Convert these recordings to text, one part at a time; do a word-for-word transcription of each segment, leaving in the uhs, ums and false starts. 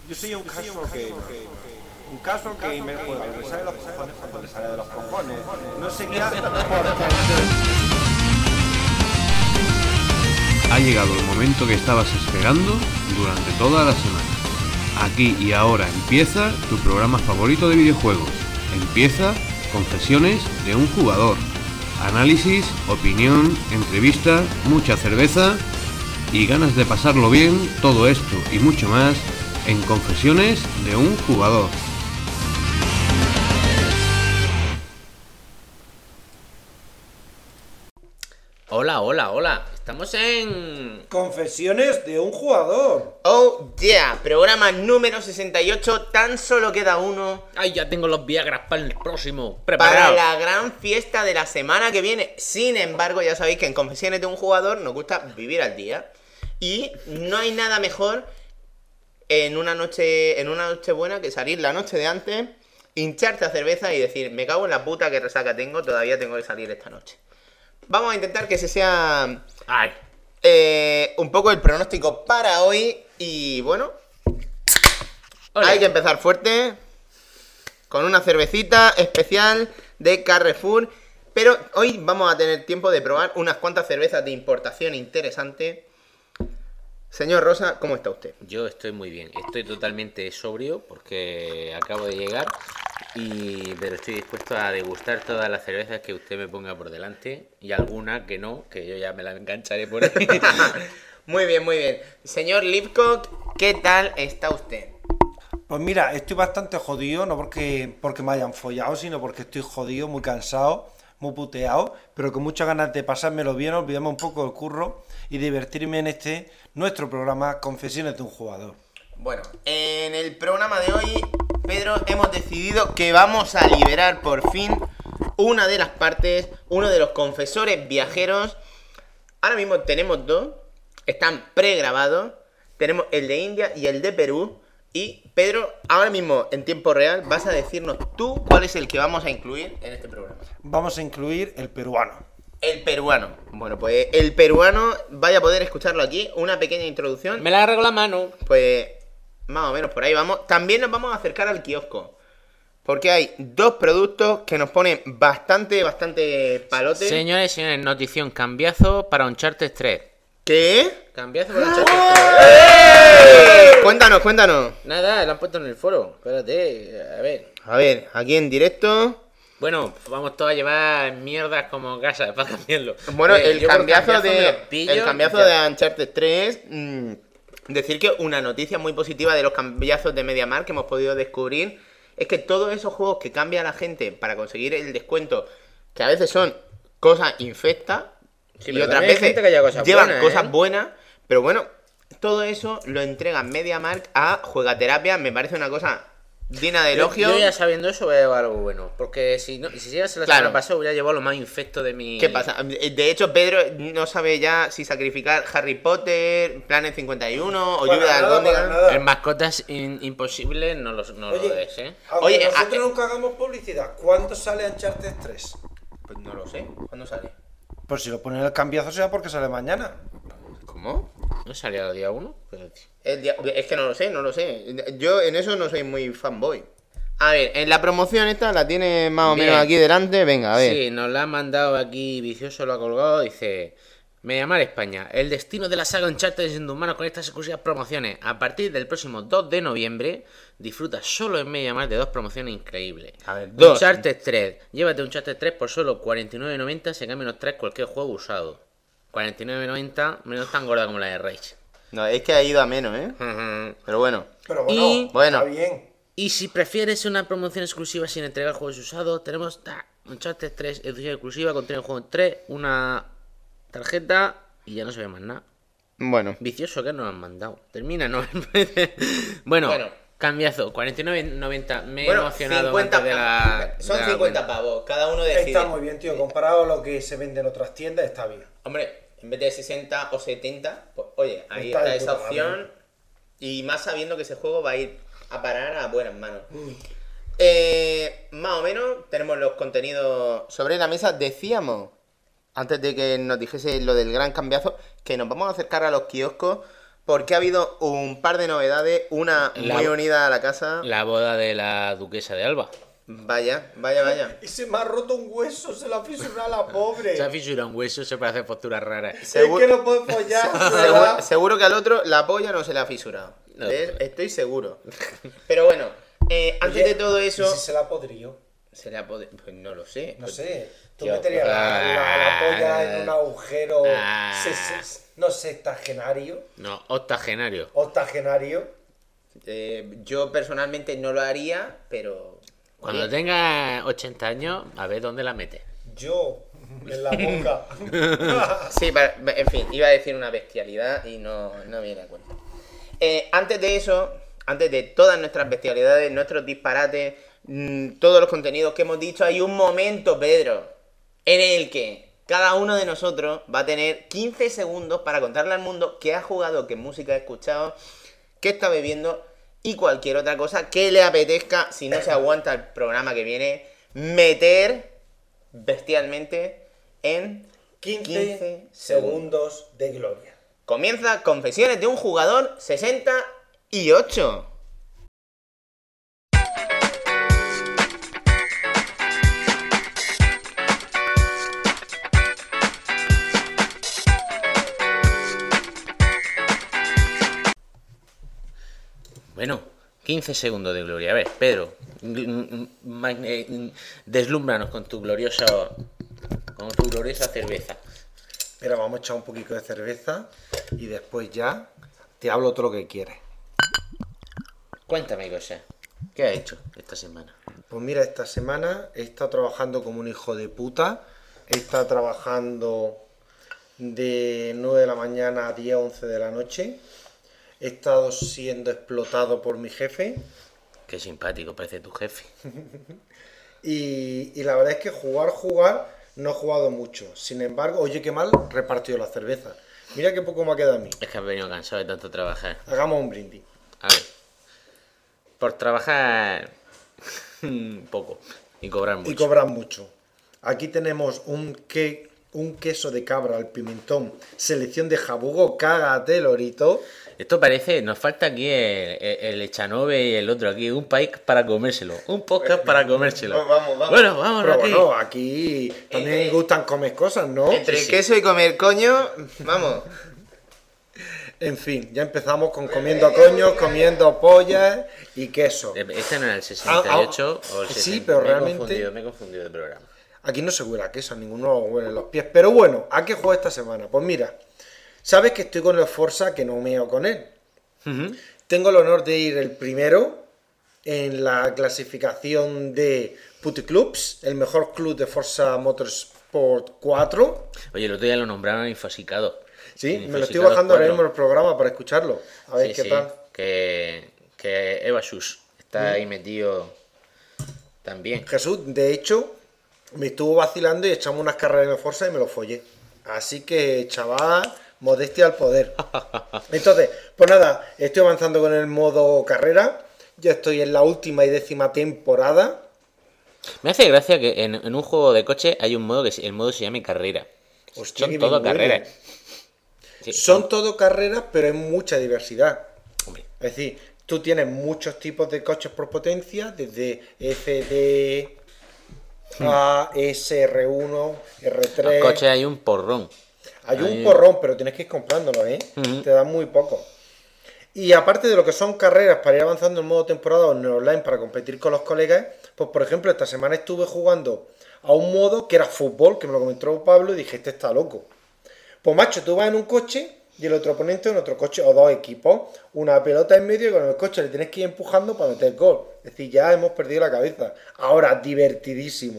Yo soy un caso que... Un caso que me juega, le sale de los cojones cuando le sale de los cojones. No sé qué hace Ha llegado el momento que estabas esperando durante toda la semana. Aquí y ahora empieza tu programa favorito de videojuegos. Empieza Confesiones de un jugador. Análisis, opinión, entrevista, mucha cerveza y ganas de pasarlo bien. Todo esto y mucho más en Confesiones de un jugador. Hola, hola, hola. Estamos en... Confesiones de un jugador. Oh yeah, programa número sesenta y ocho, tan solo queda uno. Ay, ya tengo los Viagras para el próximo. Para Preparado. la gran fiesta de la semana que viene. Sin embargo, ya sabéis que en Confesiones de un jugador nos gusta vivir al día. Y no hay nada mejor en una noche, en una noche buena que salir la noche de antes, hincharte a cerveza y decir, me cago en la puta que resaca tengo, todavía tengo que salir esta noche. Vamos a intentar que ese sea Ay. eh, un poco el pronóstico para hoy. Y bueno, Hola. hay que empezar fuerte con una cervecita especial de Carrefour. Pero hoy vamos a tener tiempo de probar unas cuantas cervezas de importación interesante. Señor Rosa, ¿cómo está usted? Yo estoy muy bien. Estoy totalmente sobrio porque acabo de llegar. Y pero estoy dispuesto a degustar todas las cervezas que usted me ponga por delante. Y alguna que no, que yo ya me la engancharé por ahí. Muy bien, muy bien. Señor Lipcock, ¿qué tal está usted? Pues mira, estoy bastante jodido, no porque, porque me hayan follado, sino porque estoy jodido, muy cansado, muy puteado, pero con muchas ganas de pasármelo bien, olvidarme un poco del curro y divertirme en este, nuestro programa Confesiones de un jugador. Bueno, en el programa de hoy, Pedro, hemos decidido que vamos a liberar por fin una de las partes, uno de los confesores viajeros. Ahora mismo tenemos dos, están pregrabados, tenemos el de India y el de Perú. Y Pedro, ahora mismo en tiempo real vas a decirnos tú cuál es el que vamos a incluir en este programa. Vamos a incluir el peruano. El peruano. Bueno, pues el peruano, vaya a poder escucharlo aquí, una pequeña introducción. Me la agarro con la mano. Pues más o menos por ahí vamos. También nos vamos a acercar al kiosco, porque hay dos productos que nos ponen bastante, bastante palote. Señores y señores, notición, cambiazo para Uncharted tres. ¿Qué? Cambiazo para Uncharted tres. ¡Eh! Cuéntanos, cuéntanos. Nada, lo han puesto en el foro. Espérate, a ver. A ver, aquí en directo. Bueno, vamos todos a llevar mierdas como casa para cambiarlo. Bueno, Eh, el yo por cambiazo, me de lo pillo, el cambiazo ya. de Uncharted tres. Mmm, decir que una noticia muy positiva de los cambiazos de MediaMarkt que hemos podido descubrir es que todos esos juegos que cambia la gente para conseguir el descuento, que a veces son cosas infectas, Sí, y pero otras también hay veces gente que lleva cosas llevan buenas, cosas ¿eh? buenas, pero bueno, todo eso lo entrega MediaMarkt a Juegaterapia. Me parece una cosa digna de Yo, elogio. yo ya sabiendo eso voy a llevar algo bueno. Porque si no, si llegas la Claro. semana pasada hubiera llevado lo más infecto de mi... ¿Qué pasa? De hecho, Pedro no sabe ya si sacrificar Harry Potter, Planet cincuenta y uno o Para Lluvia de nada, para Algóndiga. nada. En mascotas in- imposible no, los, no Oye, lo es, ¿eh? Aunque Oye, nosotros a- nunca hagamos publicidad, ¿cuándo sale Uncharted tres? Pues no lo sé. ¿Cuándo sale? Pues si lo ponen el cambiazo será porque sale mañana. ¿Cómo? ¿No salía el día uno? El día- Es que no lo sé, no lo sé. Yo en eso no soy muy fanboy. A ver, en la promoción esta la tiene más o Bien. menos aquí delante. Venga, a ver. Sí, nos la ha mandado aquí, Vicioso lo ha colgado, dice... Mediamar España, el destino de la saga Uncharted siendo humano con estas exclusivas promociones. A partir del próximo dos de noviembre, disfruta solo en Mediamar de dos promociones increíbles. A ver, dos. Uncharted tres, llévate Uncharted tres por solo cuarenta y nueve noventa, se cambia unos tres cualquier juego usado. cuarenta y nueve noventa, menos tan gorda como la de Rage. No, es que ha ido a menos, ¿eh? Pero bueno. Pero bueno, Y- bueno. está bien. Y si prefieres una promoción exclusiva sin entregar juegos usados, tenemos ta, Uncharted tres, edición exclusiva, contiene el juego en tres, una tarjeta y ya no se ve más nada. Bueno. Vicioso que nos han mandado. Termina, ¿no? bueno, Bueno. cambiazo, cuarenta y nueve noventa. Me he Bueno, emocionado cincuenta antes de la. Son de la cincuenta cuenta. pavos. Cada uno decide. Está muy bien, tío. Comparado a lo que se vende en otras tiendas, está bien. Hombre, en vez de sesenta o setenta, pues oye, ahí Está está, de esa puta opción. Y más sabiendo que ese juego va a ir a parar a buenas manos. Eh, más o menos tenemos los contenidos sobre la mesa. Decíamos, antes de que nos dijese lo del gran cambiazo, que nos vamos a acercar a los kioscos porque ha habido un par de novedades, una La- muy unida a la casa. La boda de la duquesa de Alba. Vaya, vaya, vaya. Y se me ha roto un hueso, se la ha fisurado la pobre. Se ha fisurado un hueso, se puede hacer posturas raras. Seguro- Es que no puedo follar, Seguro, ¿verdad? seguro que al otro la polla no se le ha fisurado. No, ¿Ves? pero- Estoy seguro. Pero bueno, eh, antes Oye, de todo ¿y eso... si se la ha podrido? Se le ha podi- Pues no lo sé. No Pues- sé. Tú Tío, meterías la, la- la polla en un agujero Ah. se- se- no sextagenario, No, octogenario. octogenario. eh, yo personalmente no lo haría, pero... Cuando Oye, tenga ochenta años, a ver dónde la mete. Yo, en la boca. Sí, para- en fin, iba a decir una bestialidad y no, no viene a cuenta. Eh, antes de eso, antes de todas nuestras bestialidades, nuestros disparates, mmm, todos los contenidos que hemos dicho, hay un momento, Pedro, en el que cada uno de nosotros va a tener quince segundos para contarle al mundo qué ha jugado, qué música ha escuchado, qué está bebiendo y cualquier otra cosa que le apetezca, si no se aguanta el programa que viene, meter bestialmente en quince, quince segundos de gloria. Comienza Confesiones de un jugador sesenta y ocho. Bueno, quince segundos de gloria. A ver, Pedro, mm, mm, eh, deslúmbranos con tu glorioso, con tu gloriosa cerveza. Pero vamos a echar un poquito de cerveza y después ya te hablo todo lo que quieres. Cuéntame cosas. ¿Qué has hecho esta semana? Pues mira, esta semana he estado trabajando como un hijo de puta. He estado trabajando de nueve de la mañana a diez, once de la noche. He estado siendo explotado por mi jefe. Qué simpático, parece tu jefe. Y, y la verdad es que jugar, jugar, no he jugado mucho. Sin embargo, oye, qué mal repartido la cerveza. Mira qué poco me ha quedado a mí. Es que has venido cansado de tanto trabajar. Hagamos un brindis. A ver. Por trabajar poco y cobrar mucho. Y cobran mucho. Aquí tenemos un, que, un queso de cabra al pimentón, selección de Jabugo, cágate, lorito. Esto parece, nos falta aquí el, el, el Echanove y el otro aquí, un país para comérselo, un podcast para comérselo. Vamos, vamos. Bueno, vamos Pero aquí. bueno, aquí también Entre- gustan comer cosas, ¿no? Entre Sí, sí. queso y comer coño, vamos. En fin, ya empezamos con comiendo coños, comiendo pollas y queso. Este no era el sesenta y ocho o el sí, sesenta. pero me he realmente- confundido, me he confundido de programa. Aquí no se huele a queso, a ninguno lo huele en los pies. Pero bueno, ¿a qué juego esta semana? Pues mira, sabes que estoy con el Forza, que no meo con él. Ujú. Tengo el honor de ir el primero en la clasificación de Putty Clubs, el mejor club de Forza Motorsport cuatro. Oye, el otro día lo nombraron infosicado. Sí, me lo estoy Infosicado bajando ahora cuatro. mismo el programa para escucharlo. A ver Sí, qué sí, tal. Que, que Eva Shus está ahí metido también. Jesús, de hecho, me estuvo vacilando y echamos unas carreras en el Forza y me lo follé. Así que, chaval, modestia al poder. Entonces, pues nada, estoy avanzando con el modo carrera. Ya estoy en la última y décima temporada. Me hace gracia que en, en un juego de coche hay un modo que se- el modo se llame carrera. Hostia, Son qué todo bien huele. carreras. Sí, Son todo carreras, pero hay mucha diversidad. hombre, Es decir, tú tienes muchos tipos de coches por potencia, desde F D a S R uno, R los tres. coches hay un porrón. Hay un Hay- porrón, pero tienes que ir comprándolo, ¿eh? Ujú. Te dan muy poco. Y aparte de lo que son carreras para ir avanzando en modo temporada o en el online para competir con los colegas, pues por ejemplo, esta semana estuve jugando a un modo que era fútbol, que me lo comentó Pablo y dije, este está loco. Pues macho, tú vas en un coche y el otro oponente en otro coche, o dos equipos, una pelota en medio y con el coche le tienes que ir empujando para meter gol. Es decir, ya hemos perdido la cabeza. Ahora, divertidísimo.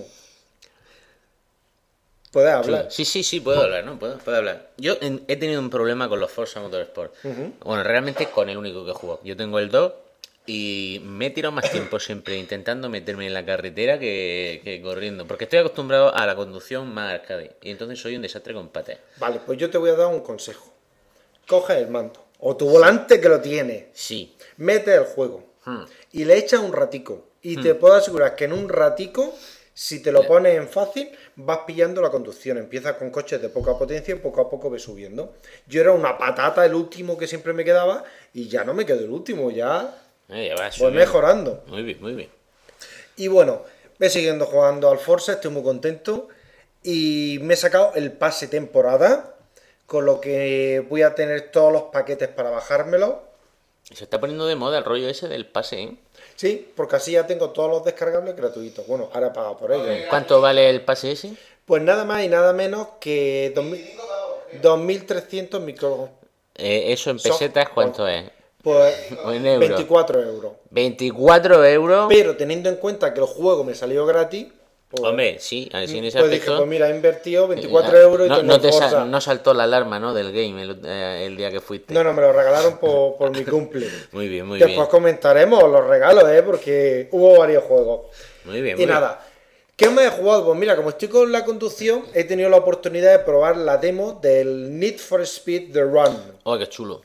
¿Puedes hablar? Sí, sí, sí, puedo hablar, ¿no? Puedo, puedo hablar. Yo en- he tenido un problema con los Forza Motorsport. Bueno, realmente con el único que he jugado. Yo tengo el dos y me he tirado más tiempo siempre intentando meterme en la carretera que, que corriendo. Porque estoy acostumbrado a la conducción más arcade. Y entonces soy un desastre con patas. Vale, pues yo te voy a dar un consejo. Coge el mando, o tu volante que lo tiene, Sí. mete el juego Hmm. y le echas un ratico. Y te puedo asegurar que en un ratico Si te lo pones en fácil, vas pillando la conducción. Empiezas con coches de poca potencia y poco a poco ves subiendo. Yo era una patata el último que siempre me quedaba y ya no me quedo el último, ya Eh, ya va voy subiendo. mejorando. Muy bien, muy bien. Y bueno, voy siguiendo jugando al Forza, estoy muy contento. Y me he sacado el pase temporada, con lo que voy a tener todos los paquetes para bajármelo. Se está poniendo de moda el rollo ese del pase, ¿eh? Sí, porque así ya tengo todos los descargables gratuitos. Bueno, ahora he pagado por ellos. ¿Cuánto vale el pase ese? Pues nada más y nada menos que dos mil trescientos micro... Eh, eso en Son- pesetas, ¿cuánto es? Pues O en euros. veinticuatro euros. veinticuatro euros. Pero teniendo en cuenta que el juego me salió gratis, pues, Hombre, sí, así en ese pues dije, aspecto. pues mira, he invertido veinticuatro Ya. euros y no, tengo no te sa- Forza. no saltó la alarma, ¿no? Del game el, eh, el día que fuiste. No, no, me lo regalaron por, por mi cumple. Muy bien, muy Después bien. comentaremos los regalos, ¿eh? Porque hubo varios juegos. Muy bien, Y muy bien. nada, ¿qué más he jugado? Pues mira, como estoy con la conducción, he tenido la oportunidad de probar la demo del Need for Speed The Run. Oh, qué chulo.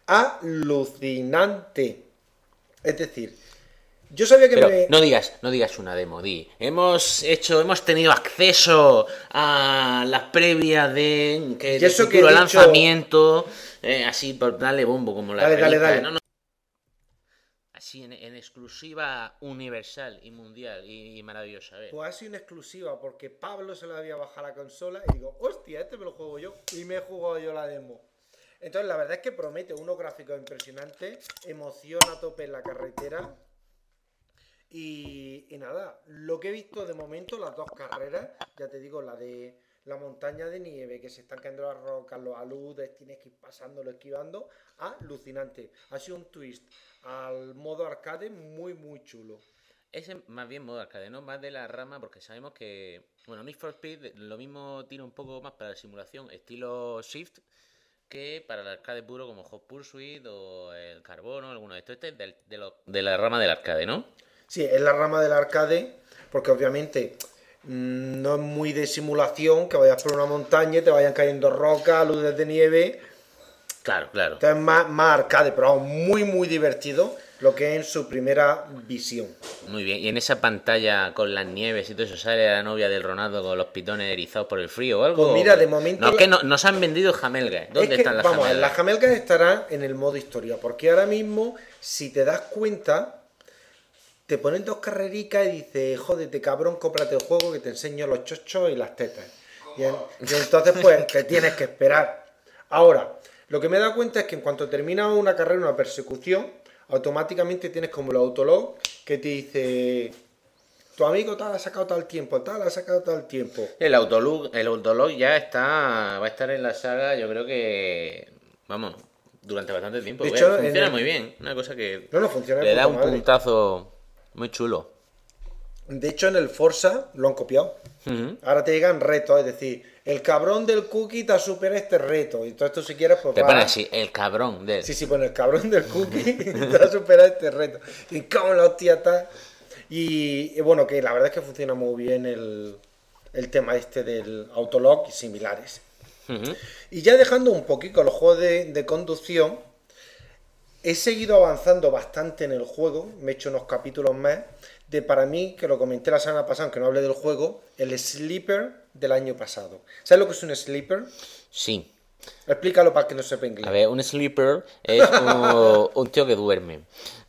Alucinante. Es decir, yo sabía que Pero me... no digas, no digas una demo, di. Hemos hecho, hemos tenido acceso a las previas de que Y de eso que futuro he dicho- lanzamiento, eh, así por darle bombo como la Dale, dale, revista, dale. ¿no? No. Así en, en exclusiva universal y mundial y, y maravillosa. A ver. Pues ha sido una exclusiva porque Pablo se la había bajado a la consola y digo, hostia, este me lo juego yo. Y me he jugado yo la demo. Entonces la verdad es que promete unos gráficos impresionantes, emoción a tope en la carretera. Y, y nada, lo que he visto de momento, las dos carreras, ya te digo, la de la montaña de nieve, que se están cayendo las rocas, los aludes, tienes que ir pasándolo, esquivando, alucinante. Ha sido un twist al modo arcade muy, muy chulo. Ese más bien modo arcade, ¿no? Más de la rama, porque sabemos que, bueno, Need for Speed lo mismo tira un poco más para la simulación, estilo Shift, que para el arcade puro como Hot Pursuit o el Carbono, alguno de estos. Este es del- de, lo- de la rama del arcade, ¿no? Sí, es la rama del arcade, porque obviamente mm, no es muy de simulación, que vayas por una montaña y te vayan cayendo rocas, luces de nieve. Claro, claro. Entonces es más, más arcade, pero vamos, muy, muy divertido lo que es en su primera visión. Muy bien. Y en esa pantalla con las nieves y todo eso sale la novia del Ronaldo con los pitones erizados por el frío o algo. Pues mira, de momento No, es la- que no, nos han vendido jamelgas. ¿Dónde Es que, están las vamos, jamelgas? las jamelgas estarán en el modo historia, porque ahora mismo, si te das cuenta, te ponen dos carrericas y dices, jódete cabrón, cómprate el juego que te enseño los chochos y las tetas. Y, en- y entonces, pues, te tienes que esperar. Ahora, lo que me he dado cuenta es que en cuanto termina una carrera, una persecución, automáticamente tienes como el autolog que te dice, tu amigo tal ha sacado tal tiempo, tal ha sacado tal tiempo. El Autolog, el Autolog ya está, va a estar en la saga, yo creo que, vamos, durante bastante tiempo. De Ve, hecho, funciona en el- muy bien, una cosa que No, no funciona de le da puta un madre. puntazo muy chulo. De hecho, en el Forza lo han copiado. Ujú. Ahora te llegan retos, es decir, el cabrón del cookie te supera este reto. Y entonces tú si quieres, pues Te vas- pone así, el cabrón de él. Sí, sí, pues el cabrón del cookie te ha superado este reto. Y cómo la hostia está. Y, y bueno, que la verdad es que funciona muy bien el, el tema este del autolog y similares. Ujú. Y ya dejando un poquito los juegos de, de conducción, he seguido avanzando bastante en el juego, me he hecho unos capítulos más, de para mí, que lo comenté la semana pasada, aunque no hablé del juego, el Sleeper del año pasado. ¿Sabes lo que es un Sleeper? Sí. Explícalo para que no sepa inglés. A ver, un sleeper es un, un tío que duerme.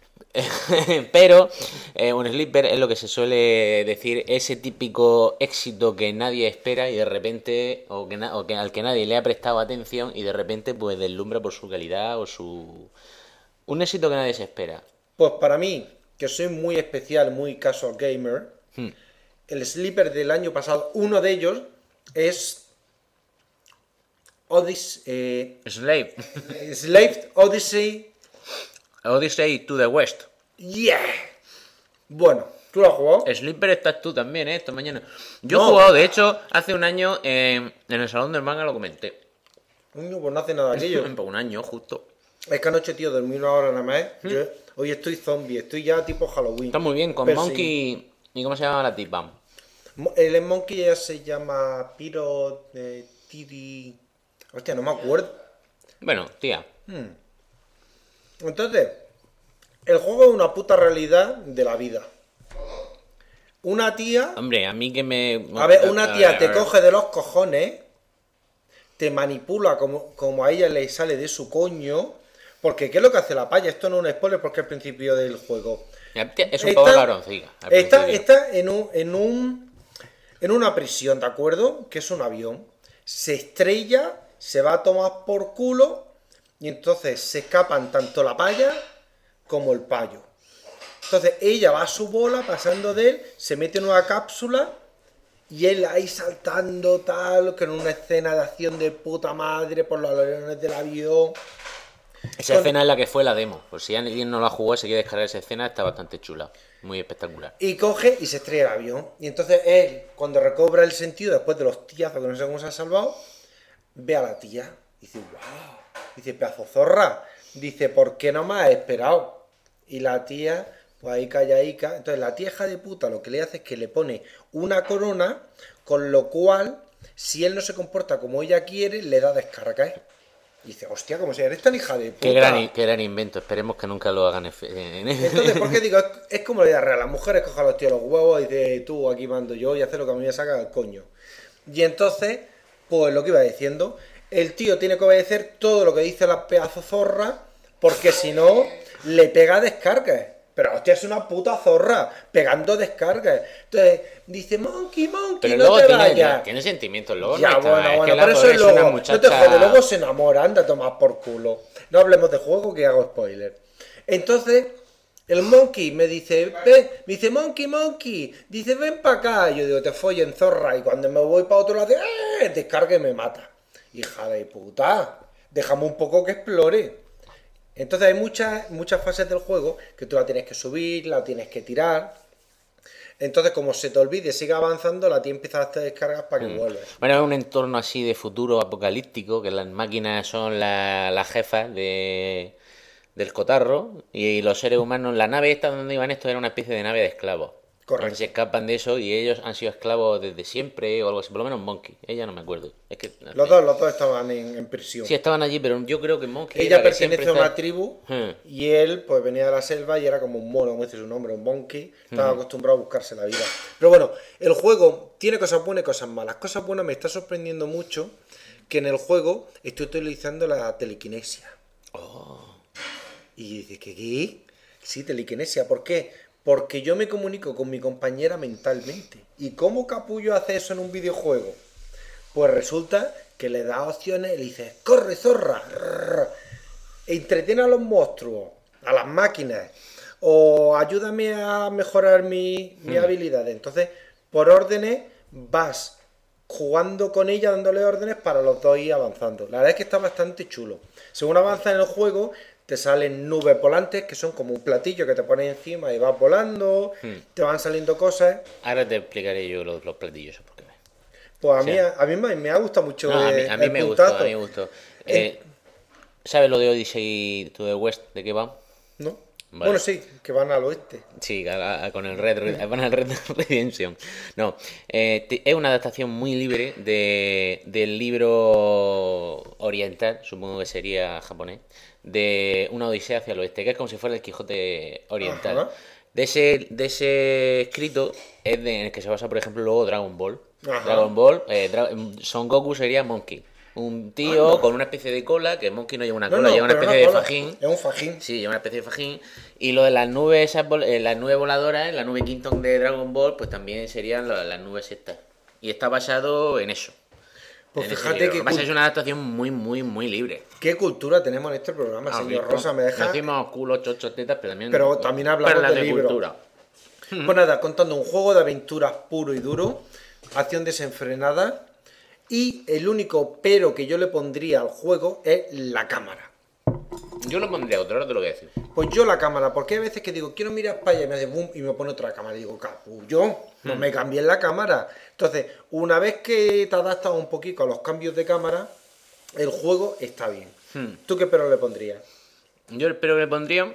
Pero eh, un sleeper es lo que se suele decir, ese típico éxito que nadie espera y de repente, o que, na- o que al que nadie le ha prestado atención y de repente pues deslumbra por su calidad o su... Un éxito que nadie se espera. Pues para mí, que soy muy especial, muy casual gamer, Hmm. el Sleeper del año pasado, uno de ellos es Odyssey, eh, Slave. Slave Odyssey. Odyssey to the West. Yeah. Bueno, ¿tú lo has jugado? Sleeper estás tú también, ¿eh? Esta mañana. Yo No. he jugado, de hecho, hace un año eh, en el Salón del Manga lo comenté. Coño, pues no hace nada aquello. Por un año, justo. Es que anoche, tío, dormí una hora nada más. Yo, hoy estoy zombie, estoy ya tipo Halloween. Está muy bien, con Pero Monkey... ¿Y cómo se llama la tipa? sí. Mo- El Monkey ya se llama Piro eh, Tiri. Hostia, no me acuerdo. Bueno, tía. Entonces, el juego es una puta realidad de la vida. Una tía... Hombre, a mí que me... A ver, una tía a ver, te a ver. coge de los cojones, te manipula como, como a ella le sale de su coño. Porque, ¿qué es lo que hace la paya? Esto no es un spoiler porque es el principio del juego. Es un Está- poco cabroncica. al Está, principio. está en un, en un en una prisión, ¿de acuerdo? Que es un avión. Se estrella, se va a tomar por culo y entonces se escapan tanto la paya como el payo. Entonces ella va a su bola pasando de él, se mete en una cápsula y él ahí saltando tal, con una escena de acción de puta madre por los alerones del avión. Esa Con- escena es la que fue la demo. Por si alguien no la jugó y se quiere descargar esa escena, está bastante chula. Muy espectacular. Y coge y se estrella el avión. Y entonces él, cuando recobra el sentido después de los tiazos que no sé cómo se ha salvado, ve a la tía. Y dice, wow. Dice, pedazo zorra. Dice, ¿por qué no me has esperado? Y la tía, pues ahí callaica. Entonces la tía hija de puta lo que le hace es que le pone una corona, con lo cual, si él no se comporta como ella quiere, le da descarga. Y dice, hostia, como si eres tan hija de puta. Qué gran, qué gran invento. Esperemos que nunca lo hagan. efe- en- Entonces, ¿por qué digo? Es, es como la vida real. Las mujeres cojan a los tíos los huevos y dicen, tú aquí mando yo y hacer lo que a mí me saca el coño. Y entonces, pues lo que iba diciendo, el tío tiene que obedecer todo lo que dice la pedazo zorra, porque si no, le pega descargas. Pero hostia, es una puta zorra, pegando descargas. Entonces, dice, monkey, monkey, Pero no luego te tiene, vayas. tiene sentimientos. Luego Ya, no está. bueno, es bueno, que la pero eso pobre es es una luego. muchacha... No te jodes, luego se enamora, anda a tomar por culo. No hablemos de juego que hago spoiler. Entonces, el monkey me dice, ven, me dice, monkey, monkey, dice, ven para acá. Yo digo, te follen, zorra. Y cuando me voy para otro lado, ¡eh! Descarga y me mata. Hija de puta, déjame un poco que explore. Entonces hay muchas, muchas fases del juego que tú la tienes que subir, la tienes que tirar. Entonces, como se te olvide, sigue avanzando, la tía empieza a hacer descargas para que vuelva. Bueno, es un entorno así de futuro apocalíptico, que las máquinas son la- las jefas de, del cotarro y los seres humanos, la nave esta donde iban estos era una especie de nave de esclavos. Correcto. Entonces se escapan de eso y ellos han sido esclavos desde siempre o algo así, por lo menos Monkey. Ella no me acuerdo. Es que Los dos, los dos estaban en, en prisión. sí estaban allí, pero yo creo que Monkey Ella era que pertenece siempre a una está- tribu Hmm. y él pues venía de la selva y era como un mono, como dice su nombre, un monkey. Estaba acostumbrado a buscarse la vida. Pero bueno, el juego tiene cosas buenas y cosas malas. Cosas buenas, me está sorprendiendo mucho que en el juego estoy utilizando la telequinesia. Y dice, ¿qué? ¿qué? Sí, telequinesia. ¿Por qué? Porque yo me comunico con mi compañera mentalmente. ¿Y cómo capullo hace eso en un videojuego? Pues resulta que le da opciones y le dices, corre, zorra, rrr, entretiene a los monstruos, a las máquinas, o ayúdame a mejorar mi, mi habilidades. Entonces, por órdenes, vas jugando con ella, dándole órdenes para los dos ir avanzando. La verdad es que está bastante chulo. Según avanzas en el juego, te salen nubes volantes, que son como un platillo que te pones encima y vas volando, te van saliendo cosas. Ahora te explicaré yo los, los platillos. ¿Por qué? Pues a Sí. mí, a mí me, me ha gustado mucho No, a mí, eh, a mí el me gustó, puntazo. a mí me gustó. Eh, ¿Sabes lo de Odyssey to the West? ¿De qué va? ¿No? Vale. Bueno, sí, que van al oeste. Sí, a- a- con el Red, Red- van al Red Dead Redemption. No, eh, te- es una adaptación muy libre de, del libro oriental, supongo que sería japonés, de una odisea hacia el oeste, que es como si fuera el Quijote oriental. Ajá. De ese, de ese escrito es de- en el que se basa, por ejemplo, luego Dragon Ball. Ajá. Dragon Ball, eh, Dra- Son Goku sería Monkey. Un tío Anda. con una especie de cola, que Monkey no lleva una No, cola, no, lleva una pero especie no de cola, fajín. Es un fajín. Sí, lleva una especie de fajín. Y lo de las nubes, esas vol- eh, las nubes voladoras, la nube Kington de Dragon Ball, pues también serían la- las nubes estas. Y está basado en eso. Pues en ese fíjate libro. que Lo que pasa es cul- que es una adaptación muy, muy, muy libre. ¿Qué cultura tenemos en este programa, ¿Has señor visto? Rosa? Me deja... Decimos culo, chocho, tetas, pero también. Pero también hablamos perlas de libro. cultura. Pues nada, contando un juego de aventuras puro y duro, acción desenfrenada, y el único pero que yo le pondría al juego es la cámara. Yo lo pondría otro, ahora te lo voy a decir. Pues yo la cámara, porque hay veces que digo, quiero mirar para allá y me hace boom y me pone otra cámara. Y digo, capullo, no me cambié la cámara. Entonces, una vez que te adaptas un poquito a los cambios de cámara, el juego está bien. Hmm. ¿Tú qué pero le pondrías? Yo el pero que le pondría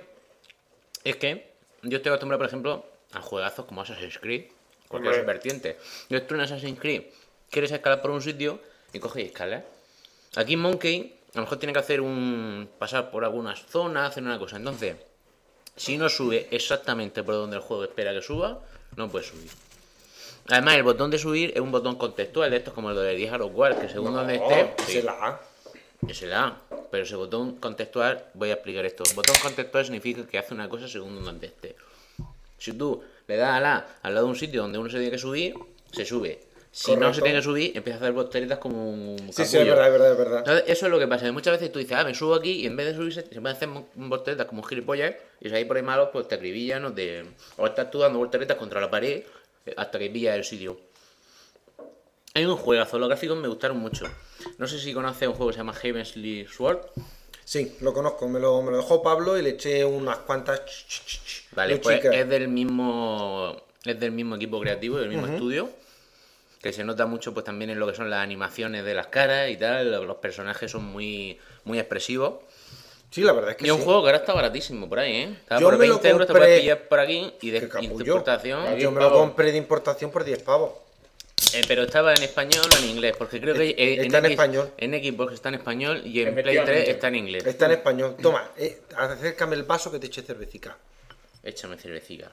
es que yo estoy acostumbrado, por ejemplo, a juegazos como Assassin's Creed, cualquier Hombre. vertiente. Yo estoy en Assassin's Creed, quieres escalar por un sitio y coges y escalas. Aquí Monkey a lo mejor tiene que hacer un pasar por algunas zonas, hacer una cosa. Entonces, si no sube exactamente por donde el juego espera que suba, no puede subir. Además, el botón de subir es un botón contextual, de estos como el de Gears of War, que según donde No, esté... ese sí, la A. es el A. Pero ese botón contextual, voy a explicar esto. Botón contextual significa que hace una cosa según donde esté. Si tú le das a la al lado de un sitio donde uno se tiene que subir, se sube. Si no Correcto. se tiene que subir, empieza a hacer volteretas como un Sí, capullo. sí, es verdad, es verdad, es verdad. Entonces, eso es lo que pasa. Que muchas veces tú dices, ah, me subo aquí y en vez de subirse, se pueden hacer mo- volteretas como un gilipollas y si hay por ahí malos, pues te acribillan o te... O estás tú dando volteretas contra la pared hasta que pillas el sitio. Hay un juegazo, los gráficos me gustaron mucho. No sé si conoces un juego que se llama Heavenly Sword. Sí, lo conozco, me lo, me lo dejó Pablo y le eché unas cuantas... ch, ch, ch, ch, Vale, pues luchicas. es del mismo es del mismo equipo creativo, del mismo estudio, que se nota mucho pues también en lo que son las animaciones de las caras y tal, los personajes son muy muy expresivos. Sí, la verdad es que Y es un sí. juego que ahora está baratísimo por ahí, ¿eh? Estaba Yo por me lo veinte euros, te compré- puedes pillar por aquí y de Qué y capullo. importación. Yo me lo compré de importación por diez pavos. Eh, pero estaba en español o en inglés, porque creo que eh, Está en X- español. en Xbox está en español y en Play Efectivamente. tres está en inglés. Está en español. Toma, eh, acércame el vaso que te eche cervecica. Échame cervecita.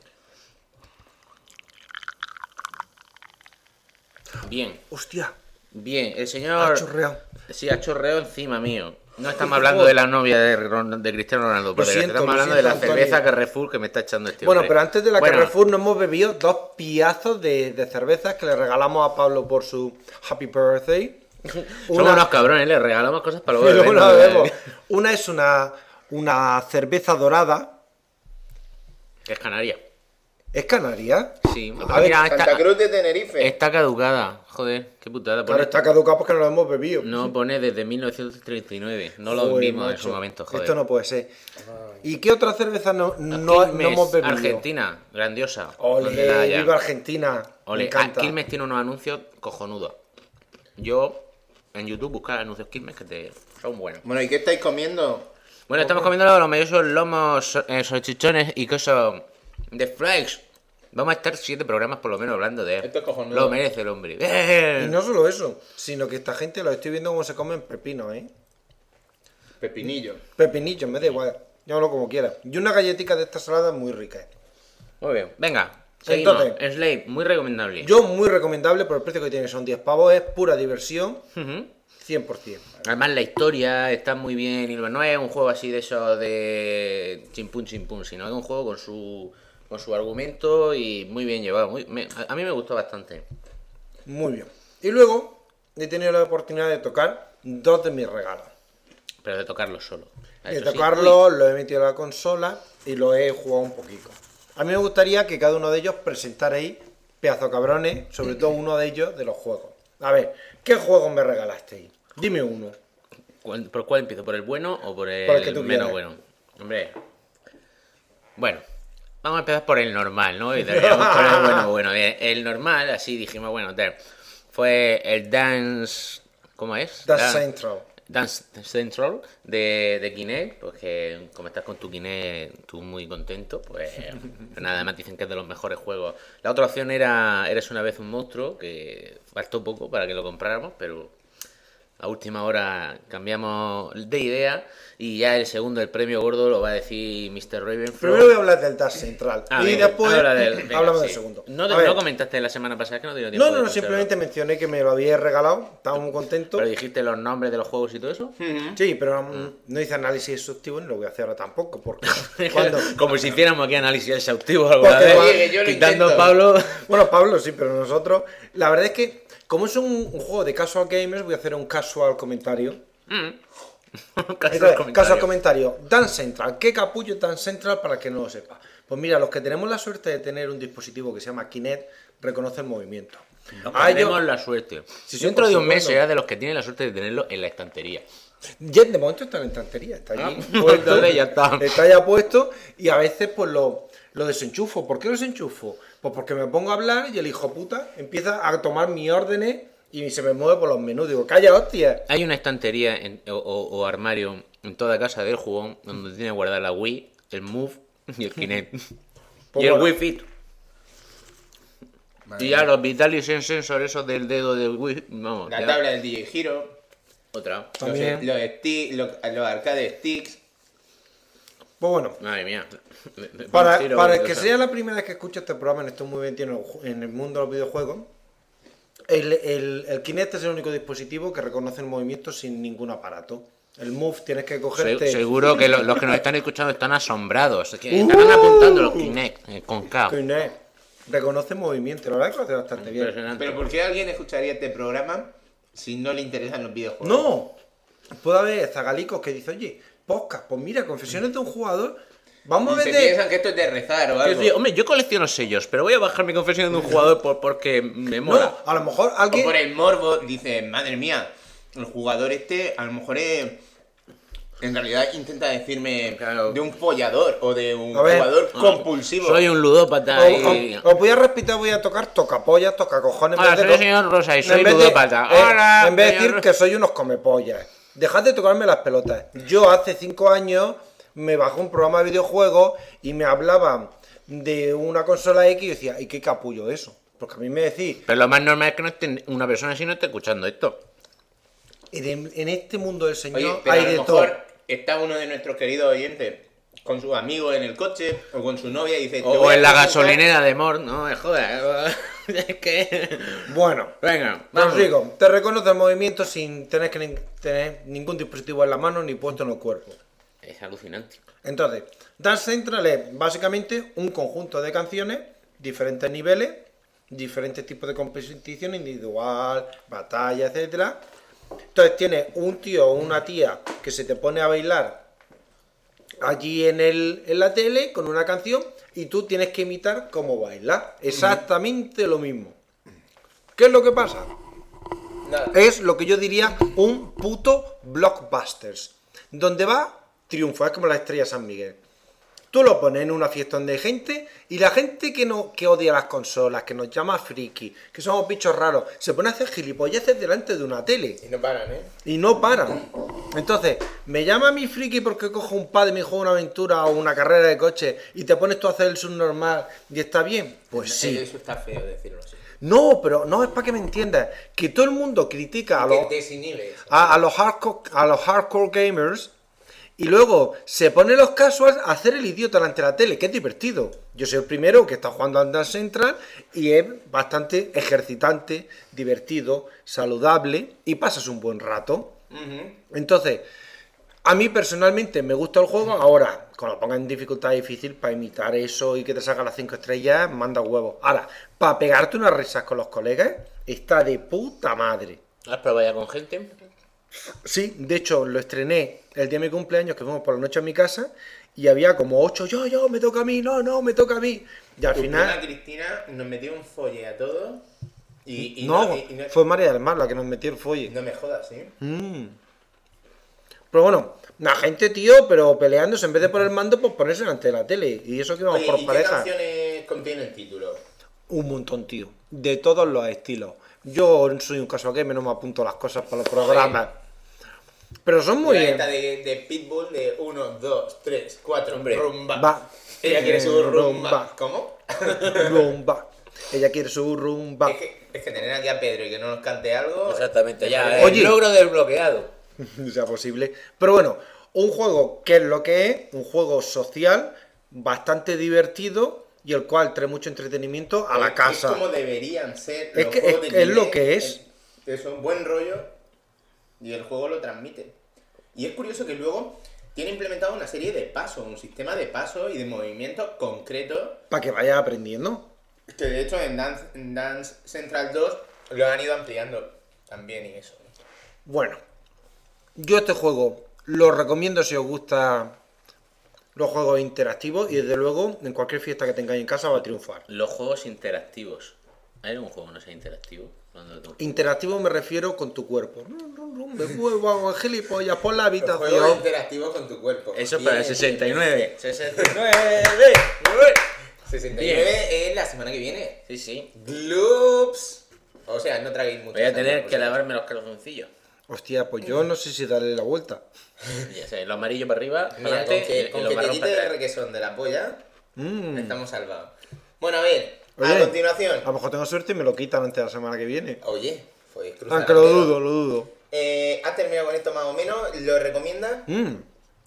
Bien, Hostia, bien, el ha señor... chorreado. Sí, ha chorreado encima mío. No estamos hablando de la novia de, Ron- de Cristiano Ronaldo, pero siento, estamos lo hablando de la siento, cerveza Antonio. Carrefour que me está echando este Bueno, hombre. pero antes de la Bueno, Carrefour nos hemos bebido dos piazos de, de cervezas que le regalamos a Pablo por su Happy Birthday. Somos unos cabrones, le regalamos cosas para y luego luego beber, la ¿no? bebemos. Una es una, una cerveza dorada. Que es Canaria. ¿Es canaria? Sí, A pero ver, mira, Santa está, Cruz de Tenerife. está caducada. Joder, qué putada. Claro, Pone, está caducado porque no lo hemos bebido. no pone desde mil novecientos treinta y nueve. No lo Joder, vimos en macho. su momento, joder. Esto no puede ser. ¿Y qué otra cerveza no, no, no Quilmes, hemos bebido? Argentina, grandiosa. Ole, Mandela ya. viva Argentina. Ole, Me encanta. ah, Quilmes tiene unos anuncios cojonudos. Yo, en YouTube, buscar anuncios Quilmes que te son buenos. Bueno, ¿y qué estáis comiendo? Bueno, estamos comiendo los maravillosos lomos, eh, salchichones y queso de Flakes. Vamos a estar siete programas por lo menos hablando de él. Esto es cojonudo. Lo merece el hombre. ¡Eh! Y no solo eso, sino que esta gente lo estoy viendo cómo se comen pepinos, ¿eh? Pepinillo. Pepinillos, me da igual. Llámalo como quiera. Y una galletita de esta salada muy rica. Muy bien. Venga, seguimos. Entonces- Slave, muy recomendable. Yo muy recomendable por el precio que tiene, son diez pavos, es pura diversión, Ujú. cien por ciento. Además la historia está muy bien y no es un juego así de eso de chimpún chimpún, sino es un juego con su con su argumento y muy bien llevado. Muy- me- a a mí me gustó bastante. Muy bien. Y luego he tenido la oportunidad de tocar dos de mis regalos. Pero de tocarlo solo. De Eso sí. tocarlo, lo he metido a la consola y lo he jugado un poquito. A mí me gustaría que cada uno de ellos presentarais, pedazo de cabrones, sobre todo uno de ellos de los juegos. A ver, ¿qué juegos me regalasteis? Dime uno. ¿Cuál- ¿Por cuál empiezo? ¿Por el bueno o por el, Por el que tú menos quieras. bueno? Hombre. Bueno, vamos a empezar por el normal, ¿no? Y terminamos con el bueno, bueno. Bien, el normal, así dijimos, bueno, te- fue el Dance... ¿Cómo es? Dance Dan- Central. Dance Central de, de Kinect, pues que como estás con tu Kinect, tú muy contento, pues nada, además dicen que es de los mejores juegos. La otra opción era Eres una vez un monstruo, que faltó poco para que lo compráramos, pero a última hora cambiamos de idea y ya el segundo, el premio gordo, lo va a decir mister Ravenfro. Primero voy a hablar del Dance Central Ah, y venga, después habla del- venga, hablamos sí. del segundo. No, A no ver, comentaste la semana pasada que no te dio tiempo. no, no, de no, escucharlo. simplemente mencioné que me lo había regalado, estaba muy contento. Pero dijiste los nombres de los juegos y todo eso. Sí, pero mm, no hice análisis exhaustivo ni lo voy a hacer ahora tampoco, porque cuando... Como si hiciéramos aquí análisis exhaustivos alguna Porque vez. además- Oye, que yo lo Quitando intento. Pablo. Bueno, Pablo sí, pero nosotros... La verdad es que, como es un, un juego de casual gamers, voy a hacer un casual comentario. Casi Entonces, los casual comentarios. comentario. Dance Central. ¿Qué capullo es Dance Central para que no lo sepa? Pues mira, los que tenemos la suerte de tener un dispositivo que se llama Kinect, reconoce el movimiento. Los Ah, que yo- tenemos la suerte. Sí, sí, Dentro por de un mes supuesto. será de los que tienen la suerte de tenerlo en la estantería. Ya de momento está en la estantería, está allí Ah, puesto, entonces ya está. está ya puesto y a veces pues lo, lo desenchufo. ¿Por qué lo desenchufo? Pues porque me pongo a hablar y el hijo puta empieza a tomar mis órdenes y se me mueve por los menús. Digo, calla, hostia. Hay una estantería en- o, o- o armario en toda casa del jugón donde tiene guardada la Wii, el Move y el Kinect. Pues y el bueno. Wii Fit. Y ya los Vitalis en sensor esos del dedo del Wii. Vamos, La ya. tabla del D J Hero. Otra. Los, También. los, stick- los, los arcade sticks. Pues bueno, Madre mía. para, Tiro, para el o que sea, sea la primera vez que escucho este programa, en esto muy metido en el, en el mundo de los videojuegos, el, el, el Kinect es el único dispositivo que reconoce el movimiento sin ningún aparato. El Move tienes que cogerte... se- Seguro que lo- los que nos están escuchando están asombrados. Es que Uh. están apuntando los Kinect eh, con K. Kinect reconoce movimiento, la verdad es que lo hace bastante bien. Impresionante. Pero ¿por qué alguien escucharía este programa si no le interesan los videojuegos? No, puede haber zagalicos que dicen, oye, podcast, pues mira, confesiones de un jugador, vamos a Y se ver de... piensan que esto es de rezar o Que algo. sí, hombre, yo colecciono sellos, pero voy a bajar mi confesión de un jugador por, porque me mola. No, a lo mejor O alguien... por el morbo, dice, madre mía, el jugador este a lo mejor es... En realidad intenta decirme Claro. de un follador o de un A ver. jugador compulsivo. Soy un ludópata y... Os voy a respetar, voy a tocar tocapollas, tocacojones. en Hola, vez de soy el co- señor Rosa y en soy vez de- ludópata. eh, Hola, en vez de señor decir Rosa. que soy unos comepollas. Dejad de tocarme las pelotas. Yo hace cinco años me bajé un programa de videojuegos y me hablaban de una consola X y yo decía, ¿y qué capullo eso? Porque a mí me decís, Pero lo más normal es que no esté, una persona así no esté escuchando esto. en, en este mundo del Señor Oye, pero hay a de lo todo. mejor está uno de nuestros queridos oyentes con sus amigos en el coche o con su novia y dice... "Te O, voy o a en la presentar-". gasolinera de Mort, no me jodas. Es que... Bueno, Venga, os vamos. digo, te reconoce el movimiento sin tener que ni- tener ningún dispositivo en la mano ni puesto en el cuerpo. Es alucinante. Entonces, Dance Central es básicamente un conjunto de canciones, diferentes niveles, diferentes tipos de competición individual, batalla, etcétera. Entonces tiene un tío o una tía que se te pone a bailar allí en, el, en la tele con una canción y tú tienes que imitar cómo baila. Exactamente lo mismo. ¿Qué es lo que pasa? Nada. Es lo que yo diría un puto blockbusters. Donde va, triunfa, es como la estrella San Miguel. Tú lo pones en una fiesta donde hay gente y la gente que no que odia las consolas, que nos llama friki, que somos bichos raros, se pone a hacer gilipolleces delante de una tele Y no paran, ¿eh? y no paran. Entonces, me llama a mi friki porque cojo un pad y me juego una aventura o una carrera de coche y te pones tú a hacer el subnormal y está bien. Pues sí. Eso está feo decirlo así. No, pero no es para que me entiendas. Que todo el mundo critica a los, Que desinhibes. a, a los hardcore, a los hardcore gamers y luego se pone los casuals a hacer el idiota delante de la tele, que es divertido. Yo soy el primero que está jugando al Dance Central y es bastante ejercitante, divertido, saludable y pasas un buen rato. Ujú. Entonces, a mí personalmente me gusta el juego. Ahora, cuando lo pongan en dificultad difícil para imitar eso y que te salgan las cinco estrellas, manda huevos. Ahora, para pegarte unas risas con los colegas, está de puta madre. ¿Has probado ya con gente? Sí, de hecho, lo estrené el día de mi cumpleaños, que fuimos por la noche a mi casa, y había como ocho, yo, yo, me toca a mí, no, no, me toca a mí. Y al Tu final, prima Cristina nos metió un folle a todos y, y no, y- y no, fue María del Mar la que nos metió el folle. no me jodas, ¿sí? Mm. Pero bueno, la gente, tío, pero peleándose, en vez de poner el mando, pues ponerse delante de la tele. Y eso que vamos Oye, por ¿y qué pareja. canciones contiene el título? Un montón, tío. De todos los estilos. Yo soy un caso que no me apunto las cosas para los programas. Pero son muy La bien. esta de, de Pitbull de uno, dos, tres, cuatro, Hombre. rumba. Va. Ella quiere su rumba. Rumba. ¿Cómo? Rumba. Ella quiere su rumba. Es que, es que tener aquí a Pedro y que no nos cante algo... Exactamente, ya. Oye, El Oye. logro desbloqueado. sea posible. Pero bueno, un juego que es lo que es, un juego social, bastante divertido y el cual trae mucho entretenimiento a la Es casa. como deberían ser Es los que- juegos es- de es lo Kinect, que es. Es un buen rollo y el juego lo transmite. Y es curioso que luego tiene implementado una serie de pasos, un sistema de pasos y de movimientos concretos Para que vayas aprendiendo. que de hecho en Dance, en Dance Central dos lo han ido ampliando también y eso. Bueno, yo este juego lo recomiendo si os gustan los juegos interactivos y desde luego en cualquier fiesta que tengáis en casa va a triunfar. Los juegos interactivos. ¿Hay algún juego que no sea interactivo? Cuando tú- Interactivo me refiero con tu cuerpo. Me muevo, gilipollas, por la Los juegos habitación. interactivos con tu cuerpo. Eso es Bien, para el bien, sesenta y nueve. bien. sesenta y nueve. sesenta y nueve es la semana que viene. Sí, sí. Gloops. O sea, no traguéis mucho. Voy a tener que lavarme los calzoncillos. Hostia, pues yo no sé si darle la vuelta. Ya sé, lo amarillo para arriba, para Mira, con adelante que, y con lo que te marrón quite para el atrás. requesón de la polla, Mm. estamos salvados. Bueno, a ver, Oye, a continuación. A lo mejor tengo suerte y me lo quitan antes de la semana que viene. Oye, pues cruzar Aunque lo el dedo. dudo, lo dudo. Eh, ¿Has terminado con esto más o menos? ¿Lo recomiendas? Mm.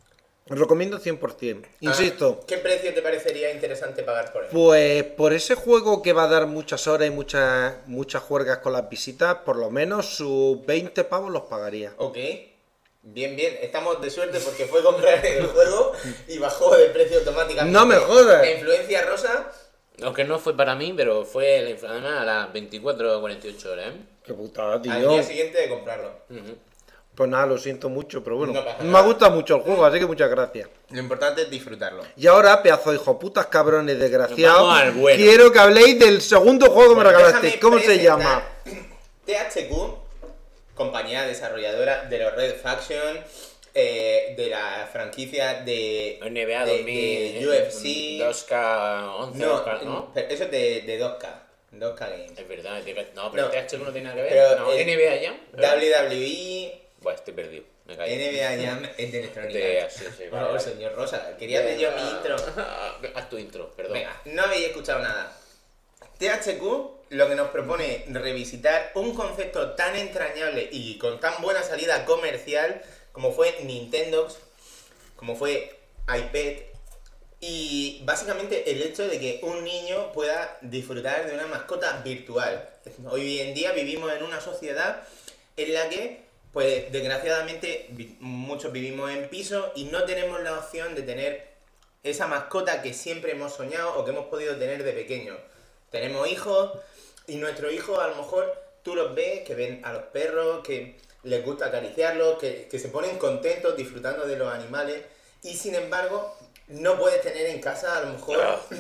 Os recomiendo cien por ciento. Insisto, Ah, ¿qué precio te parecería interesante pagar por él? pues por ese juego que va a dar muchas horas y muchas muchas juergas con las visitas, por lo menos sus veinte pavos los pagaría. Ok. Bien, bien. Estamos de suerte porque fue comprar el juego y bajó de precio automáticamente. ¡No me jodas! La influencia rosa. Aunque no fue para mí, pero fue la infla- además a las veinticuatro o cuarenta y ocho horas, ¿eh? Qué putada, Al tío. día siguiente de comprarlo. Ujú. Pues nada, lo siento mucho, pero bueno. No pasa me nada. gusta mucho el juego, así que muchas gracias. Lo importante es disfrutarlo. Y ahora, pedazo de hijo putas cabrones desgraciados, Vamos al bueno. quiero que habléis del segundo juego que me Bueno, regalasteis. déjame ¿Cómo se presentar llama? T H Q, compañía desarrolladora de los Red Faction, eh, de la franquicia de N B A de- dos mil, de U F C. dos K once, No, dos K, ¿no? pero eso es de, de dos K. dos K Games. Es verdad, es de- no, pero No. T H Q no tiene nada que ver. Pero no, el N B A ya. W W E, Bueno, estoy perdido. Me caí. N B A Jam es de electrónica. De- sí, sí, Por vale, favor, vale. señor Rosa, quería hacer yo mi intro. Haz tu intro, perdón. Venga, no habéis escuchado nada. T H Q lo que nos propone revisitar un concepto tan entrañable y con tan buena salida comercial como fue Nintendo, como fue iPad, y básicamente el hecho de que un niño pueda disfrutar de una mascota virtual. Hoy en día vivimos en una sociedad en la que, pues desgraciadamente, vi- muchos vivimos en piso y no tenemos la opción de tener esa mascota que siempre hemos soñado o que hemos podido tener de pequeño. Tenemos hijos y nuestros hijos a lo mejor tú los ves, que ven a los perros, que les gusta acariciarlos, que, que se ponen contentos disfrutando de los animales y sin embargo no puedes tener en casa a lo mejor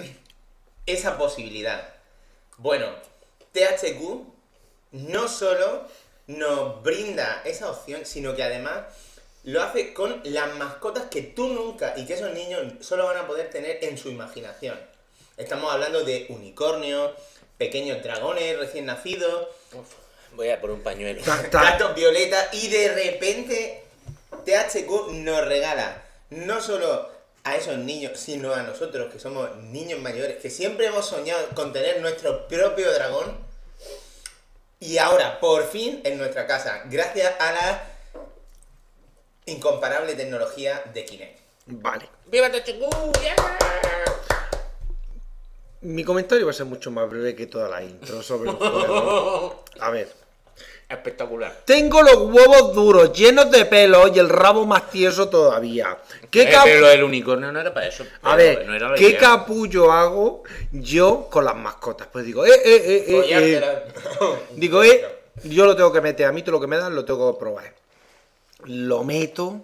esa posibilidad. Bueno, T H Q no solo nos brinda esa opción, sino que además lo hace con las mascotas que tú nunca y que esos niños solo van a poder tener en su imaginación. Estamos hablando de unicornios, pequeños dragones recién nacidos, Uf, voy a por un pañuelo. Ta- ta- gatos violeta y de repente T H Q nos regala no solo a esos niños, sino a nosotros que somos niños mayores, que siempre hemos soñado con tener nuestro propio dragón y ahora por fin en nuestra casa, gracias a la incomparable tecnología de Kinect. Vale. ¡Viva T H Q! ¡Yeah! Mi comentario va a ser mucho más breve que toda la intro sobre el juego. A ver. Espectacular. Tengo los huevos duros, llenos de pelo y el rabo más tieso todavía. ¿Qué Eh, cap- pero lo del unicornio no era para eso. A pero ver, no era la ¿qué idea. capullo hago yo con las mascotas? Pues digo, eh, eh, eh, eh, eh. Follártela. Digo, eh, yo lo tengo que meter, a mí todo lo que me dan lo tengo que probar. Lo meto.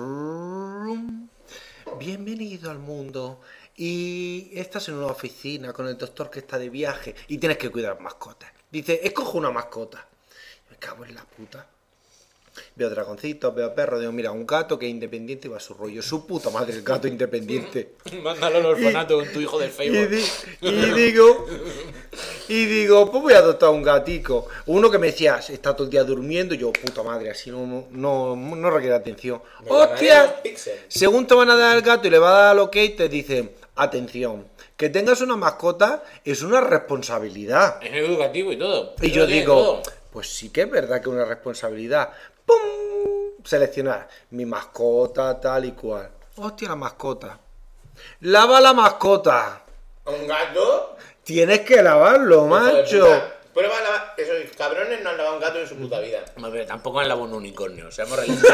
Bienvenido al mundo. Y estás en una oficina con el doctor que está de viaje y tienes que cuidar mascotas. Dice, escojo una mascota. Me cago en la puta. Veo dragoncitos, veo perros, digo, mira, un gato que es independiente y va a su rollo. Su puta madre, el gato independiente. Mándalo al orfanato con tu hijo del Y, Facebook. di- y digo, y digo, pues voy a adoptar un gatico. Uno que me decía, está todo el día durmiendo, y yo, puta madre, así no, no, no requiere atención. Me llamaré los ¡Hostia! Pixel. Según te van a dar al gato y le va a dar al ok, te dicen, atención, que tengas una mascota es una responsabilidad. Es educativo y todo. Y Eso yo lo tiene digo, todo. pues sí que es verdad que es una responsabilidad. ¡Pum! Seleccionar mi mascota, tal y cual. Hostia, la mascota. Lava la mascota. ¿Un gato? Tienes que lavarlo, Hijo de macho. puta. Prueba a lavar. Esos cabrones no han lavado un gato en su puta vida. A ver, tampoco han lavado un unicornio, seamos realistas.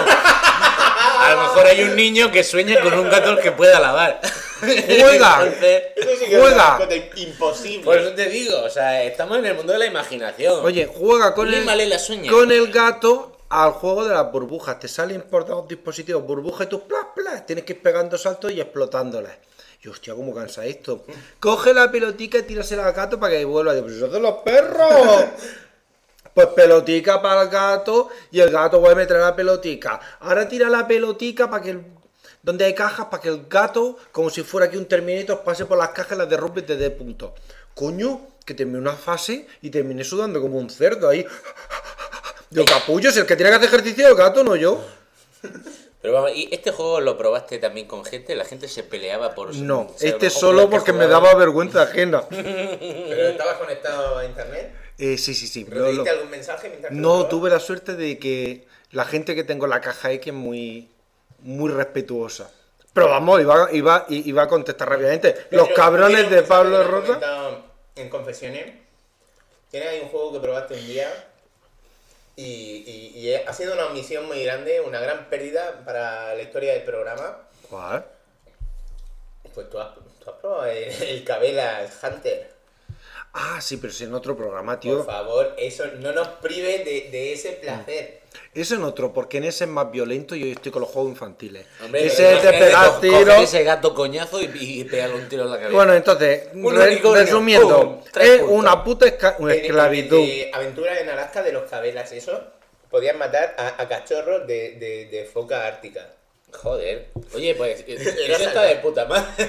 A lo mejor hay un niño que sueña con un gato que pueda lavar. Juega. Entonces, Eso sí que es Juega. una mascota imposible. por eso te digo, o sea, estamos en el mundo de la imaginación. Oye, juega con el, Límale las uñas. con el gato al juego de las burbujas. Te salen por dos dispositivos burbujas y tú plas, plas. Tienes que ir pegando saltos y explotándolas. Y hostia, cómo cansa esto. Coge la pelotica y tírasela al gato para que vuelva. Digo, pero eso es de los perros. Pues pelotica para el gato y el gato vuelve a meter la pelotica. Ahora tira la pelotica para que el- donde hay cajas para que el gato, como si fuera aquí un Terminator, pase por las cajas, las derrumbe y te dé puntos. Coño, que terminé una fase y terminé sudando como un cerdo ahí. Digo, capullo, si el que tiene que hacer ejercicio es el gato, no yo. Pero vamos, ¿y este juego lo probaste también con gente? La gente se peleaba por... No, ser este mejor solo que porque me jugaba. daba vergüenza ajena. ¿Pero estabas conectado a internet? Eh, sí, sí, sí. lo- lo- ¿Recibiste algún mensaje mientras que lo No, jugabas? tuve la suerte de que la gente que tengo en la caja X es muy, muy respetuosa. Pero vamos, iba, iba, iba a contestar rápidamente. Pedro, Los cabrones quiero de que Pablo sabes, Rosa. comentado En confesiones, tienes ahí un juego que probaste un día y, y, y ha sido una omisión muy grande, una gran pérdida para la historia del programa. ¿Cuál? Pues tú has, tú has probado el, el Cabela's Hunter. Ah, sí, pero es en otro programa, Por tío. favor, eso no nos prive de, de ese placer. Eso en otro, porque en ese es más violento y yo estoy con los juegos infantiles. Hombre, ese es de imagínate pegar co- tiros. coger ese gato coñazo y, y pegarle un tiro en la cabeza. Bueno, entonces, Un re- unicornio, resumiendo, pum, tres es puntos. una puta esca- una En- en- esclavitud. de Aventuras en Alaska de los Cabelas, eso. Podían matar a, a cachorros de, de, de foca ártica. Joder. Oye, pues, Era eso está salvaje. de puta madre.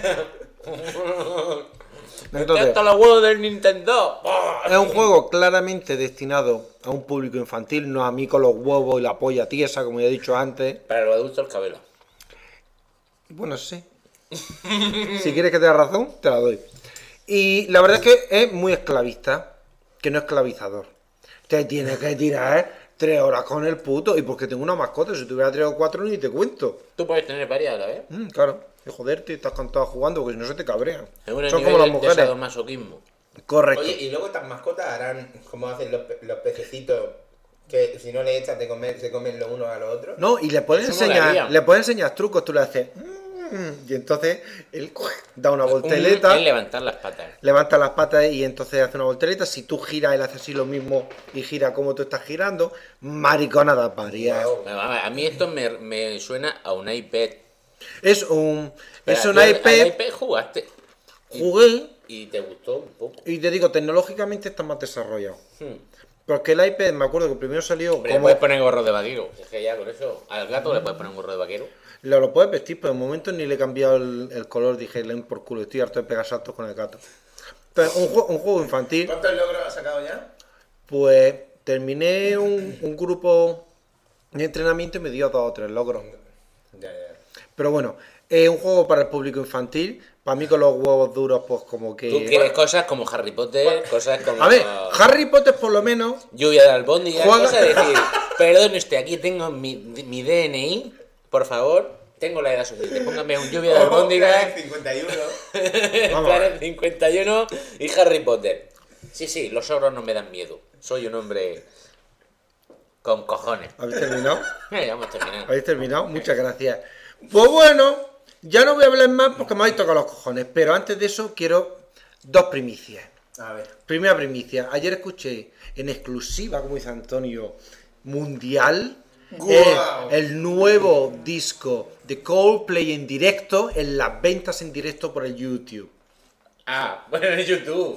Entonces, Hasta los huevos del Nintendo. es un juego claramente destinado a un público infantil, no a mí con los huevos y la polla tiesa, como ya he dicho antes. Para los adultos, el cabelo. Bueno, sí. Si quieres que te dé razón, te la doy. Y la verdad es que es muy esclavista, que no esclavizador. Te tienes que tirar tres horas con el puto. Y porque tengo una mascota, si tuviera tres o cuatro ni te cuento. Tú puedes tener varias a la vez. Mm, claro. Y joderte, estás cantado jugando, porque si no se te cabrean. Es un Son como las mujeres. de sadomasoquismo. Correcto. Oye, y luego estas mascotas harán como hacen los, pe- los pececitos, que si no le echas de comer, se comen los unos a los otros. No, y le puedes Eso enseñar, molaría. le puedes enseñar trucos, tú le haces. "Mm", y entonces él da una voltereta, Es levantar las patas. levanta las patas y entonces hace una voltereta. Si tú giras, él hace así lo mismo y gira como tú estás girando. Maricona de varias. Guau. A mí esto me, me suena a un iPad. Es un, es Espera, un tú al- iPad. al iPad jugaste Jugué y te gustó un poco. y te digo, tecnológicamente está más desarrollado. Hmm. Porque el iPad, me acuerdo que primero salió Hombre, le como... puedes poner gorro de vaquero. Es que ya con eso, al gato le puedes poner un gorro de vaquero. Lo, lo puedes vestir, pero de momento ni le he cambiado el, el color. Dije, len por culo, estoy harto de pegar saltos con el gato. Entonces, un, jue- un juego infantil, ¿Cuántos logros has sacado ya? pues terminé un, un grupo de entrenamiento y me dio dos o tres logros. Ya, ya. Pero bueno, es un juego para el público infantil. Para mí con los huevos duros, pues como que... Tú quieres cosas como Harry Potter, cosas como... A ver, Harry Potter por lo menos... Lluvia de albóndigas, Juega- cosas de decir, perdone usted, aquí tengo mi, mi D N I, por favor, tengo la edad suficiente, póngame un lluvia de Oh, albóndigas, Planet cincuenta y uno. Vamos a ver. Planet cincuenta y uno y Harry Potter. Sí, sí, los ogros no me dan miedo, soy un hombre con cojones. ¿Habéis terminado? Eh, ya hemos terminado. ¿Habéis terminado? Muchas gracias. Pues bueno, ya no voy a hablar más porque me habéis tocado los cojones. Pero antes de eso quiero dos primicias. A ver. Primera primicia. Ayer escuché en exclusiva, como dice Antonio, mundial, ¡Guau! el, el nuevo disco de Coldplay en directo, en las ventas en directo por el YouTube. Ah, bueno, en YouTube.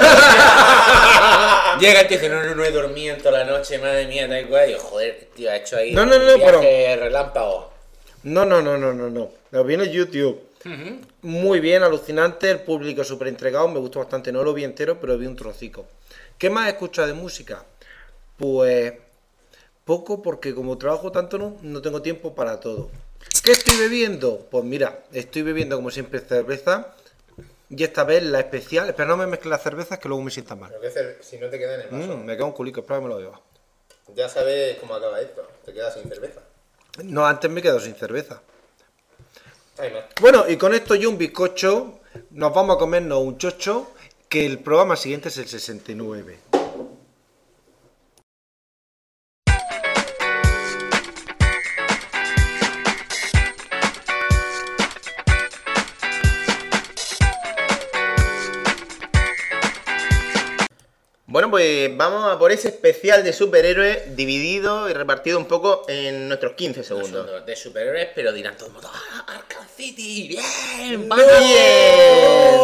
Llega el tío y dice, no, no, no he dormido en toda la noche, madre mía, tal cual. Y yo, joder, qué tío, ha hecho ahí No, no, un no, viaje relámpago. No, no, no, no, no, no. Lo vi en el YouTube. Muy bien, alucinante, el público súper entregado, me gustó bastante. No lo vi entero, pero vi un trocico. ¿Qué más he escuchado de música? Pues poco, porque como trabajo tanto no, no tengo tiempo para todo. ¿Qué estoy bebiendo? Pues mira, estoy bebiendo como siempre cerveza. Y esta vez la especial, espera, no me mezcle las cervezas que luego me sientan mal. Pero que cer- si no te queda en el vaso, Mm, me queda un culico, espera que me lo beba. ya sabes cómo acaba esto. Te quedas sin cerveza. No, antes me quedo sin cerveza. Hay más. Bueno, y con esto y un bizcocho, nos vamos a comernos un chocho, que el programa siguiente es el sesenta y nueve. Bueno, pues vamos a por ese especial de superhéroes dividido y repartido un poco en nuestros quince No segundos. son de superhéroes, pero dirán todo el mundo, ¡ah, Arkham City! ¡Bien! ¡Muy bien!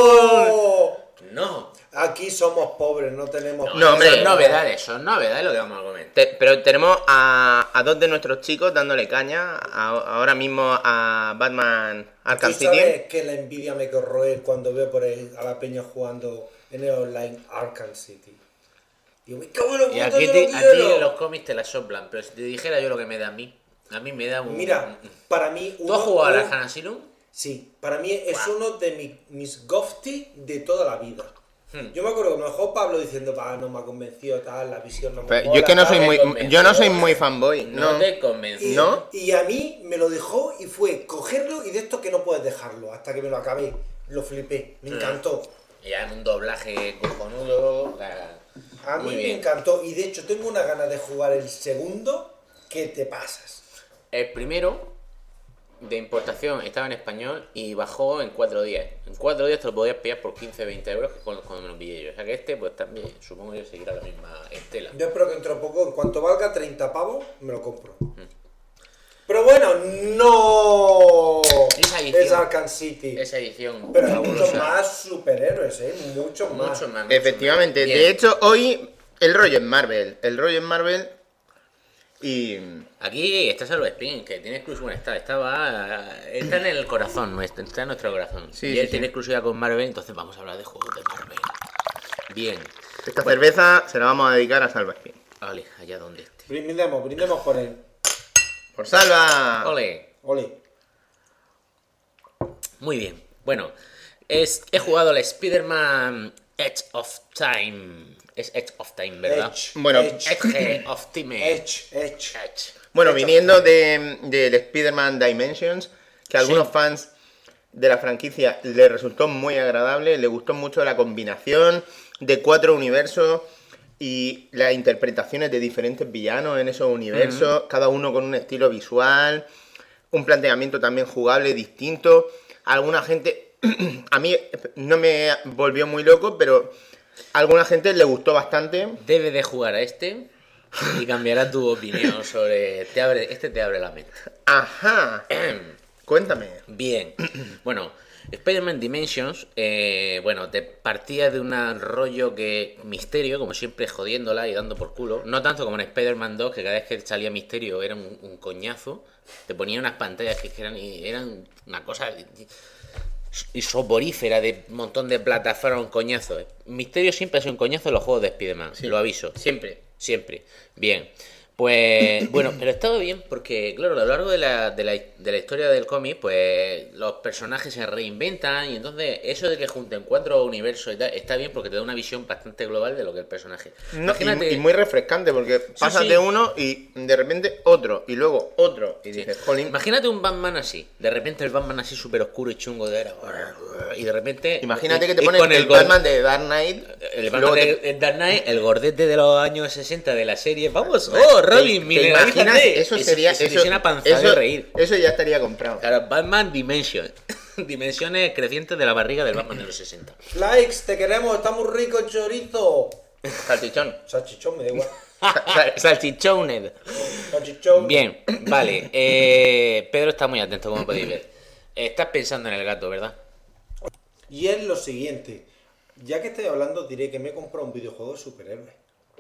No, Aquí somos pobres, no tenemos... No, hombre. son novedades, son novedades lo que vamos a comentar. Te- pero tenemos a, a dos de nuestros chicos dándole caña a- ahora mismo a Batman Arkham ¿Tú City. sabes que la envidia me corroe cuando veo por ahí a la peña jugando en el online Arkham City? Digo, me cago en la Y puta, aquí yo te- lo a quiero. ti los cómics te la soplan, pero si te dijera yo lo que me da a mí, a mí me da un... Mira, para mí... ¿Tú has jugado a la Arkham Asylum? Sí, para mí es Guau. uno de mi- mis Gofty de toda la vida. Yo me acuerdo que me dejó Pablo diciendo, "Pa, no me ha convencido, tal, la visión no me Pero mola, yo es que no tal". soy muy, convenció. yo no soy muy fanboy, No, no. te convencí. Y, ¿No? y a mí me lo dejó y fue cogerlo y de esto que no puedes dejarlo, hasta que me lo acabé. Lo flipé, me encantó. Ya en un doblaje cojonudo. la- A mí Muy me bien. encantó y de hecho tengo una ganas de jugar el segundo que te pasas. El primero de importación estaba en español y bajó en cuatro días. En cuatro días te lo podías pillar por quince veinte euros, que es cuando, cuando me lo pillé yo. O sea que este, pues también, supongo yo, seguirá la misma estela. Yo espero que dentro de poco, en cuanto valga treinta pavos, me lo compro. Pero bueno, no Esa edición. es Arkham City. Esa edición. Pero hay muchos fabulosa. más superhéroes, ¿eh? Muchos más. Mucho más. mucho Efectivamente, más. Bien. de hecho, hoy el rollo en Marvel. El rollo en Marvel. Y. Aquí está Salvo Spring, que tiene exclusiva. Está, estaba, está en el corazón nuestro, está en nuestro corazón. Sí, y sí, él sí. tiene exclusividad con Marvel, entonces vamos a hablar de juegos de Marvel. Bien. Esta cerveza se la vamos a dedicar a Salva Spin. Vale, allá donde esté. Brindemos, brindemos por él. ¡Por Salva! Ole. Oli. Muy bien. Bueno, es, he jugado la Spider-Man Edge of Time. Es Edge of Time, ¿verdad? Edge. Bueno, Edge. Edge of Time. Edge. Edge. Edge. Bueno, viniendo de, del Spider-Man Dimensions, que a algunos Sí. fans de la franquicia le resultó muy agradable, le gustó mucho la combinación de cuatro universos y las interpretaciones de diferentes villanos en esos universos, cada uno con un estilo visual, un planteamiento también jugable distinto. A alguna gente, a mí no me volvió muy loco, pero a alguna gente le gustó bastante. Debes de jugar a este y cambiará tu opinión sobre... Te abre, este te abre la mente. Ajá, cuéntame. Bien. Bueno, Spider-Man Dimensions, eh, bueno, te partía de un rollo que... Misterio, como siempre, jodiéndola y dando por culo. No tanto como en Spider-Man dos, que cada vez que salía Misterio era un, un coñazo. Te ponía unas pantallas que eran, eran una cosa... y soporífera de un montón de plataformas, un coñazo. Misterio siempre ha sido un coñazo en los juegos de Spider-Man, lo aviso. Siempre. Siempre. Bien. Pues bueno, pero estaba bien porque, claro, a lo largo de la, de la, de la historia del cómic, pues los personajes se reinventan y entonces eso de que junten cuatro universos y tal, está bien porque te da una visión bastante global de lo que es el personaje. No, y, y muy refrescante porque pasas sí. de uno y de repente otro y luego otro y dices, jolín. Imagínate un Batman así, de repente el Batman así súper oscuro y chungo de era, y de repente... Imagínate y- que te y pones con el, gor- Batman de Dark Knight. El y Batman luego de, te- de Dark Knight, el gordete de los años sesenta de la serie. Vamos, oh, Robin, ¿Te mineralízate. imaginas? Eso Y se- sería. y se Eso, tiene una panza eso- de reír. eso ya estaría comprado. Claro, Batman Dimension. Dimensiones crecientes de la barriga del Batman de los sesenta. Likes, te queremos, está muy rico el chorizo. Salchichón. Salchichón, me da igual. Sal- Salchichoned. Salchichón. Bien, vale. Eh, Pedro está muy atento, como podéis ver. Estás pensando en el gato, ¿verdad? Y es lo siguiente. Ya que estoy hablando, diré que me he comprado un videojuego de superhéroes.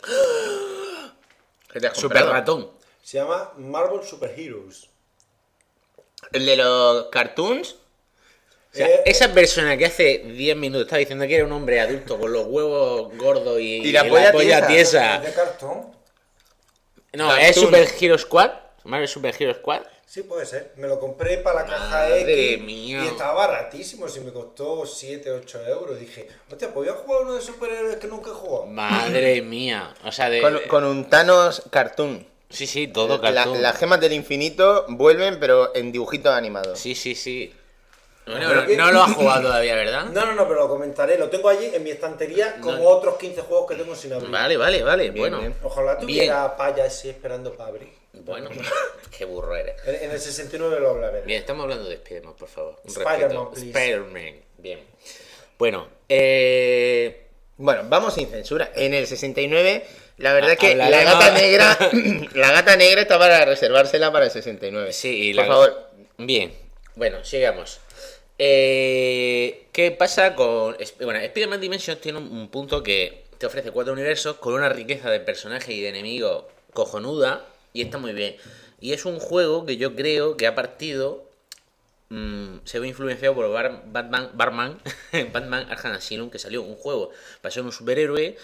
¿Qué te has Super comprado? ratón. Se llama Marvel Super Heroes. ¿El de los cartoons? O sea, Eh, esa persona que hace diez minutos estaba diciendo que era un hombre adulto con los huevos gordos y, Y la polla tiesa. tiesa. ¿De cartón? No, Cartoon. es Super Hero Squad. Marvel Super Hero Squad. Sí, puede ser. Me lo compré para la caja Madre X mía. y estaba baratísimo. Si me costó siete, ocho euros. Dije, hostia, pues voy a jugar uno de superhéroes que nunca he jugado. Madre mía. O sea, de. Con, con un Thanos cartoon. Sí, sí, todo La- cartoon. las gemas del infinito vuelven, pero en dibujitos animados. Sí, sí, sí. Bueno, Pero no, que- no lo has jugado todavía, ¿verdad? No, no, no, pero lo comentaré. Lo tengo allí en mi estantería como No. otros quince juegos que tengo sin abrir. Vale, vale, vale. Bien, bueno. bien. Ojalá tuviera paya así esperando para abrir. Bueno, qué burro eres. En en el sesenta y nueve lo hablaré. Bien, estamos hablando de Spider-Man, por favor. Un Spider-Man, respeto. please. Spider-Man. Bien. Bueno, eh. Bueno, vamos sin censura. En el sesenta y nueve, la verdad Ha- que la hablaremos- gata negra, la gata negra está para reservársela para el sesenta y nueve. Sí, y por la- favor. Bien, bueno, sigamos. Eh, ¿Qué pasa con... Bueno, Spider-Man Dimensions tiene un, un punto que te ofrece cuatro universos con una riqueza de personajes y de enemigos cojonuda y está muy bien. Y es un juego que yo creo que ha partido... mm, se ve influenciado por Bar- Batman, Batman, Batman Arkham Asylum, que salió un juego para ser un superhéroe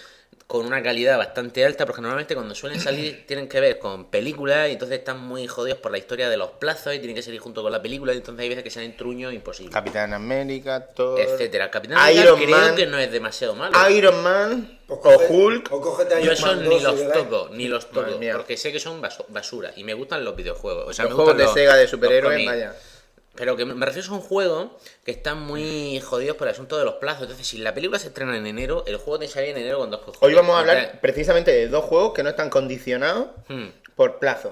con una calidad bastante alta, porque normalmente cuando suelen salir tienen que ver con películas y entonces están muy jodidos por la historia de los plazos y tienen que salir junto con la película y entonces hay veces que salen truños imposibles. Capitán América, Thor, etcétera. Capitán América Iron creo Man, que no es demasiado malo. Iron Man O o coge- Hulk. O cógete a Yo Iron esos Man ni dos, los si queréis. toco, ni los toco, Madre mía. porque sé que son basu- basura y me gustan los videojuegos. O sea, Los me juegos gustan de los- Sega de los superhéroes, cómics. vaya. Pero que me refiero a un juego que están muy jodidos por el asunto de los plazos. Entonces, si la película se estrena en enero, el juego tiene que salir en enero con dos cojones. Hoy vamos a hablar Entonces, precisamente de dos juegos que no están condicionados hmm, por plazo.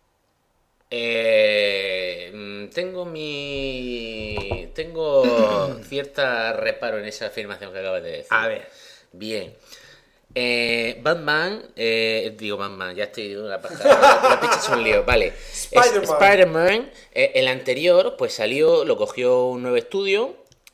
eh, mm, tengo mi... Tengo cierta reparo en esa afirmación que acabas de decir. A ver. Bien. Eh, Batman, eh, digo Batman, ya estoy la paja. La picha es un lío, vale. Es- Spider-Man. Spider-Man, eh, el anterior, pues salió, lo cogió un nuevo estudio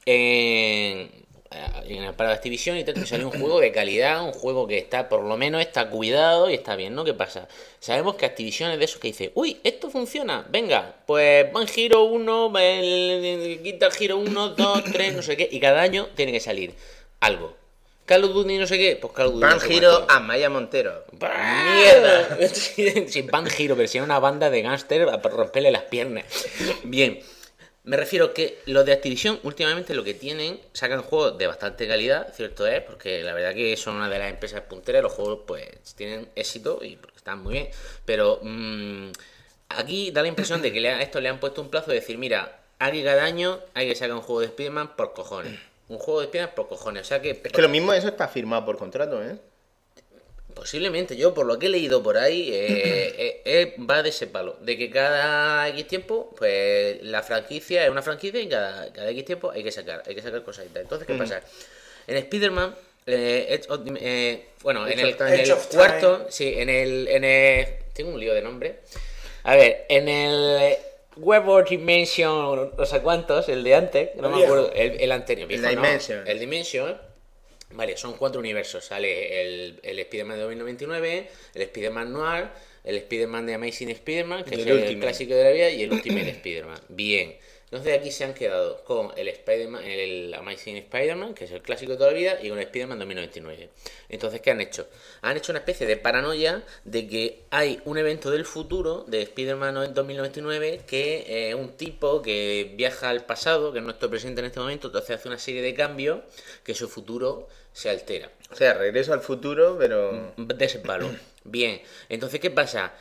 en, en el para Activision y tal, que salió un juego de calidad, un juego que está, por lo menos, está cuidado y está bien, ¿no? ¿Qué pasa? Sabemos que Activision es de esos que dice, uy, esto funciona, venga, pues Van Hero uno, el, el Guitar Hero uno, dos, tres, no sé qué, y cada año tiene que salir algo. Call of Duty no sé qué, pues Call of Duty Van no sé Hero cuánto. a Maya Montero. ¡Mierda! Sí, Van Hero, pero si era una banda de gángster a romperle las piernas. Bien, me refiero que los de Activision últimamente lo que tienen, sacan juegos de bastante calidad, cierto es, porque la verdad que son una de las empresas punteras, los juegos pues tienen éxito y porque están muy bien, pero mmm, aquí da la impresión de que le, a esto le han puesto un plazo de decir, mira, aquí cada año hay que sacar un juego de Spider-Man por cojones. Un juego de Spider-Man por cojones, o sea que... Es que lo mismo eso está firmado por contrato, ¿eh? Posiblemente, yo por lo que he leído por ahí, eh, eh, eh, va de ese palo, de que cada X tiempo, pues la franquicia es una franquicia y cada, cada X tiempo hay que sacar, hay que sacar cositas. Entonces, ¿qué pasa? En Spider-Man, eh, Edge of- eh, bueno, en Edge el, of Time. en el Edge of Time. cuarto, sí, en el, en el, tengo un lío de nombre. A ver, en el Web of Dimension, no sé cuántos, el de antes, no El me viejo. acuerdo, el, el anterior, viejo, no, Dimension. el Dimension. Vale, son cuatro universos. Sale el, el Spider-Man de dos mil noventa y nueve, el Spider-Man Noir, el Spider-man de Amazing Spider-Man, que Y es el el, Ultimate. clásico de la vida, y el Ultimate Spider-Man. Bien. Entonces aquí se han quedado con el Spider-Man, el Amazing Spider-Man, que es el clásico de toda la vida, y con el Spider-Man dos mil noventa y nueve. Entonces, ¿qué han hecho? Han hecho una especie de paranoia de que hay un evento del futuro de Spider-Man dos mil noventa y nueve que es un tipo que viaja al pasado, que no está presente en este momento, entonces hace una serie de cambios que su futuro se altera. O sea, regreso al futuro, pero... De ese palo. Bien, entonces, ¿qué pasa?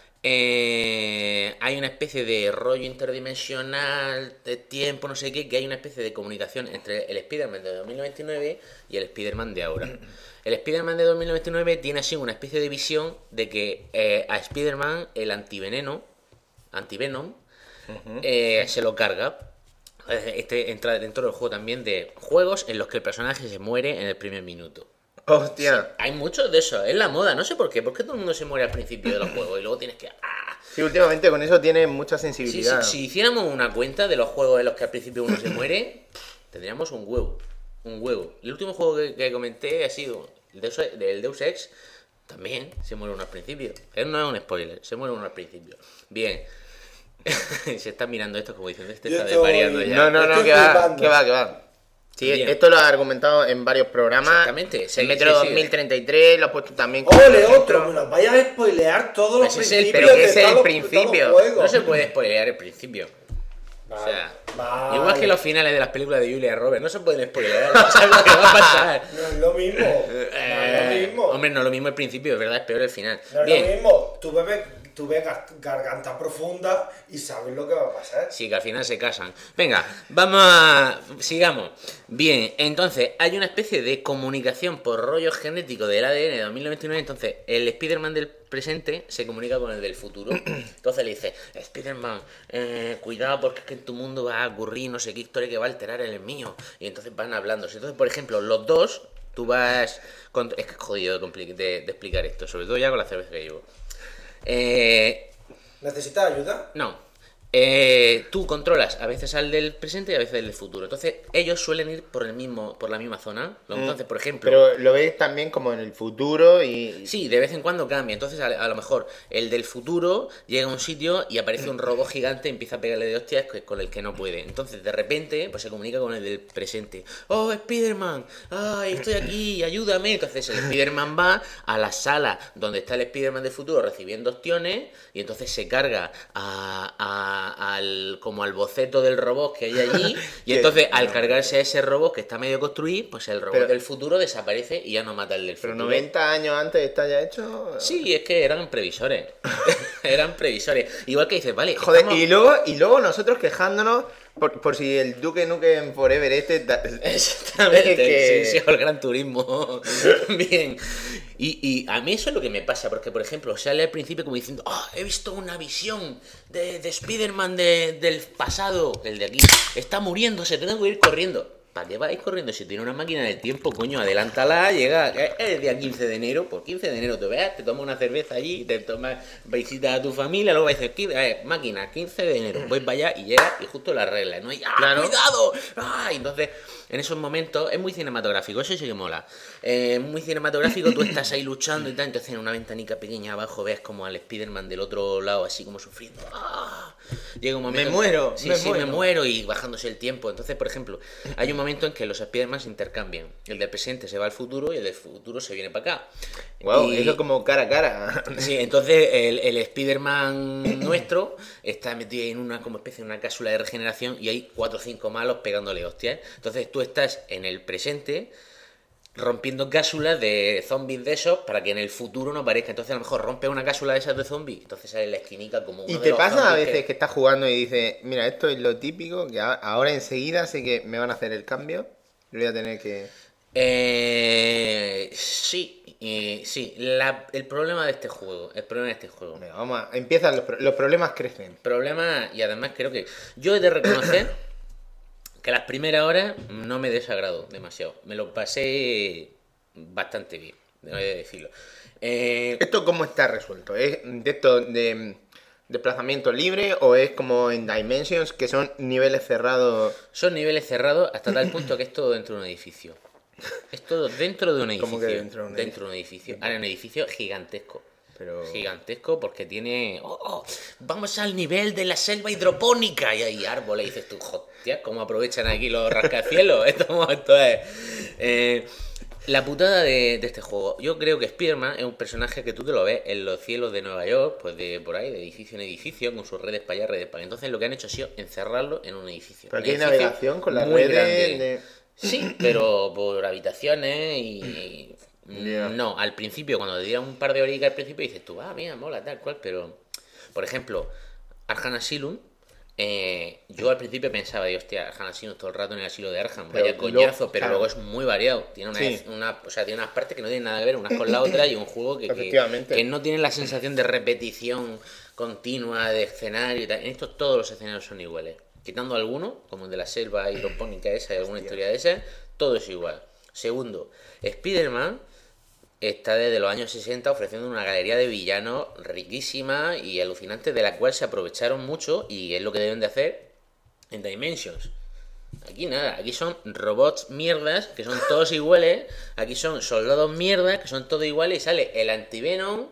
Eh, hay una especie de rollo interdimensional, de tiempo, no sé qué, que hay una especie de comunicación entre el Spider-Man de dos mil noventa y nueve y el Spider-Man de ahora. El Spider-Man de dos mil noventa y nueve tiene así una especie de visión de que eh, a Spider-Man el antiveneno, antivenom, eh, se lo carga. Eh, Este entra dentro del juego también de juegos en los que el personaje se muere en el primer minuto. Hostia. Hay muchos de eso, es la moda, no sé por qué, ¿por qué todo el mundo se muere al principio de los juegos y luego tienes que... ¡Ah! Sí, últimamente con eso tiene mucha Sí, sensibilidad. sí, si hiciéramos una cuenta de los juegos en los que al principio uno se muere, tendríamos un huevo, un huevo. El último juego que, que comenté ha sido el Deus, el Deus Ex, también se muere uno al principio. Él no es un spoiler, se muere uno al principio. Bien. Se está mirando esto como diciendo, este Yo está estoy- desvariando ya. No, no, no, Estoy que va, flipando. que va, que va. Sí, Bien. esto lo ha argumentado en varios programas. Exactamente, sí, el Metro sí, sí. dos mil treinta y tres lo ha puesto también con ¡Ole, nosotros. otro! Me los vayas a spoilear todos los Ese es el- principios pero que de ese es todos el los- principio. todos los juegos. No se puede spoilear el principio. O sea, Vale. igual que los finales de las películas de Julia Roberts, no se pueden spoilear, no sabes lo que va a pasar. No es lo mismo. No es Eh, lo mismo. Hombre, no es lo mismo el principio, es verdad, es peor el final. No es Bien, lo mismo. Tú bebes, tú bebes gar- garganta profunda y sabes lo que va a pasar. sí, que al final se casan. Venga, vamos a... sigamos. Bien, entonces, hay una especie de comunicación por rollo genético del A D N de dos mil noventa y nueve, entonces, el Spider-Man del presente se comunica con el del futuro. Entonces le dice, Spider-Man, eh, cuidado porque es que en tu mundo va a ocurrir no sé qué historia que va a alterar en el mío. Y entonces van hablando. Entonces, por ejemplo, los dos, tú vas... con- Es que es jodido de, compli- de- de explicar esto, sobre todo ya con la cerveza que llevo. Eh, ¿Necesitas ayuda? no. Eh, tú controlas a veces al del presente y a veces al del futuro. Entonces, ellos suelen ir por el mismo, por la misma zona. Entonces, por ejemplo. Pero lo ves también como en el futuro y. Sí, de vez en cuando cambia. Entonces, a, a lo mejor el del futuro llega a un sitio y aparece un robot gigante, empieza a pegarle de hostias con el que no puede. Entonces, de repente, pues se comunica con el del presente. ¡Oh, Spider-Man! ¡Ay, estoy aquí! ¡Ayúdame! Entonces, el Spider-Man va a la sala donde está el Spider-Man del futuro recibiendo ostiones y entonces se carga a. a al como al boceto del robot que hay allí y entonces al cargarse a ese robot que está medio construido, pues el robot pero, del futuro desaparece y ya no mata al del pero futuro. noventa años antes está ya hecho. Sí, es que eran previsores. Eran previsores. Igual que dices, vale, joder, estamos... y luego y luego nosotros quejándonos por, por si el Duke Nukem Forever este da... Exactamente, que... sí, sí, el Gran Turismo. Bien. Y, y a mí eso es lo que me pasa, porque por ejemplo sale al principio como diciendo, oh, he visto una visión de, de Spider-Man de, del pasado, el de aquí, está muriéndose, tengo que ir corriendo. ¿Para qué vais corriendo? Si tiene una máquina del tiempo, coño, adelántala, llega el día quince de enero, por quince de enero te veas, te tomas una cerveza allí, te tomas visitas a tu familia, luego dices, eh, máquina, quince de enero, voy para allá y llega y justo la regla, ¿no? Y, ¡ah, claro, cuidado! ¡Ah! Entonces, en esos momentos es muy cinematográfico, eso sí que mola. Eh, muy cinematográfico, tú estás ahí luchando y tal, entonces en una ventanica pequeña abajo ves como al Spider-Man del otro lado, así como sufriendo. ¡Ah! Llega un momento... Me muero, sí, me sí, muero. me muero y bajándose el tiempo. Entonces, por ejemplo, hay un momento en que los Spider-Man se intercambian. El del presente se va al futuro y el del futuro se viene para acá. Wow, y... eso como cara a cara. Sí, entonces el, el Spider-Man nuestro está metido en una como especie de una cápsula de regeneración y hay cuatro o cinco malos pegándole hostias. Entonces tú estás en el presente rompiendo cápsulas de zombies de esos para que en el futuro no aparezca. Entonces a lo mejor rompe una cápsula de esas de zombies, entonces sale la esquinica como uno Y de te los pasa a zombies veces que... que estás jugando y dices, mira, esto es lo típico, que a- ahora enseguida sé que me van a hacer el cambio, lo voy a tener que... Eh, sí, eh, sí. La- el problema de este juego, el problema de este juego. Venga, vamos a... Empiezan los, pro- los problemas crecen. Problema, y además creo que yo he de reconocer que las primeras horas no me desagradó demasiado. Me lo pasé bastante bien, debo de decirlo. Eh, ¿Esto cómo está resuelto? ¿Es de esto de desplazamiento libre o es como en Dimensions, que son niveles cerrados? son niveles cerrados hasta tal punto que es todo dentro de un edificio. Es todo dentro de un edificio. ¿Cómo que dentro de un Dentro de un edificio. Ahora, un edificio gigantesco. Pero... Gigantesco porque tiene... Oh, oh, vamos al nivel de la selva hidropónica y hay árboles y dices tú, hostia, ¿cómo aprovechan aquí los rascacielos? Esto, esto es... Eh, la putada de, de este juego. Yo creo que Spider-Man es un personaje que tú te lo ves en los cielos de Nueva York, pues de por ahí, de edificio en edificio, con sus redes para allá, redes para allá. Entonces lo que han hecho ha sido encerrarlo en un edificio. Pero Un aquí hay edificio navegación con las muy redes grande. de- Sí, pero por habitaciones y... Yeah. No, al principio, cuando te dieron un par de horitas al principio, dices tú, ah, mira, mola, tal cual, pero... Por ejemplo, Arkham Asylum, eh, yo al principio pensaba, dios, hostia, Arkham Asylum todo el rato en el asilo de Arkham, Pero vaya coñazo, luego, pero claro. luego es muy variado. Tiene una, Sí. una, o sea, tiene unas partes que no tienen nada que ver unas con la otra y un juego que, que, Efectivamente. que no tiene la sensación de repetición continua de escenario y tal. En estos todos los escenarios son iguales. Quitando algunos, como el de la selva hidropónica esa y alguna historia de esa, todo es igual. Segundo, Spider-Man está desde los años sesenta ofreciendo una galería de villanos riquísima y alucinante, de la cual se aprovecharon mucho y es lo que deben de hacer en Dimensions. Aquí nada, aquí son robots mierdas, que son todos iguales, aquí son soldados mierdas, que son todos iguales, y sale el Antivenom,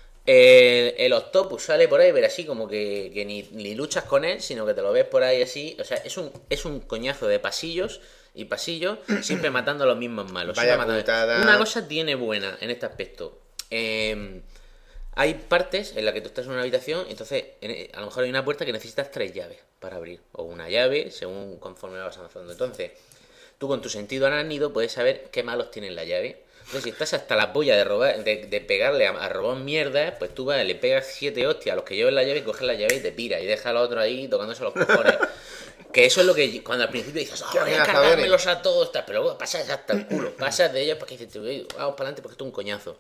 el, el Octopus sale por ahí, pero así como que, que ni, ni luchas con él, sino que te lo ves por ahí así, o sea, es un, es un coñazo de pasillos y pasillos, siempre matando a los mismos malos. Vaya siempre matando- putada. Una cosa tiene buena en este aspecto. Eh, hay partes en las que tú estás en una habitación, entonces en- a lo mejor hay una puerta que necesitas tres llaves para abrir, o una llave según conforme vas avanzando. Entonces, tú con tu sentido arácnido puedes saber qué malos tienen la llave. Entonces, si estás hasta la polla de robar, de, de pegarle a, a robar mierda, pues tú vas, le pegas siete hostias a los que lleven la llave, coges la llave y te pira, y deja al otro ahí tocándose los cojones. Que eso es lo que cuando al principio dices, oh, ¿Qué voy a amenazadores? cargármelos a todos, tal, pero luego pasas hasta el culo, pasas de ellos porque dices, "Tío, vamos para adelante porque esto es un coñazo".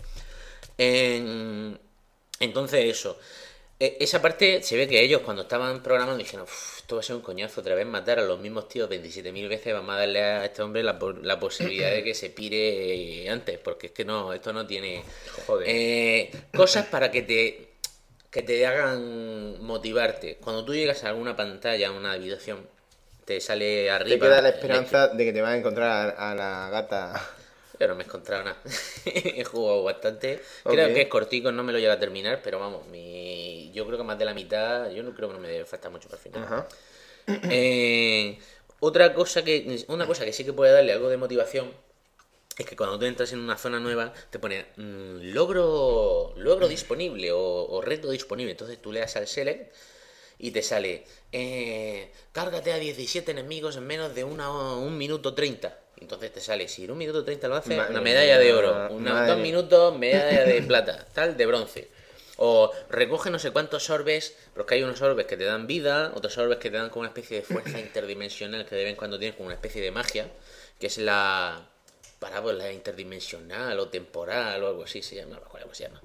En- Entonces eso, E- esa parte se ve que ellos cuando estaban programando dijeron, "Uf, esto va a ser un coñazo, otra vez matar a los mismos tíos veintisiete mil veces, vamos a darle a este hombre la, po- la posibilidad de que se pire antes, porque es que no, esto no tiene Joder. eh, cosas para que te que te hagan motivarte. Cuando tú llegas a alguna pantalla, a una habitación, te sale arriba... Te queda la esperanza de que te vas a encontrar a, a la gata... Pero no me he encontrado nada. He jugado bastante. Creo Ok. que es cortico, no me lo llega a terminar, pero vamos, mi... yo creo que más de la mitad, yo no creo que no me debe faltar mucho para el final. Ajá. Eh, otra cosa que, una cosa que sí que puede darle algo de motivación es que cuando tú entras en una zona nueva te pone mm, logro logro disponible o, o reto disponible. Entonces tú le das al select y te sale eh, cárgate a diecisiete enemigos en menos de una, un minuto treinta. Entonces te sale, si en un minuto treinta lo haces, Madre una medalla de mía, oro, una, madre dos mía. minutos, medalla de plata, tal, de bronce. O recoge no sé cuántos orbes, porque hay unos orbes que te dan vida, otros orbes que te dan como una especie de fuerza interdimensional que de vez en cuando tienes como una especie de magia, que es la parábola interdimensional o temporal o algo así se llama, no recuerdo cómo se llama.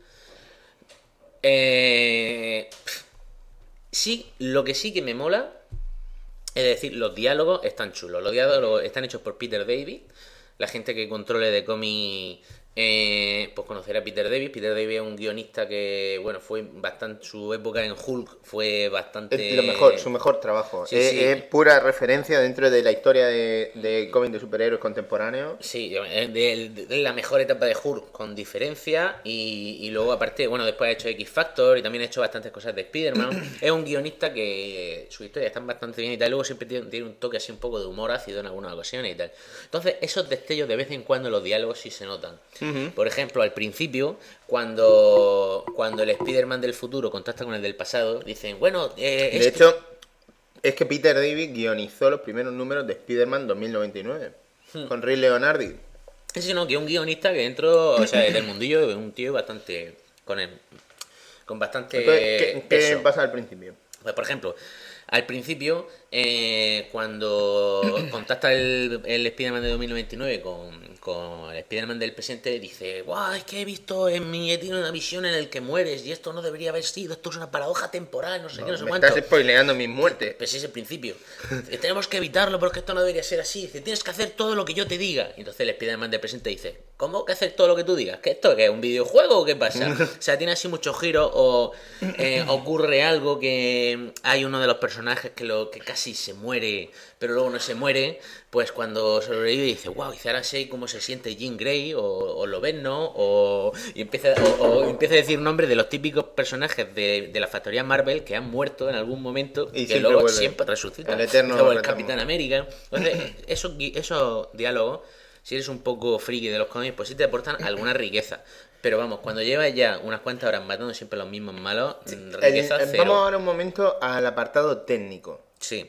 Eh, sí, lo que sí que me mola, es decir, los diálogos están chulos, los diálogos están hechos por Peter David, la gente que controle de cómic... Eh, pues conocer a Peter David. Peter David es un guionista que, bueno, fue bastante. Su época en Hulk fue bastante. Es lo mejor, su mejor trabajo. Sí, es, sí. es pura referencia dentro de la historia de, de cómic de superhéroes contemporáneos. Sí, es de, de- de la mejor etapa de Hulk, con diferencia. Y, y luego, aparte, bueno, después ha hecho X Factor y también ha hecho bastantes cosas de Spider-Man. Es un guionista que su historia está bastante bien y tal. Luego siempre tiene, tiene un toque así un poco de humor ácido en algunas ocasiones y tal. Entonces, esos destellos de vez en cuando en los diálogos sí se notan. Por ejemplo, al principio, cuando, cuando el Spider-Man del futuro contacta con el del pasado, dicen, bueno, eh, De esto- hecho, es que Peter David guionizó los primeros números de Spider-Man dos mil noventa y nueve. Hmm. Con Ray Leonardi. Es sino que un guionista que dentro, o sea, del mundillo, es un tío bastante. con el, con bastante Entonces, ¿qué, qué peso. pasa al principio? Pues, por ejemplo, al principio, eh, cuando contacta el, el Spider-Man de dos mil noventa y nueve con, con el Spider-Man del presente, dice, guau, es que he visto en mi he tenido una visión en el que mueres y esto no debería haber sido, esto es una paradoja temporal, no sé qué, no sé Me cuánto. estás spoileando mis muertes. Pues ese es el principio. Dice, tenemos que evitarlo porque esto no debería ser así. Dice, tienes que hacer todo lo que yo te diga. Y entonces el Spider-Man del presente dice, ¿cómo que hacer todo lo que tú digas? ¿Que esto qué es un videojuego o qué pasa? O sea, tiene así muchos giros o eh, ocurre algo que hay uno de los personajes que, lo, que casi se muere, pero luego no se muere. Pues cuando sobrevive dice, wow, y ahora sé cómo se siente Jean Grey o, o Lobezno o, y empieza, o, o empieza a decir nombres de los típicos personajes de, de la factoría Marvel que han muerto en algún momento Y y que siempre luego vuelven. siempre resucitan. El eterno Luego el retorno. Capitán América. Entonces, esos, gui- esos diálogos, si eres un poco friki de los cómics, pues sí te aportan alguna riqueza. Pero vamos, cuando llevas ya unas cuantas horas matando siempre los mismos malos, mm, riqueza El- cero. vamos ahora un momento al apartado técnico. Sí.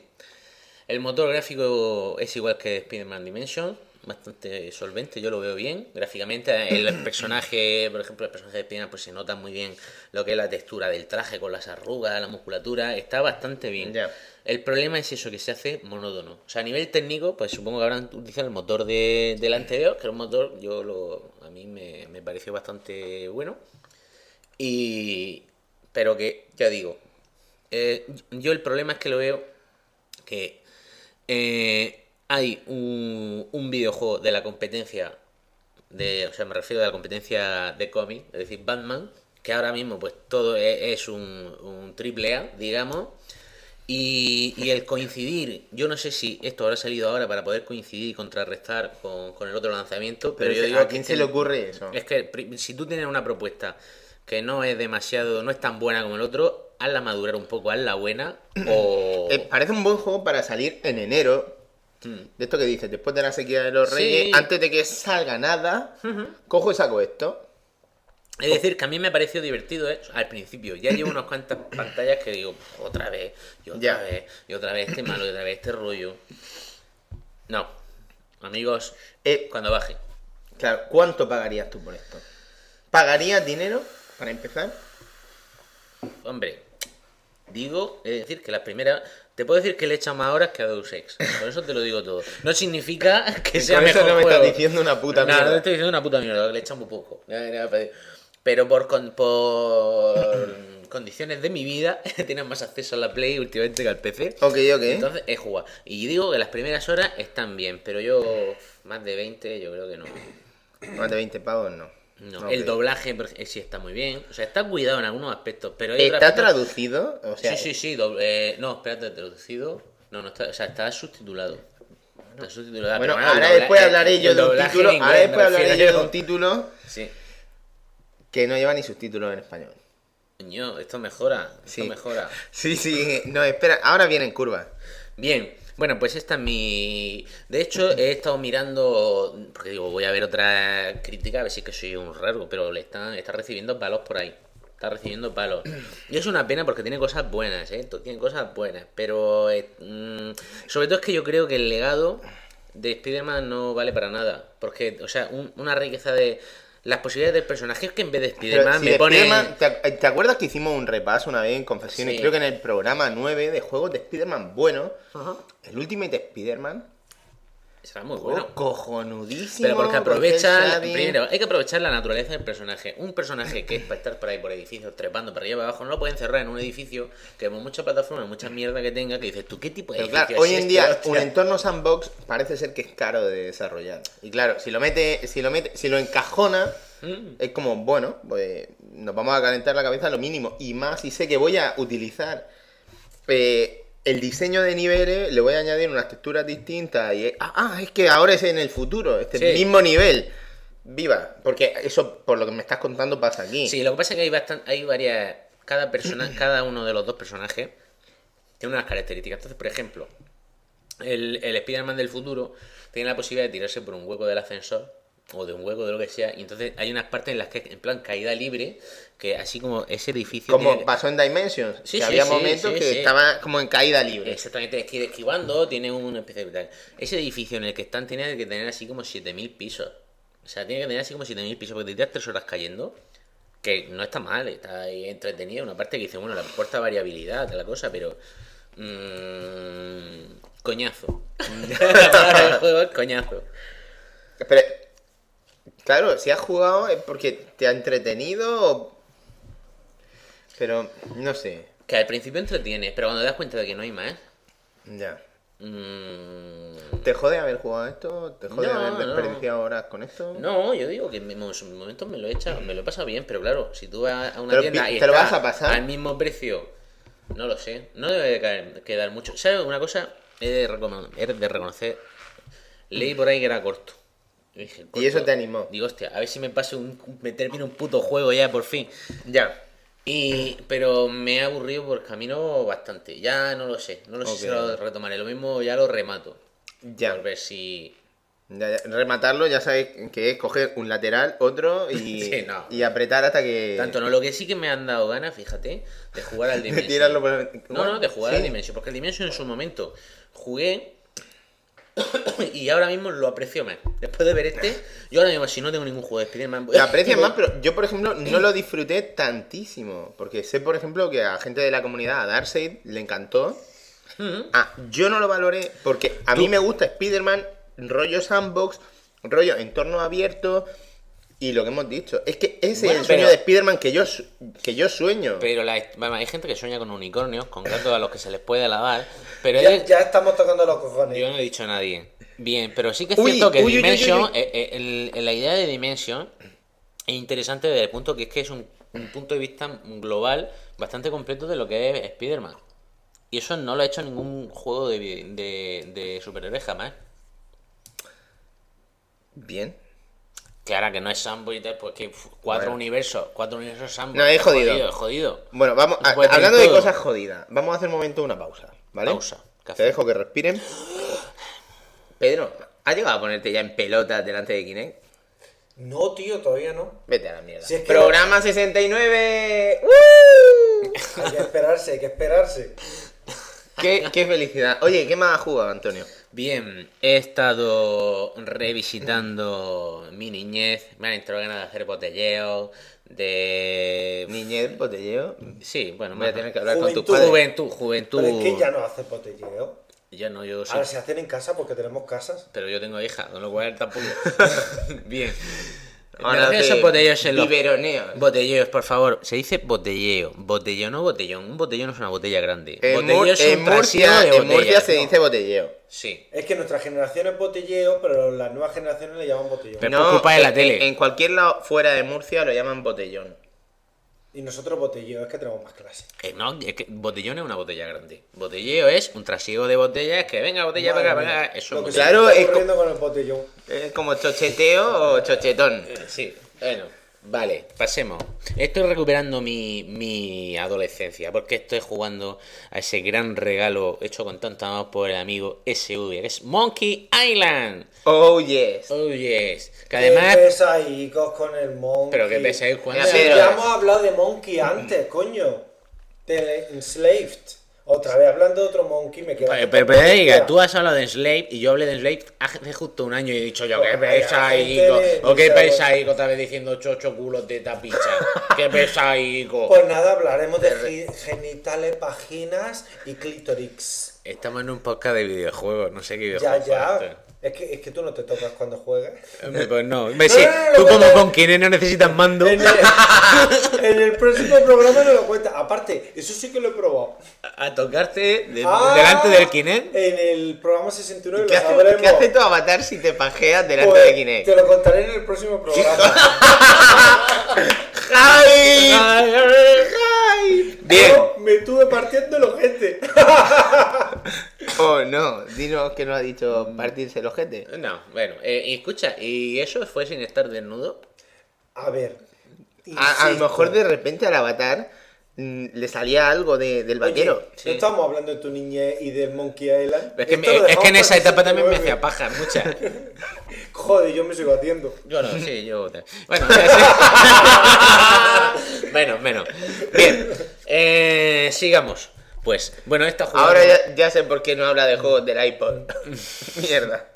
El motor gráfico es igual que Spider-Man Dimension, bastante solvente, yo lo veo bien. Gráficamente, el personaje, por ejemplo, el personaje de Spider-Man, pues se nota muy bien lo que es la textura del traje con las arrugas, la musculatura, está bastante bien. Ya. El problema es eso, que se hace monótono. O sea, a nivel técnico, pues supongo que habrán utilizado el motor de, del anterior, que era un motor, yo lo, a mí me, me pareció bastante bueno. Y, pero que, ya digo, eh, yo el problema es que lo veo que eh, hay un, un videojuego de la competencia de, o sea, me refiero a la competencia de cómic, es decir, Batman, que ahora mismo pues todo es, es un, un triple A, digamos, y, y el coincidir, yo no sé si esto habrá salido ahora para poder coincidir y contrarrestar con, con el otro lanzamiento, pero, Pero yo es- digo ¿a que quién es se que- le ocurre eso? Es que pri- si tú tienes una propuesta que no es demasiado, no es tan buena como el otro, hazla madurar un poco, hazla buena o... Eh, parece un buen juego para salir en enero. De esto que dices, después de la sequía de los Sí. reyes, antes de que salga nada, cojo y saco esto. Es decir, que a mí me pareció divertido ¿eh? Al principio. Ya llevo unas cuantas pantallas que digo, otra vez, y otra Ya. vez, y otra vez este malo, y otra vez este rollo. No. Amigos, Eh, cuando baje. Claro, ¿cuánto pagarías tú por esto? ¿Pagarías dinero para empezar? Hombre, digo, es decir, que las primeras... Te puedo decir que le he echado más horas que a Deus Ex. Por eso te lo digo todo. No significa que Y sea con eso mejor no me juego. estás diciendo una puta No, mierda. no te estoy diciendo una puta mierda, que le he echado muy poco. Pero por, con- por condiciones de mi vida, tienes más acceso a la Play últimamente que al P C. Ok, ok. Entonces he jugado. Y digo que las primeras horas están bien, pero yo más de veinte yo creo que no. Más de veinte pavos, no. No, Ok. el doblaje por ej- sí está muy bien. O sea, está cuidado en algunos aspectos, pero hay otros ¿Está aspectos- traducido? O sea, Sí, sí, sí. doble- eh, no, espérate, traducido. No, no está. O sea, está subtitulado. Está subtitulado. Bueno, pero el ahora dobla- después el- hablaré yo el de un doblaje título. en inglés, Ahora me después hablaré refiero yo de un título Sí. que no lleva ni subtítulos en español. Coño, esto mejora. Esto Sí. mejora. Sí, sí, no, espera, ahora viene en curva. Bien, bueno, pues esta es mi... De hecho, he estado mirando, porque digo, voy a ver otra crítica, a ver si es que soy un raro, pero le están, está recibiendo palos por ahí. Está recibiendo palos. Y es una pena porque tiene cosas buenas, ¿eh? Tiene cosas buenas, pero... eh, mm, sobre todo es que yo creo que el legado de Spider-Man no vale para nada. Porque, o sea, un- una riqueza de... Las posibilidades del personaje es que en vez de Pero Spider-Man si me de pone... Spider-Man, ¿te, ac- ¿te acuerdas que hicimos un repaso una vez en Confesiones? Sí. Creo que en el programa nueve de juegos de Spider-Man bueno, Ajá. el Ultimate Spider-Man, Será muy oh, bueno. cojonudísimo. Pero porque con aprovecha, Cel Shading. primero, hay que aprovechar la naturaleza del personaje. Un personaje que es para estar por ahí por edificios, trepando para arriba y para abajo, no lo pueden encerrar en un edificio que con mucha plataforma, mucha mierda que tenga, que dices, ¿tú qué tipo de Pero edificio claro, hoy es en este, día hostia? un entorno sandbox parece ser que es caro de desarrollar. Y claro, si lo mete, si lo mete, si lo encajona, Mm. es como, bueno, pues nos vamos a calentar la cabeza lo mínimo. Y más si sé que voy a utilizar eh, el diseño de niveles, le voy a añadir unas texturas distintas. Y ah, ah, es que ahora es en el futuro, este Sí. mismo nivel. Viva, porque eso, por lo que me estás contando, pasa aquí. Sí, lo que pasa es que hay bastan- hay varias. Cada persona, cada uno de los dos personajes tiene unas características. Entonces, por ejemplo, el, el Spider-Man del futuro tiene la posibilidad de tirarse por un hueco del ascensor o de un hueco de lo que sea, y entonces hay unas partes en las que en plan caída libre, que así como ese edificio Como tiene- pasó en Dimensions, Sí, que sí, había sí, momentos sí, que sí. estaba como en caída libre. exactamente, tienes que ir esquivando, tiene una especie de tal. Ese edificio en el que están tiene que tener así como siete mil pisos. O sea, tiene que tener así como siete mil pisos, porque te tiras tres horas cayendo, que no está mal, está ahí entretenido. Una parte que dice, bueno, le aporta variabilidad a la cosa, pero... mmm, coñazo. La palabra del juego es coñazo. Pero, claro, si has jugado es porque te ha entretenido o... Pero, no sé. Que al principio entretiene, pero cuando te das cuenta de que no hay más... Ya. mmm, ¿Te jode haber jugado esto? ¿Te jode No, haber no. desperdiciado horas con esto? No, yo digo que en momentos me lo he echado, me lo he pasado bien, pero claro, si tú vas a una Pero tienda pi- y ¿te lo está vas a pasar? al mismo precio, no lo sé, no debe de caer- quedar mucho. ¿Sabes una cosa? He de, recono- he de reconocer, leí por ahí que era corto. Y, dije, ¿Y eso te animó? Digo, hostia, a ver si me paso un, me termino un puto juego ya por fin. Ya. Y, pero me he aburrido por camino bastante. Ya no lo sé, no lo sé Ok. si lo retomaré. Lo mismo ya lo remato. Ya. Por ver si... Ya, ya. Rematarlo ya sabes que es coger un lateral, otro y, Sí, no. y apretar hasta que... Tanto no, lo que sí que me han dado ganas, fíjate, de jugar al de Dimension. tirarlo por el- No, no, de jugar Sí. al Dimension, porque el Dimension en su momento jugué y ahora mismo lo aprecio más. Después de ver este, yo ahora mismo si no tengo ningún juego de Spider-Man... Lo aprecias más, pero yo, por ejemplo, no lo disfruté tantísimo. Porque sé, por ejemplo, que a gente de la comunidad, a Darkseid, le encantó. Mm. Ah, yo no lo valoré porque a mí me gusta Spider-Man, rollo sandbox, rollo entorno abierto. Y lo que hemos dicho, es que ese Bueno, es el sueño pero- de Spider-Man que yo, su- que yo sueño. Pero la, vamos, hay gente que sueña con unicornios, con gatos a los que se les puede lavar, pero Ya, él- ya estamos tocando los cojones. yo no he dicho a nadie. Bien, pero sí que es Uy, cierto que uy, uy, uy, Dimension, uy, uy. eh, eh, el- el- la idea de Dimension es interesante desde el punto que es que es un, un punto de vista global bastante completo de lo que es Spider-Man. Y eso no lo ha hecho ningún juego de, de, de superhéroes jamás. Bien. Que ahora que no es sandbox y tal, pues que uf, cuatro Bueno. universos, cuatro universos sandbox. No, es jodido. Es jodido. Bueno, vamos, No a- puede tener hablando de todo. cosas jodidas, vamos a hacer un momento una pausa, ¿vale? Pausa, café. Te dejo que respiren. Pedro, ¿has llegado a ponerte ya en pelota delante de Kinect? No, tío, todavía no. Vete a la mierda. Si es que- Programa sesenta y nueve. ¡Uh! Hay que esperarse, hay que esperarse. qué, qué felicidad. Oye, ¿qué más has jugado, Antonio? Bien, he estado revisitando mi niñez, me han entrado ganas de hacer botelleo, de... Niñez, botelleo. Sí, bueno, Voy a más- tener que hablar con tus Juventud. padres. Juventud, juventud... Pero es que ya no hace botelleo. Yo no, yo sí, Ahora se hacen en casa porque tenemos casas. pero yo tengo hija, con lo cual tampoco... Bien, Ahora Me refiero a hace esos botelleos en los... biberoneos. Botelleos, por favor. Se dice botelleo. Botelleo, no botellón. Un botellón no es una botella grande. En, Botelleo Mur- es un en trasiego Murcia, de en Murcia botellas. se dice botelleo. Sí. Es que nuestra generación es botelleo, pero las nuevas generaciones le llaman botellón. Pero- por culpa de la en- tele. En cualquier lado fuera de Murcia lo llaman botellón. Y nosotros botelleo, es que tenemos más clase. Eh, no, es que botellón es una botella grande. Botelleo es un trasiego de botellas que venga botella para acá, Madre para mía. acá. Eso Lo es que botella. se Claro, me está es co- ocurriendo con el botellón. Es como chocheteo o chochetón. Eh, Sí, bueno, vale, pasemos. Estoy recuperando mi, mi adolescencia porque estoy jugando a ese gran regalo hecho con tanto amor por el amigo S V, que es Monkey Island. Oh, yes. Oh, yes. Que Qué además... pesaicos con el Monkey. Pero qué pesaicos, ¿cuándo? Mira, Si Pedro. ya hemos hablado de Monkey antes, coño. De Enslaved. Otra vez hablando de otro Monkey, me queda. Pero, pero, pero diga, tú has hablado de Enslave y yo hablé de Enslave hace justo un año y he dicho yo, Pues qué vaya, pesaico. gente, O qué no sé. pesaico, otra vez diciendo chocho culos de tapicha. Qué pesaico. Pues nada, hablaremos de gi- genitales, vaginas y clítoris. Estamos en un podcast de videojuegos, no sé qué Ya, videojuegos. ya. es esto. Es que, es que tú no te tocas cuando juegas. Hombre, pues no. Hombre, No, sí, no, no, tú no, como no, no. con quienes no necesitas mando. En el, en el próximo programa nos lo cuenta. Aparte, eso sí que lo he probado. A tocarte de- Ah, delante del Kinect. En el programa sesenta y nueve ¿Qué lo hace, sabremos. ¿Qué hace tu avatar si te pajeas delante Pues, de Kinect? te lo contaré en el próximo programa. ¡Ay! Bien. Yo me estuve partiendo el ojete. Oh, no. Dinos que no ha dicho partirse el ojete. No, bueno, eh, y escucha, ¿y eso fue sin estar desnudo? A ver. A, a lo insisto. mejor de repente al avatar mm, le salía algo de, del Oye, vaquero. Sí. no estamos hablando de tu niñez y del Monkey Island. Es que, Esto me- lo es que en dejamos esa para etapa también me sesenta y hacía nueve. paja, muchas. Joder, yo me sigo haciendo. Yo no, sí, yo. Bueno, ya sé. Menos, menos. Bien, eh, sigamos. Pues, bueno, esta jugada. Ahora ya, ya sé por qué no habla de juegos del iPod. Mierda.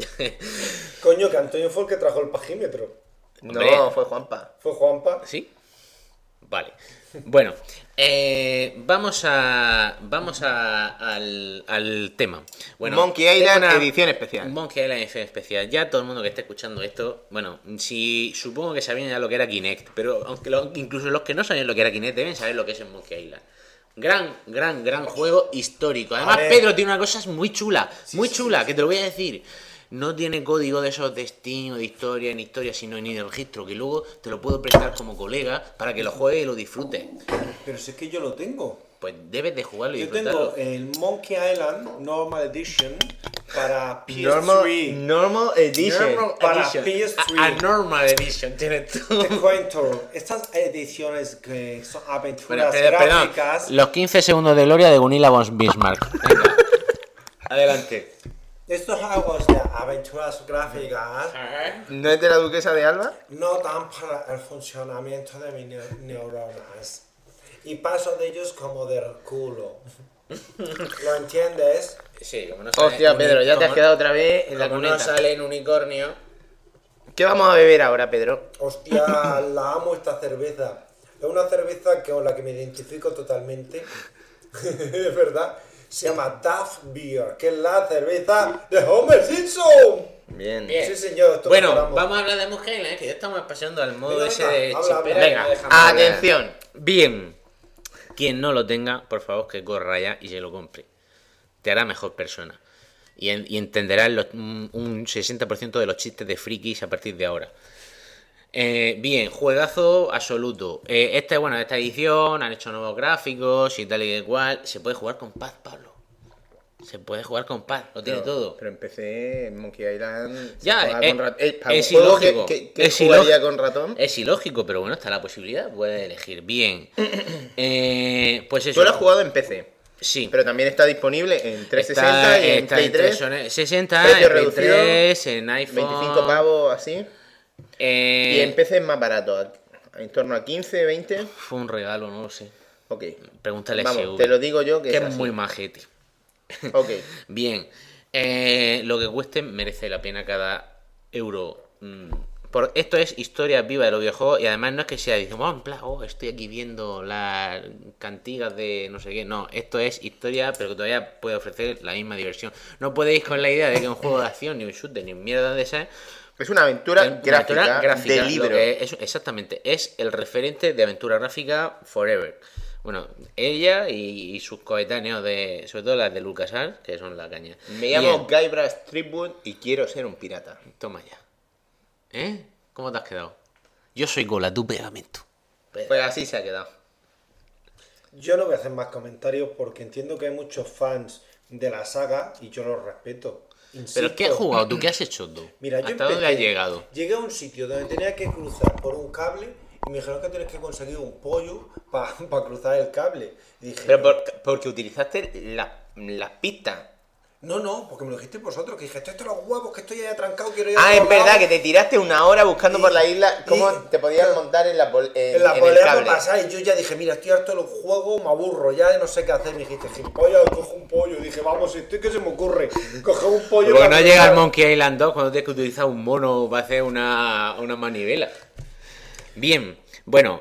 Coño, que Antonio fue el que trajo el pajímetro. Hombre. No, fue Juanpa. Fue Juanpa. ¿Sí? Vale. Bueno, eh, vamos a. Vamos a, al, al tema. Bueno, Monkey tengo Island una- edición especial. Monkey Island edición especial. Ya todo el mundo que esté escuchando esto, bueno, si supongo que sabían ya lo que era Kinect, pero aunque lo- incluso los que no sabían lo que era Kinect deben saber lo que es el Monkey Island. Gran, gran, gran juego histórico. Además, ver. Pedro tiene una cosa muy chula, muy chula, que te lo voy a decir. No tiene código de esos destinos, de historia, en historia, sino ni de registro, que luego te lo puedo prestar como colega para que lo juegues y lo disfrutes. Pero si es que yo lo tengo. Pues debes de jugarlo y Yo disfrutarlo. tengo el Monkey Island Normal Edition para P S Normal, tres. normal Edition. Normal para Edition. P S tres. A, a normal edition tienes tú. Te cuento, estas ediciones que son aventuras Bueno, pero- perdón, gráficas. los quince segundos de gloria de Gunilla von Bismarck. Venga. Adelante. Estos juegos de aventuras gráficas ¿No es de la duquesa de Alba? no dan para el funcionamiento de mis neu- neuronas. Y paso de ellos como del culo. ¿Lo entiendes? Sí, como no sale Hostia, uni- Pedro, ya te has como- quedado otra vez en la como no cuneta. sale en unicornio. ¿Qué vamos a beber ahora, Pedro? Hostia, la amo esta cerveza. Es una cerveza que, con la que me identifico totalmente. Es verdad. Se llama Duff Beer, que es la cerveza de Homer Simpson. Bien. Bien. Sí, señor. esto Bueno, lo esperamos. vamos a hablar de Monkey Island, que ya estamos pasando al modo Venga, ese venga, de habla, chispera. habla. Venga, déjame hablar. Atención. Bien. Quien no lo tenga, por favor, que corra ya y se lo compre. Te hará mejor persona. Y, en- y entenderás los- un, un sesenta por ciento de los chistes de frikis a partir de ahora. Eh, bien, juegazo absoluto. Eh, esta, bueno, esta edición, han hecho nuevos gráficos y tal y cual. Se puede jugar con pad, Pablo. Se puede jugar con pad, lo tiene Pero- todo. Pero empecé en Monkey Island. Ya, se juega eh, con rat- eh, para es un juego ilógico. que, que- que Es jugaría ilógico. con ratón. Es ilógico, pero bueno, está la posibilidad, puedes elegir. Bien. Eh, pues eso. Tú lo has jugado en P C. Sí. Pero también está disponible en trescientos sesenta Está, y en está Play en tres. trescientos sesenta, Precio en Play reducido, tres, en iPhone. veinticinco pavos así. Eh, Y en P C es más barato. a- En torno a quince, veinte. Fue un regalo, no lo sé. Ok. Pregúntale a Vamos, Seúl. te lo digo yo que, Que es es así. muy majete. Ok. Bien. Eh, lo que cueste merece la pena cada euro. Mm, Por, esto es historia viva de los videojuegos y además no es que sea, digamos, oh, en plan, oh, estoy aquí viendo las cantigas de no sé qué. No, esto es historia, pero que todavía puede ofrecer la misma diversión. No podéis con la idea de que un juego de acción, ni un shooter, ni un mierda de esas, Es una aventura Una gráfica, aventura gráfica, de lo libro. que es- exactamente, es el referente de aventura gráfica forever. Bueno, ella y, y sus coetáneos, de sobre todo las de LucasArts, que son la caña. Me llamo Bien, Guybrush Threepwood y quiero ser un pirata. toma ya. ¿Eh? ¿Cómo te has quedado? Yo soy Gola, tú pegamento. Pues así se ha quedado. Yo no voy a hacer más comentarios porque entiendo que hay muchos fans de la saga y yo los respeto. Insisto, ¿Pero qué has jugado tú? ¿Qué has hecho tú? Mira, yo ¿Hasta dónde empecé- has llegado? Llegué a un sitio donde tenía que cruzar por un cable y me dijeron que tienes que conseguir un pollo para cruzar el cable. Y dije, Pero por- porque utilizaste la- las pistas. no, no, porque me lo dijiste vosotros, que dije, esto es los huevos, que estoy ahí atrancado, quiero ir a Ah, otro es verdad lado". que te tiraste una hora buscando Y- por la isla cómo y- te podías montar en la, pol- en, En la en el polea cable. para pasar y yo ya dije, mira, estoy harto de los juegos, me aburro ya, no sé qué hacer. Me dijiste, gilipollas, coge un pollo. Y dije, vamos, estoy que se me ocurre, coge un pollo. Porque para no llega cruzar". el Monkey Island dos cuando tienes que utilizar un mono para hacer una, una manivela. Bien, bueno,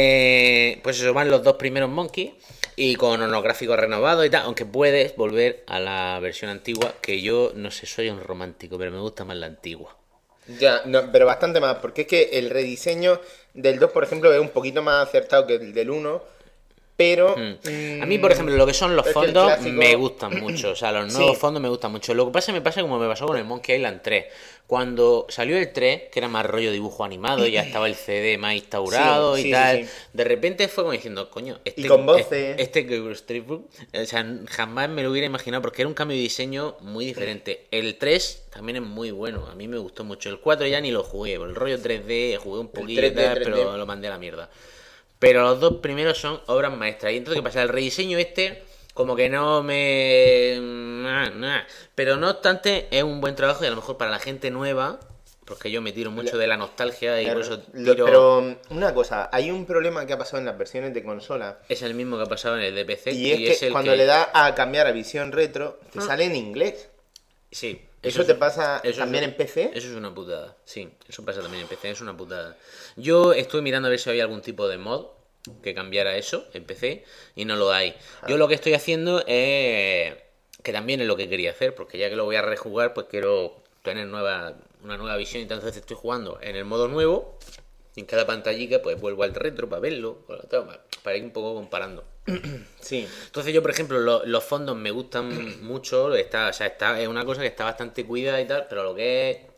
eh, pues eso van los dos primeros Monkey y con unos gráficos renovados y tal, aunque puedes volver a la versión antigua, que yo no sé, soy un romántico, pero me gusta más la antigua. Ya, no, pero bastante más, porque es que el rediseño del dos, por ejemplo, es un poquito más acertado que el del uno, pero... A mí, por ejemplo, lo que son los es que el fondos clásico- me gustan mucho. O sea, los nuevos Sí. fondos me gustan mucho. Lo que pasa me pasa como me pasó con el Monkey Island tres. Cuando salió el tres, que era más rollo dibujo animado, ya estaba el C D más instaurado Sí, y sí, tal. sí, sí. De repente fue como diciendo, coño, este, con voces. este Gabriel Street Food, o sea, jamás me lo hubiera imaginado porque era un cambio de diseño muy diferente. El tres también es muy bueno, a mí me gustó mucho. El cuatro ya ni lo jugué, por el rollo tres D jugué un poquito y tres D, tal, tres D. pero lo mandé a la mierda. Pero los dos primeros son obras maestras. Y entonces, ¿qué pasa? El rediseño este, como que no me... nah, nah. Pero no obstante, es un buen trabajo y a lo mejor para la gente nueva, porque yo me tiro mucho de la nostalgia y por eso Lo- tiro... Pero mm, una cosa, hay un problema que ha pasado en las versiones de consola. Es el mismo que ha pasado en el de P C. Y es que el cuando que- le das a cambiar a visión retro, te Ah. sale en inglés. Sí. ¿Eso te pasa eso también es- en P C? Eso es una putada. Sí, eso pasa también en P C, es una putada. Yo estuve mirando a ver si había algún tipo de mod que cambiara eso en P C y no lo hay. Yo lo que estoy haciendo es... que también es lo que quería hacer, porque ya que lo voy a rejugar, pues quiero tener nueva, una nueva visión. Entonces estoy jugando en el modo nuevo y en cada pantallita pues vuelvo al retro para verlo, para ir un poco comparando. Sí. Entonces yo, por ejemplo, lo- los fondos me gustan mucho, está, o sea, está, es una cosa que está bastante cuidada y tal, pero lo que es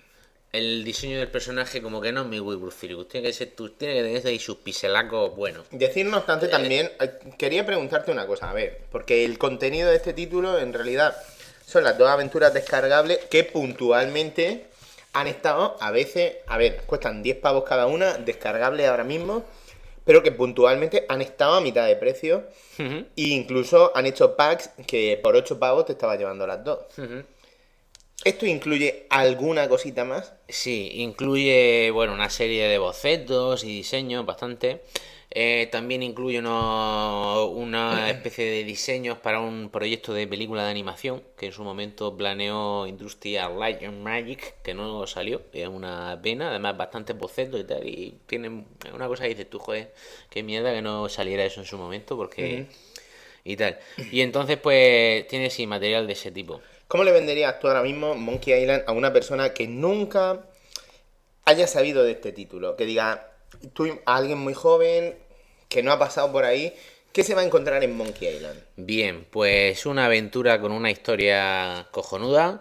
el diseño del personaje como que no es muy Wiburciricus, tiene que ser, tú, tiene que tener ahí sus piselacos buenos. Decir, no obstante, también eh, quería preguntarte una cosa, a ver, porque el contenido de este título en realidad son las dos aventuras descargables que puntualmente han estado a veces, a ver, cuestan diez pavos cada una, descargables ahora mismo, pero que puntualmente han estado a mitad de precio Ujú, e incluso han hecho packs que por ocho pavos te estaba llevando las dos. ujú. ¿Esto incluye alguna cosita más? Sí, incluye, bueno, una serie de bocetos y diseños bastante. Eh, también incluye uno- una especie de diseños para un proyecto de película de animación que en su momento planeó Industrial Light and Magic, que no salió, es una pena, además bastante bocetos y tal, y tienen una cosa que dices tú, joder, qué mierda que no saliera eso en su momento, porque... y tal. Y entonces pues tiene sí material de ese tipo. ¿Cómo le venderías tú ahora mismo Monkey Island a una persona que nunca haya sabido de este título? Que diga, tú a alguien muy joven que no ha pasado por ahí, ¿qué se va a encontrar en Monkey Island? Bien, pues una aventura con una historia cojonuda,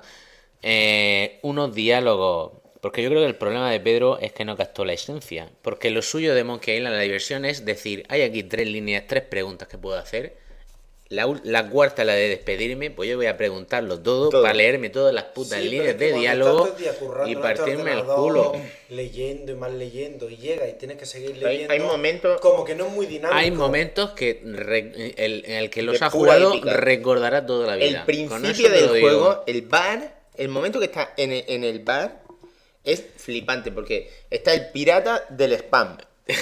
eh, unos diálogos, porque yo creo que el problema de Pedro es que no captó la esencia, porque lo suyo de Monkey Island, la diversión es decir, hay aquí tres líneas, tres preguntas que puedo hacer, la, ul- la cuarta, la de despedirme, pues yo voy a preguntarlo todo, Todo. para leerme todas las putas Sí, pero líneas es que de cuando diálogo estás todo el día currando y en este partirme el ordenador, culo. Leyendo y más leyendo y llega y tienes que seguir Hay- leyendo. hay momentos- Como que no es muy dinámico. Hay momentos que re- el, en el que los De ha pura jugado épica. recordará toda la vida. El Con principio eso te del lo digo. juego, el bar, el momento que está en el, en el bar es flipante porque está el pirata del spam.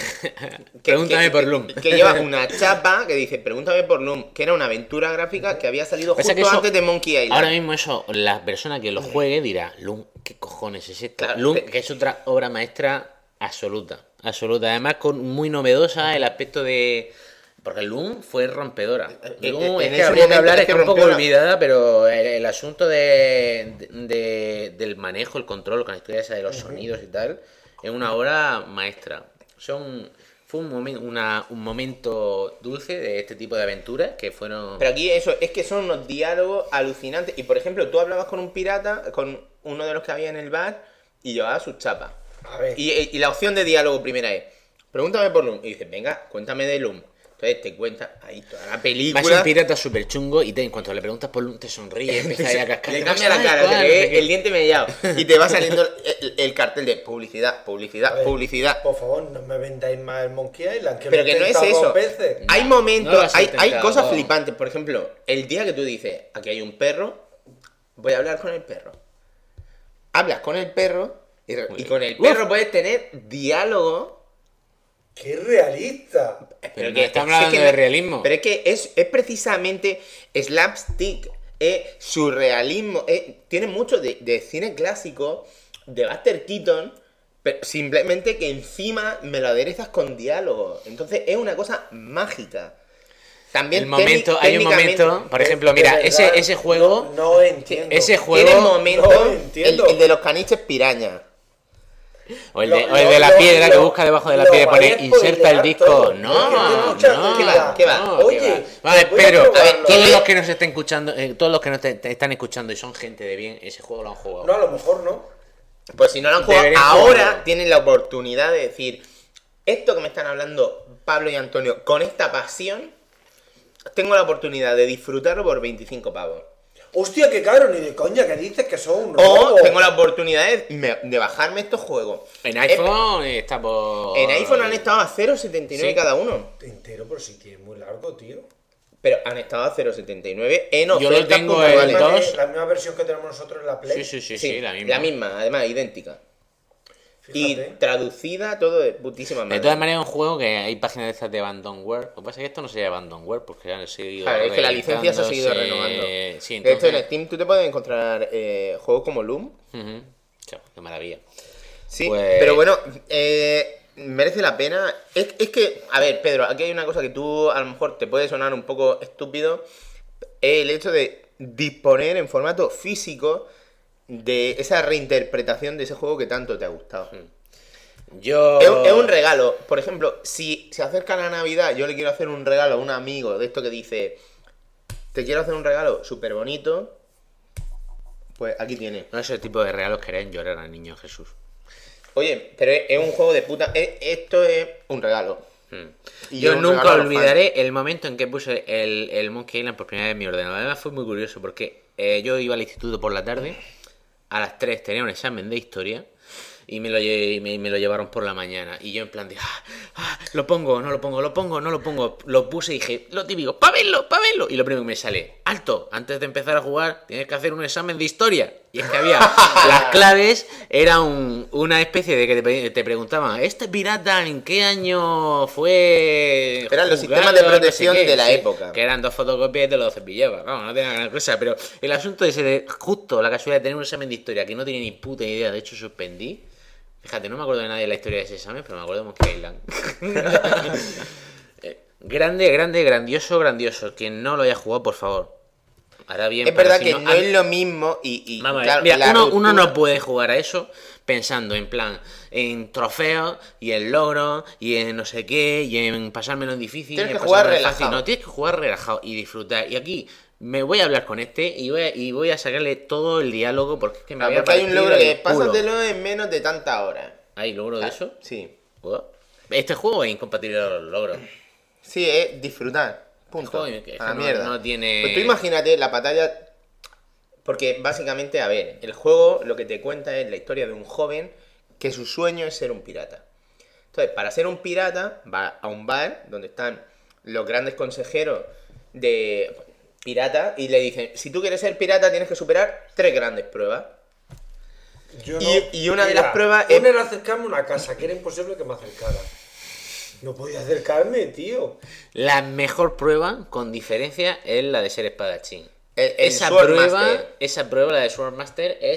Que- Pregúntame que- por Loom. Que lleva una chapa que dice pregúntame por Loom, que era una aventura gráfica que había salido Pasa justo que eso- antes de Monkey Island. Ahora mismo eso, la persona que lo juegue dirá, Loom, ¿qué cojones es esto? Claro, Loom, te- que es otra obra maestra absoluta, absoluta. Además, con muy novedosa el aspecto de, Porque Loom fue rompedora. En- Loom, en es ese que habría que momento hablar, es está que un poco rompió la- olvidada, pero el, el asunto de, de- del manejo, el control, con la historia esa de los sonidos y tal, es una obra maestra. Son, fue un, momen- una- un momento dulce de este tipo de aventuras que fueron... Pero aquí eso, es que son unos diálogos alucinantes. Y por ejemplo, tú hablabas con un pirata, con uno de los que había en el bar, y llevaba sus chapas. A ver. Y, y la opción de diálogo primera es, pregúntame por Loom. Y dices, venga, cuéntame de Loom. Entonces te cuenta ahí toda la Vas película. un pirata súper chungo y te, en cuanto le preguntas por Loom te sonríe, empieza ahí a cascar. Le cambia la cara, se le ve el diente mellado. Y te va saliendo el, el cartel de publicidad, A publicidad, ver, publicidad. Por favor, no me vendáis más el Monkey Island. Que Pero lo he que no es intentado dos eso. veces. Hay No, momentos, no lo has hay, hay intentado. cosas flipantes. Por ejemplo, el día que tú dices, aquí hay un perro, voy a hablar con el perro. Hablas con el perro y, y con el perro puedes tener diálogo. ¡Qué realista! Pero no estamos hablando que de no- realismo. Pero es que es, es precisamente slapstick, es surrealismo, es- tiene mucho de, de cine clásico, de Buster Keaton, pero simplemente que encima me lo aderezas con diálogo. Entonces es una cosa mágica. También El momento, técnic- hay un técnicamente- momento, por ejemplo, De mira, verdad, ese, ese juego, No, no entiendo. ese Tiene juego, momentos, no el, entiendo. el de los caniches piraña. o el de, Lo- o el lo- de la lo- piedra que lo- busca debajo de la lo piedra y pone vais a inserta el spoilear disco. todo. No, Es que estoy escuchando- no, ¿Qué va? ¿Qué va? no, Oye, ¿qué va? Vale, voy a pero probarlo. a ver, todos Eh, los que nos estén escuchando, eh, todos los que nos te- te están escuchando y son gente de bien, ese juego lo han jugado. No, a lo mejor no. Pues si no lo han jugado, Deberían ahora jugarlo. tienen la oportunidad de decir, esto que me están hablando Pablo y Antonio con esta pasión, tengo la oportunidad de disfrutarlo por veinticinco pavos. Hostia, qué caro, ni de coña, que dices que son un O robo. tengo la oportunidad de, me- de bajarme estos juegos. En iPhone está por... En iPhone han estado a cero coma setenta y nueve Sí. cada uno. Entero, pero si tiene muy largo, tío. Pero han estado a cero coma setenta y nueve en Yo lo ofertas tengo puntuales. en La dos. misma- La misma versión que tenemos nosotros en la Play. Sí, sí, sí, Sí, sí, la misma. además, idéntica. Fíjate. Y traducida todo de putísima madre. De todas maneras, es un juego que hay páginas de estas de Abandonware. Lo que pasa es que esto no sería Abandonware porque ya han seguido. Claro, es que la licencia se ha seguido reeditándose. renovando. Sí, De hecho, en entonces. Steam tú te puedes encontrar eh, juegos como Loom. Ujú. Chao, qué maravilla. Sí, Pues- pero bueno, eh, merece la pena. Es, es que, a ver, Pedro, aquí hay una cosa que tú a lo mejor te puede sonar un poco estúpido. Es el hecho de disponer en formato físico de esa reinterpretación de ese juego que tanto te ha gustado. Yo. Es, un- es un regalo. Por ejemplo, si se acerca la Navidad, yo le quiero hacer un regalo a un amigo de esto que dice, te quiero hacer un regalo súper bonito, pues aquí tiene. No es el tipo de regalos que harían llorar al niño Jesús. Oye, pero es, es un juego de puta... es- esto es un regalo. Y Yo un nunca regalo a los olvidaré el momento en que puse el, el Monkey Island por primera vez en mi ordenador. Además fue muy curioso porque eh, yo iba al instituto por la tarde, a las tres tenía un examen de historia y me lo, lle- me, me lo llevaron por la mañana. Y yo en plan de, ah, ah, lo pongo, no lo pongo, lo pongo, no lo pongo. Lo puse y dije, lo típico, pa' verlo, pa' verlo. Y lo primero que me sale, alto, antes de empezar a jugar tienes que hacer un examen de historia. Y es que había, las claves era un- una especie de que te, pre- te preguntaban, ¿este pirata en qué año fue? Eran los juzgado? sistemas de No sé protección qué, de la sí, época. Que eran dos fotocopias de los cepillaba. Vamos, no tenía gran cosa. Pero el asunto ese de justo la casualidad de tener un examen de historia que no tenía ni puta idea, de hecho suspendí. Fíjate, no me acuerdo de nadie de la historia de ese examen, pero me acuerdo de Monkey Island. Eh, grande, grande, grandioso, grandioso. Quien no lo haya jugado, por favor. Hará bien. Es para verdad si que no- no Ah, es lo mismo y, y Vamos a ver, claro, mira, la uno, ruptura- uno no puede jugar a eso pensando en plan en trofeos y en logros y en no sé qué y en pasármelo en difícil. Tienes y en que jugar pasármelo en fácil. relajado. No, tienes que jugar relajado y disfrutar. Y aquí me voy a hablar con este y voy a, y voy a sacarle todo el diálogo porque es que me Ah, había porque hay un parecido logro que el culo. pásatelo en menos de tanta hora. ¿Hay logro de eso? Sí. What? Este juego es incompatible con los logros. Sí, es disfrutar. Punto. Joder, que- a la no- mierda. no tiene- Pues tú imagínate la batalla. Porque básicamente, a ver, el juego lo que te cuenta es la historia de un joven que su sueño es ser un pirata. Entonces, para ser un pirata, va a un bar donde están los grandes consejeros de pirata y le dicen: si tú quieres ser pirata, tienes que superar tres grandes pruebas. Yo Y- y una de Mira, las pruebas una es- era acercarme a una casa, que era imposible que me acercara. No podía acercarme, tío. La mejor prueba, con diferencia, es la de ser espadachín. El- el esa Sword prueba, Master. esa prueba, la de Swordmaster, es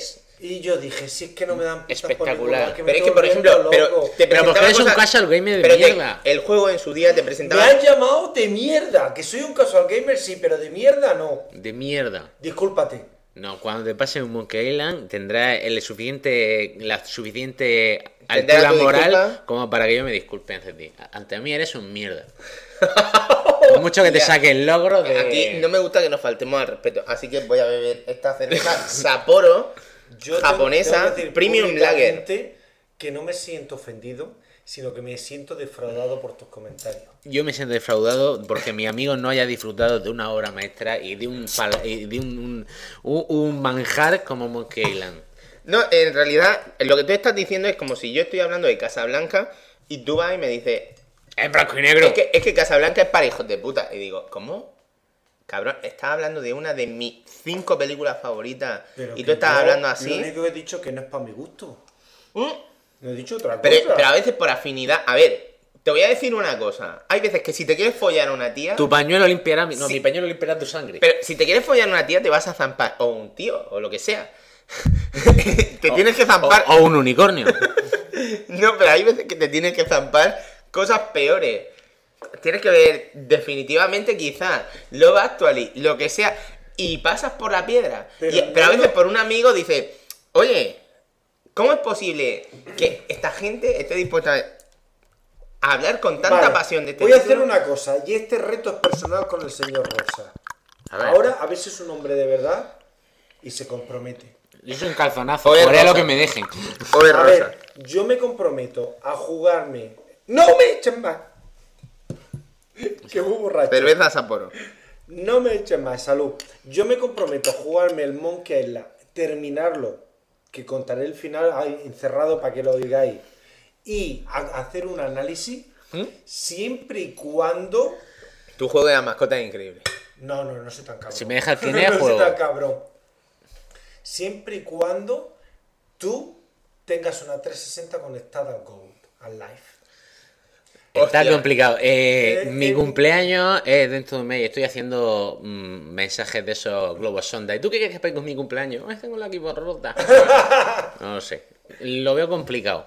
Y yo dije, si es que no me dan pistas por ningún Espectacular. lado, que me Pero es que, estoy por ejemplo, volviendo pero loco. te Pero porque presentaba eres un cosas- casual gamer de pero te- mierda. el juego en su día te Me presentaba... han llamado de mierda, que soy un casual gamer, sí, pero de mierda no. De mierda. Discúlpate. No, cuando te pases un Monkey Island tendrás el suficiente, la suficiente Tendrás altura tu moral disculpa. como para que yo me disculpe ante ti. Ante mí eres un mierda. Por mucho que te Mira, saque el logro de... Aquí no me gusta que nos faltemos al respeto, así que voy a beber esta cerveza Sapporo Yo te- japonesa tengo que decir Premium Lager. públicamente que no me siento ofendido, sino que me siento defraudado por tus comentarios. Yo me siento defraudado porque mi amigo no haya disfrutado de una obra maestra y de un, pal- y de un, un, un- un manjar como Monkey Island. No, en realidad, lo que tú estás diciendo es como si yo estoy hablando de Casablanca y tú vas y me dices, Es blanco y negro. es que, es que Casablanca es para hijos de puta. Y digo, ¿cómo? Cabrón, estás hablando de una de mis cinco películas favoritas Pero y que tú estás yo hablando Lo así. único que he dicho es que no es para mi gusto. ¿Mm? No he dicho otra Pero, cosa. pero a veces por afinidad. A ver, te voy a decir una cosa. Hay veces que si te quieres follar a una tía. Tu pañuelo limpiará mi... No, Sí. mi pañuelo limpiará tu sangre. Pero si te quieres follar a una tía, te vas a zampar. O un tío, o lo que sea. te O- tienes que zampar. O, o un unicornio. No, pero hay veces que te tienes que zampar cosas peores. Tienes que ver definitivamente quizás Love Actually, lo que sea, y pasas por la piedra. Pero Y- no, pero a veces no. por un amigo dices, oye, ¿cómo es posible que esta gente esté dispuesta a hablar con tanta Vale, pasión de este voy a título? hacer una cosa, y este reto es personal con el señor Rosa. A ver. Ahora, a ver si es un hombre de verdad y se compromete. Yo soy un calzonazo. Oye, Por lo Rosa. que me dejen. Oye, A Rosa. ver, yo me comprometo a jugarme. ¡No me echen más! Que muy borracho. Cerveza Sapporo. No me echen más, salud. Yo me comprometo a jugarme el Monkey Island, terminarlo, que contaré el final ahí encerrado para que lo digáis, y a- hacer un análisis, ¿Mm? siempre y cuando... Tu juego de la mascota es increíble. No, no, no soy tan cabrón. Si me deja el Kinect, no juego. soy tan cabrón. Siempre y cuando tú tengas una trescientos sesenta conectada al Gold, al Live. Está Hostia. complicado. Eh, Eh, mi eh, cumpleaños es dentro de un mes y estoy haciendo mm, mensajes de esos globos sonda. ¿Y tú qué quieres que con mi cumpleaños? Ay, tengo la equipo rota. No lo sé. Lo veo complicado.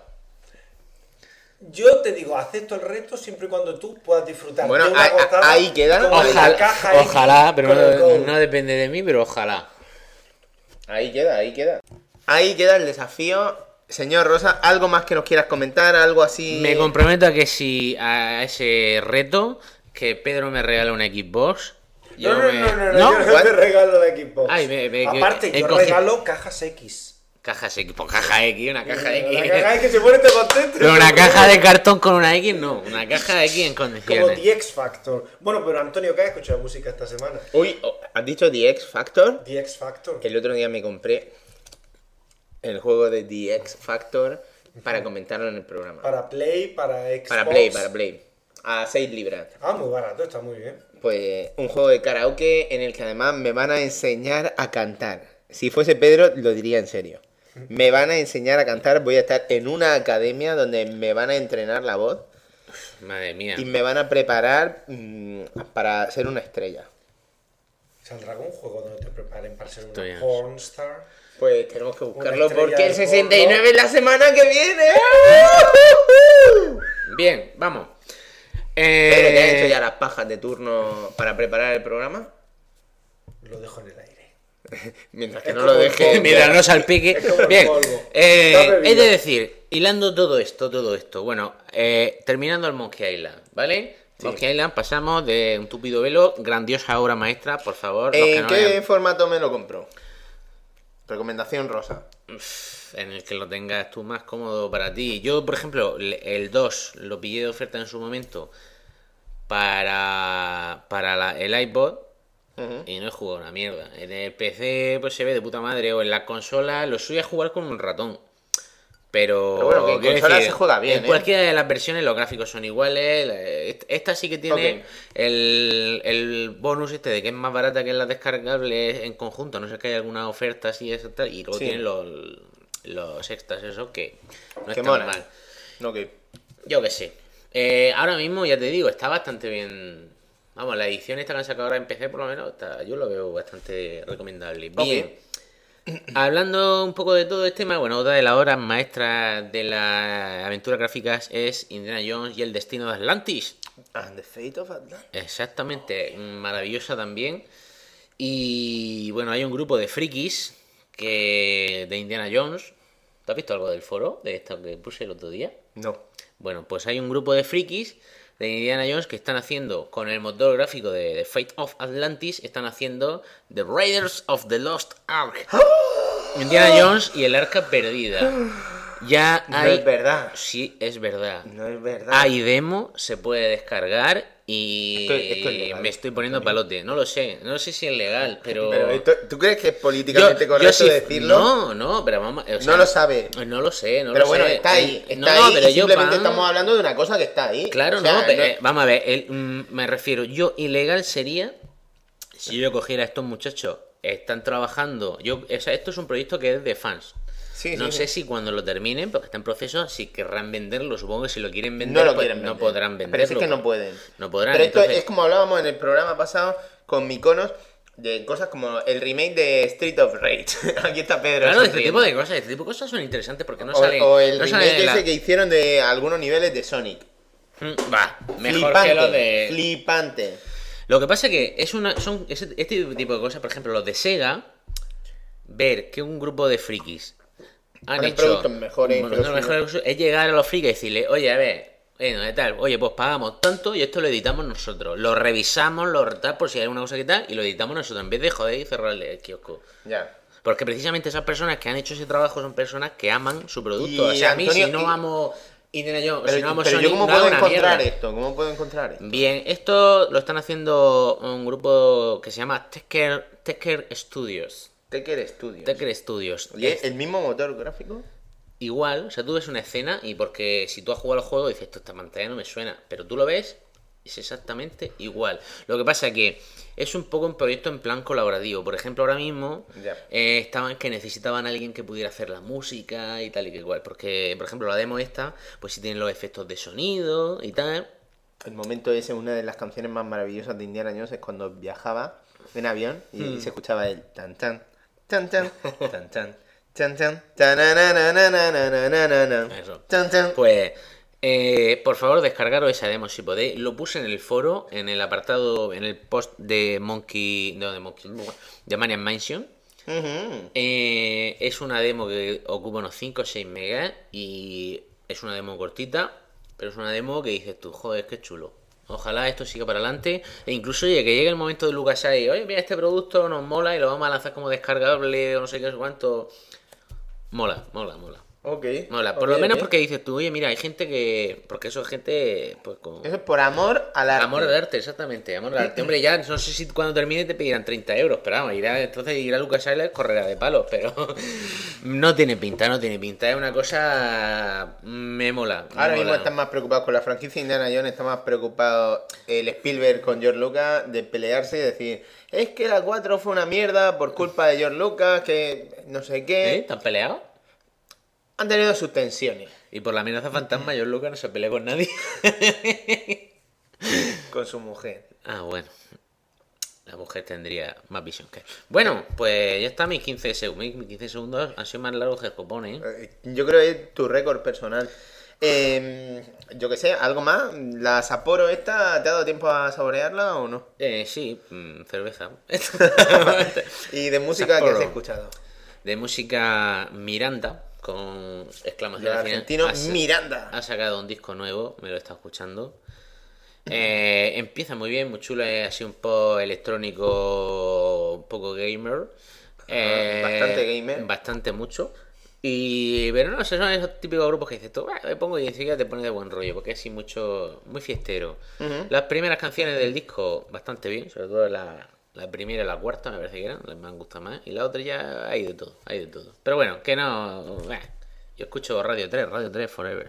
Yo te digo, acepto el reto siempre y cuando tú puedas disfrutar Bueno, de una ahí- gozada ahí queda, ¿no? como la Ojalá, caja X ojalá, pero con el no, Gold. no depende de mí, pero ojalá. Ahí queda, ahí queda. Ahí queda el desafío. Señor Rosa, ¿algo más que nos quieras comentar? ¿Algo así? Me comprometo a que si a ese reto, que Pedro me regala una Xbox. No, no, me- no, no, no, ¿No? yo no What? te regalo de Xbox. Ay, me- me- Aparte, he yo cogido- regalo cajas X. Cajas X, pues caja X, una caja X. La caja X se pone te contento. Pero una caja de cartón con una X, no. Una caja de X en Como condiciones. The X Factor. Bueno, pero Antonio, ¿qué has escuchado música esta semana? Uy, oh, ¿has dicho The X Factor? The X Factor. El otro día me compré el juego de The X Factor para comentarlo en el programa. Para Play, para Xbox. Para Play, para Play. A seis libras. Ah, muy barato, está muy bien. Pues un juego de karaoke en el que además me van a enseñar a cantar. Si fuese Pedro, lo diría en serio. Me van a enseñar a cantar, voy a estar en una academia donde me van a entrenar la voz Madre mía. y me van a preparar mm, para ser una estrella. ¿Saldrá algún juego donde te preparen para ser una Estoy ansioso. pornstar? Pues tenemos que buscarlo estrella porque el de sesenta y nueve porno. es la semana que viene. Bien, vamos. Pedro, ¿te has hecho Eh, ya las pajas de turno para preparar el programa? Lo dejo en el aire. Mientras que Es no como lo el deje. polvo. Mira, no salpique. Es como el Bien, polvo. eh, Está bebido. es de decir, hilando todo esto, todo esto. Bueno, eh, terminando el Monkey Island, ¿vale? Monkey Island pasamos de un tupido velo, grandiosa obra maestra, por favor. los que ¿En no qué hayan- formato me lo compro? Recomendación rosa. en el que lo tengas tú más cómodo para ti. Yo, por ejemplo, le- el dos lo pillé de oferta en su momento para, para la- el iPod Ujú. y no he jugado una mierda. En el P C pues se ve de puta madre, o en la consola lo suyo es jugar con un ratón. Pero, Pero bueno, que en quiero consola se juega bien, en ¿eh? cualquiera de las versiones los gráficos son iguales. la- est- Esta sí que tiene Ok. el, el bonus este de que es más barata que las descargables en conjunto. No sé que hay alguna oferta así esa tal, y luego Sí. tienen los, los extras esos que no Que están mola. mal. Ok. Yo qué sé. Eh, ahora mismo, ya te digo, está bastante bien. Vamos, la edición esta que han sacado ahora en P C, por lo menos, está- yo lo veo bastante recomendable. Bien. Hablando un poco de todo este tema, bueno, otra de las obras maestras de las aventuras gráficas es Indiana Jones y el destino de Atlantis. And the Fate of Atlantis. Exactamente, maravillosa también. Y bueno, hay un grupo de frikis que de Indiana Jones. ¿Tú has visto algo del foro de esto que puse el otro día? No. Bueno, pues hay un grupo de frikis de Indiana Jones que están haciendo con el motor gráfico de The Fate of Atlantis, están haciendo The Raiders of the Lost Ark. Indiana Jones y el Arca Perdida. Ya hay... No es verdad. Sí, es verdad. No es verdad. Hay demo, se puede descargar y Esto- esto es legal. me estoy poniendo palote. No lo sé, no sé si es legal, pero... Pero esto- ¿tú crees que es políticamente Yo- correcto yo sí- decirlo? No, no, pero vamos... o sea, No lo sabe. No lo sé, no Pero lo bueno, sé. está ahí. Eh, Está no, ahí pero y yo, simplemente pan- estamos hablando de una cosa que está ahí. Claro, O sea, no, pero, eh, vamos a ver, el, mm, me refiero, yo ilegal sería si yo cogiera a estos muchachos, están trabajando, yo, o sea, esto es un proyecto que es de fans. Sí, no sí, sé sí. si cuando lo terminen, porque está en proceso, si querrán venderlo, supongo que si lo quieren vender, No lo pues quieren no vender. podrán venderlo. Pero es que no pueden. No podrán. Pero esto entonces- es como hablábamos en el programa pasado con Mykonos, de cosas como el remake de Street of Rage. Aquí está Pedro. Claro, este sonriendo. tipo de cosas, este tipo de cosas son interesantes porque no o, salen... o el no remake salen en la- ese que hicieron de algunos niveles de Sonic. Mm, Va, mejor Flipante, que los de... flipante. Lo que pasa es que es una, son ese- este tipo de cosas, por ejemplo, los de Sega, ver que un grupo de frikis han Hacen hecho productos mejores, productos pero mejores, es llegar a los frikis y decirle, oye, a ver, bueno, de tal, oye, pues pagamos tanto y esto lo editamos nosotros, lo revisamos, lo tal, por si hay alguna cosa que tal, y lo editamos nosotros, en vez de joder y cerrarle el kiosco. Ya. Porque precisamente esas personas que han hecho ese trabajo son personas que aman su producto. Y, o sea, a mí Antonio, si no y- amo Indiana Jones, Pero, si no amo pero Sonic, yo cómo no hago puedo una encontrar mierda. esto, ¿cómo puedo encontrar esto? Bien, esto lo están haciendo un grupo que se llama Tecker, Tecker Studios. Tecker Studios. Tecker Studios. ¿Y es el mismo motor gráfico? Igual, o sea, tú ves una escena y porque si tú has jugado al juego dices, esto esta pantalla no me suena, pero tú lo ves, es exactamente igual. Lo que pasa es que es un poco un proyecto en plan colaborativo. Por ejemplo, ahora mismo Ya. eh, estaban que necesitaban a alguien que pudiera hacer la música y tal y que igual. Porque, por ejemplo, la demo esta, pues sí tiene los efectos de sonido y tal. El momento ese, una de las canciones más maravillosas de Indiana Jones es cuando viajaba en avión y Hmm. se escuchaba el tan tan tan tan tan tan tan tan tanananananananana, Eso. tan tan. Pues, eh, por favor, descargaros esa demo si podéis. Lo puse en el foro, en el apartado, en el post de Monkey, no, de Monkey, de Maniac Mansion. Ujú. Eh, es una demo que ocupa unos cinco o seis megas y es una demo cortita, pero es una demo que dices tú, joder, qué chulo. Ojalá esto siga para adelante e incluso oye, que llegue el momento de LucasArts, oye, mira, este producto nos mola y lo vamos a lanzar como descargable o no sé qué, no sé cuánto. Mola, mola, mola. Ok. Mola, por ok, lo menos ok. porque dices tú, oye, mira, hay gente que... Porque eso es gente, pues con... Eso es por amor al arte. Amor al arte, exactamente, amor al arte. Hombre, ya no sé si cuando termine te pedirán treinta euros, pero vamos, irá, entonces ir a LucasArts correrá de palos, pero no tiene pinta, no tiene pinta, es una cosa... me mola. me Ahora mismo mola. están más preocupados con la franquicia Indiana Jones, está más preocupado el Spielberg con George Lucas de pelearse y decir, es que la cuatro fue una mierda por culpa de George Lucas, que no sé qué. ¿Eh? ¿Te han peleado? Han tenido sus tensiones Y por la amenaza fantasma, George Lucas no se pelea con nadie. con su mujer. Ah, bueno. La mujer tendría más visión que... Bueno, pues ya está mis quince segundos. Mis quince segundos han sido más largos que el copón, ¿eh? Eh, Yo creo que es tu récord personal. Eh, yo que sé, ¿algo más? ¿La Sapporo esta te ha dado tiempo a saborearla o no? Eh, sí, mm, cerveza. ¿Y de música que has Sapporo. escuchado? De música Miranda, con exclamación Del al final. argentino Ha sa- Miranda. Ha sacado un disco nuevo, me lo está escuchando. Eh, empieza muy bien, muy chulo, es así un poco electrónico, un poco gamer. Eh, bastante gamer. Bastante mucho. Y, pero no, son esos típicos grupos que dices tú, "Ah, me pongo y enseguida te pone de buen rollo, porque es así mucho, muy fiestero. Ujú. Las primeras canciones del disco, bastante bien, sobre todo la, la primera y la cuarta, me parece que eran, las me han gustado más. Y la otra ya hay de todo, hay de todo. Pero bueno, que no. eh, yo escucho Radio tres, Radio tres Forever.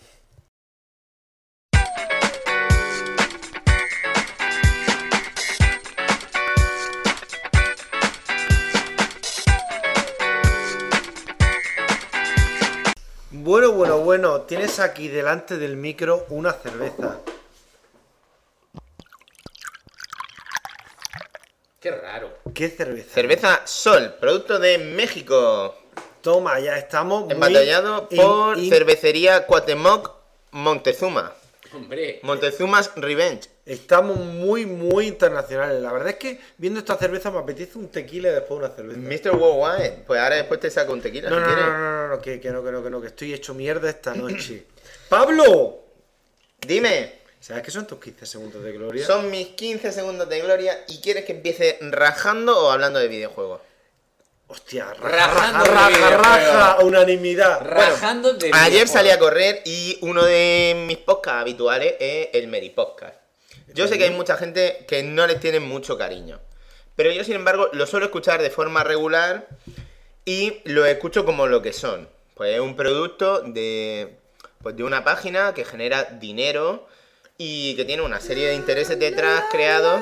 Bueno, bueno, bueno, tienes aquí delante del micro una cerveza. Qué raro. ¿Qué cerveza? Cerveza Sol, producto de México. Toma, ya estamos muy Embatallado in- por in- Cervecería Cuauhtémoc Montezuma. Hombre. Montezuma's Revenge. Estamos muy, muy internacionales. La verdad es que viendo esta cerveza me apetece un tequila y después una cerveza. mister Worldwide. Pues ahora después te saco un tequila No, si no, quieres. no, no, no, no, que, que no, que no, que no, que estoy hecho mierda esta noche. ¡Pablo! Dime, ¿Sabes qué son tus quince segundos de gloria? son mis quince segundos de gloria y quieres que empiece rajando o hablando de videojuegos. Hostia, raja, Rajando raja, de raja, videojuegos. raja, unanimidad. Rajando de Ayer videojuegos. salí a correr y uno de mis podcasts habituales es el Meri Podcast. Yo sé que hay mucha gente que no les tiene mucho cariño, pero yo sin embargo lo suelo escuchar de forma regular y lo escucho como lo que son. Pues es un producto de, pues de una página que genera dinero y que tiene una serie de intereses detrás creados.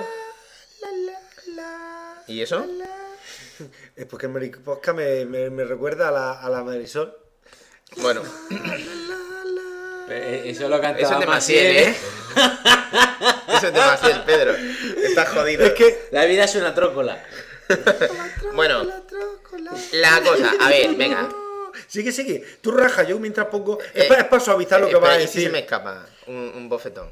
¿Y eso? Es porque el Meri Podcast me, me, me recuerda a la, a la Marisol. Bueno, Eh, Eso lo cantaba eso es de Maciel, Maciel, ¿eh? Eso es de Maciel, Pedro. Estás jodido. Es que... La vida es una trócola. Bueno, la cosa, a ver, venga. Sigue, sigue. Tú raja, yo mientras pongo... Eh, es, para, es para suavizar lo que espera, vas a ¿y si decir. se me escapa un, un bofetón.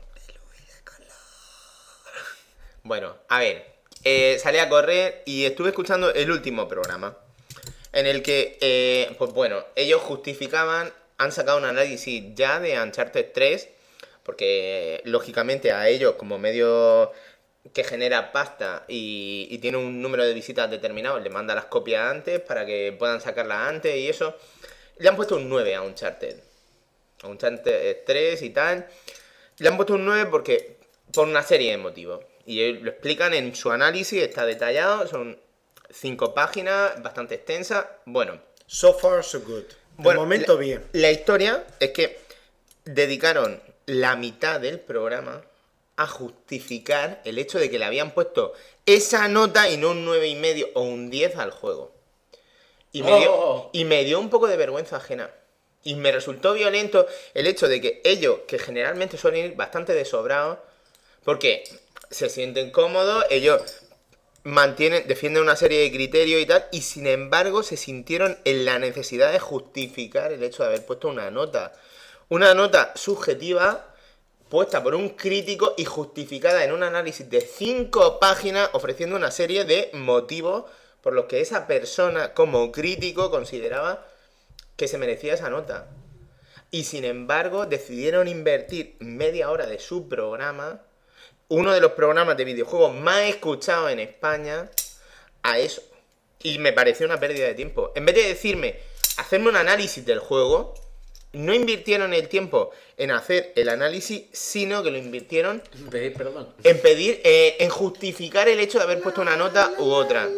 Bueno, a ver, eh, salí a correr y estuve escuchando el último programa en el que, eh, pues bueno, ellos justificaban, han sacado un análisis ya de Uncharted tres, porque lógicamente a ellos como medio que genera pasta y, y tiene un número de visitas determinado, le manda las copias antes para que puedan sacarlas antes y eso, le han puesto un nueve a Uncharted. A Uncharted tres y tal. Le han puesto un nueve porque por una serie de motivos. Y ellos lo explican en su análisis, está detallado, son cinco páginas, bastante extensas. Bueno, So far, so good. De bueno, momento, la, bien. La historia es que dedicaron la mitad del programa a justificar el hecho de que le habían puesto esa nota y no un nueve y medio o un diez al juego. Y me, dio, Oh. y me dio un poco de vergüenza ajena. Y me resultó violento el hecho de que ellos, que generalmente suelen ir bastante desobrados, porque se sienten cómodos, ellos mantienen, defienden una serie de criterios y tal, y sin embargo se sintieron en la necesidad de justificar el hecho de haber puesto una nota. Una nota subjetiva puesta por un crítico y justificada en un análisis de cinco páginas, ofreciendo una serie de motivos por los que esa persona como crítico consideraba que se merecía esa nota. Y sin embargo decidieron invertir media hora de su programa, uno de los programas de videojuegos más escuchados en España, a eso. Y me pareció una pérdida de tiempo. En vez de decirme, hacerme un análisis del juego, no invirtieron el tiempo en hacer el análisis, sino que lo invirtieron Pedir perdón. en pedir, eh, en justificar el hecho de haber puesto una nota u otra.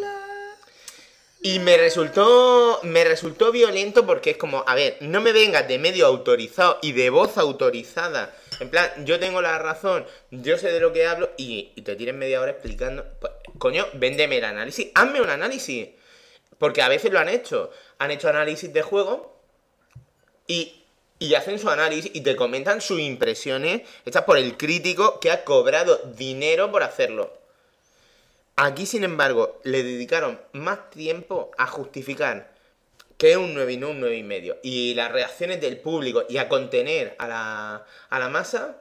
Y me resultó, me resultó violento porque es como, a ver, no me vengas de medio autorizado y de voz autorizada. En plan, yo tengo la razón, yo sé de lo que hablo y, y te tires media hora explicando. Pues, coño, véndeme el análisis, hazme un análisis. Porque a veces lo han hecho. Han hecho análisis de juego y, y hacen su análisis y te comentan sus impresiones hechas por el crítico que ha cobrado dinero por hacerlo. Aquí, sin embargo, le dedicaron más tiempo a justificar que es un nueve y no un nueve y medio. Y las reacciones del público y a contener a la, a la masa.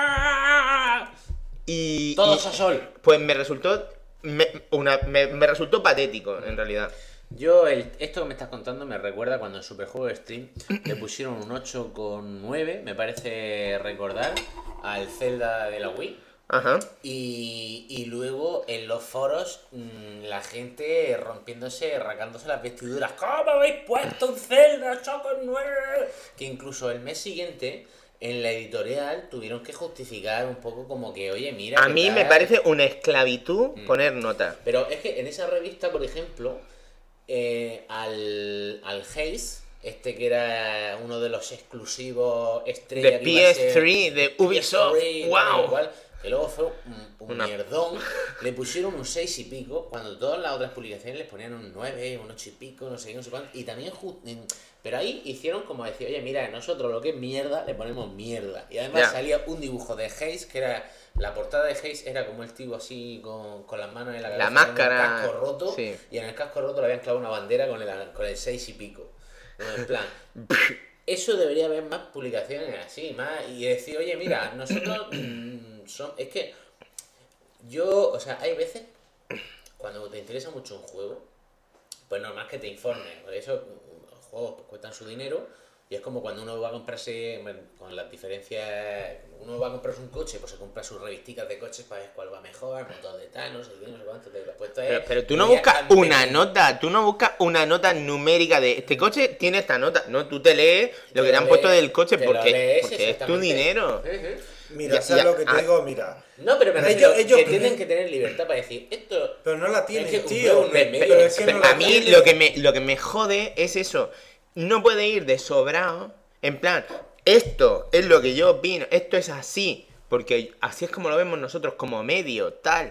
Y, Todos y, a sol. Pues me resultó, me, una, me, me resultó patético, en realidad. Yo, el, esto que me estás contando me recuerda cuando en Superjuego Stream le pusieron un ocho coma nueve, me parece recordar, al Zelda de la Wii. Ajá. Y, y luego en los foros mmm, la gente rompiéndose, rasgándose las vestiduras. ¿Cómo habéis puesto un Zelda ocho coma nueve? Que incluso el mes siguiente en la editorial tuvieron que justificar un poco como que, oye, mira... A ¿qué mí tal? me parece una esclavitud Mm. poner nota. Pero es que en esa revista, por ejemplo, eh, al, al Haze, este que era uno de los exclusivos estrella De que iba a P S ser- tres, de Ubisoft, P S tres, wow. tal y cual, que luego fue un, un Una- mierdón, le pusieron un seis y pico, cuando todas las otras publicaciones les ponían un nueve, un ocho y pico, no sé qué, no sé cuánto, y también, ju- en- pero ahí hicieron como decir, oye, mira, nosotros lo que es mierda, le ponemos mierda, y además Ya. salía un dibujo de Hayes, que era, la portada de Hayes era como el tío así, con, con las manos en la cabeza, con máscara, un casco roto, sí. y en el casco roto le habían clavado una bandera con el, con el seis y pico, como en plan... Eso debería haber más publicaciones así, más, y decir, oye, mira, nosotros mm, son, es que yo, o sea, hay veces cuando te interesa mucho un juego, pues normal que te informes, por eso mm, los juegos pues, cuestan su dinero, y es como cuando uno va a comprarse, bueno, con las diferencias, uno va a comprarse un coche, pues se compra sus revisticas de coches para ver cuál va mejor, motor de tal, no sé qué, no sé cuánto, te lo has puesto ahí. Pero, pero tú no Y ya buscas antes- una nota, tú no buscas una nota numérica de este coche tiene esta nota. No, tú te lees lo que te lo han puesto lees, del coche te lo porque, lees, porque es tu exactamente. dinero. Ujú. Mira, Ya- ¿sabes ya- lo que te ah. digo? Mira. No, pero me Ellos- refiero ellos- que tienen que tener libertad para decir esto. Pero no la Es tienen, que un tío. juego no es Pe- medio. Pero es que Pero no la a mí tienen. lo que me lo que me jode es eso. No puede ir de sobrado. En plan, esto es lo que yo opino. Esto es así. Porque así es como lo vemos nosotros como medio, tal.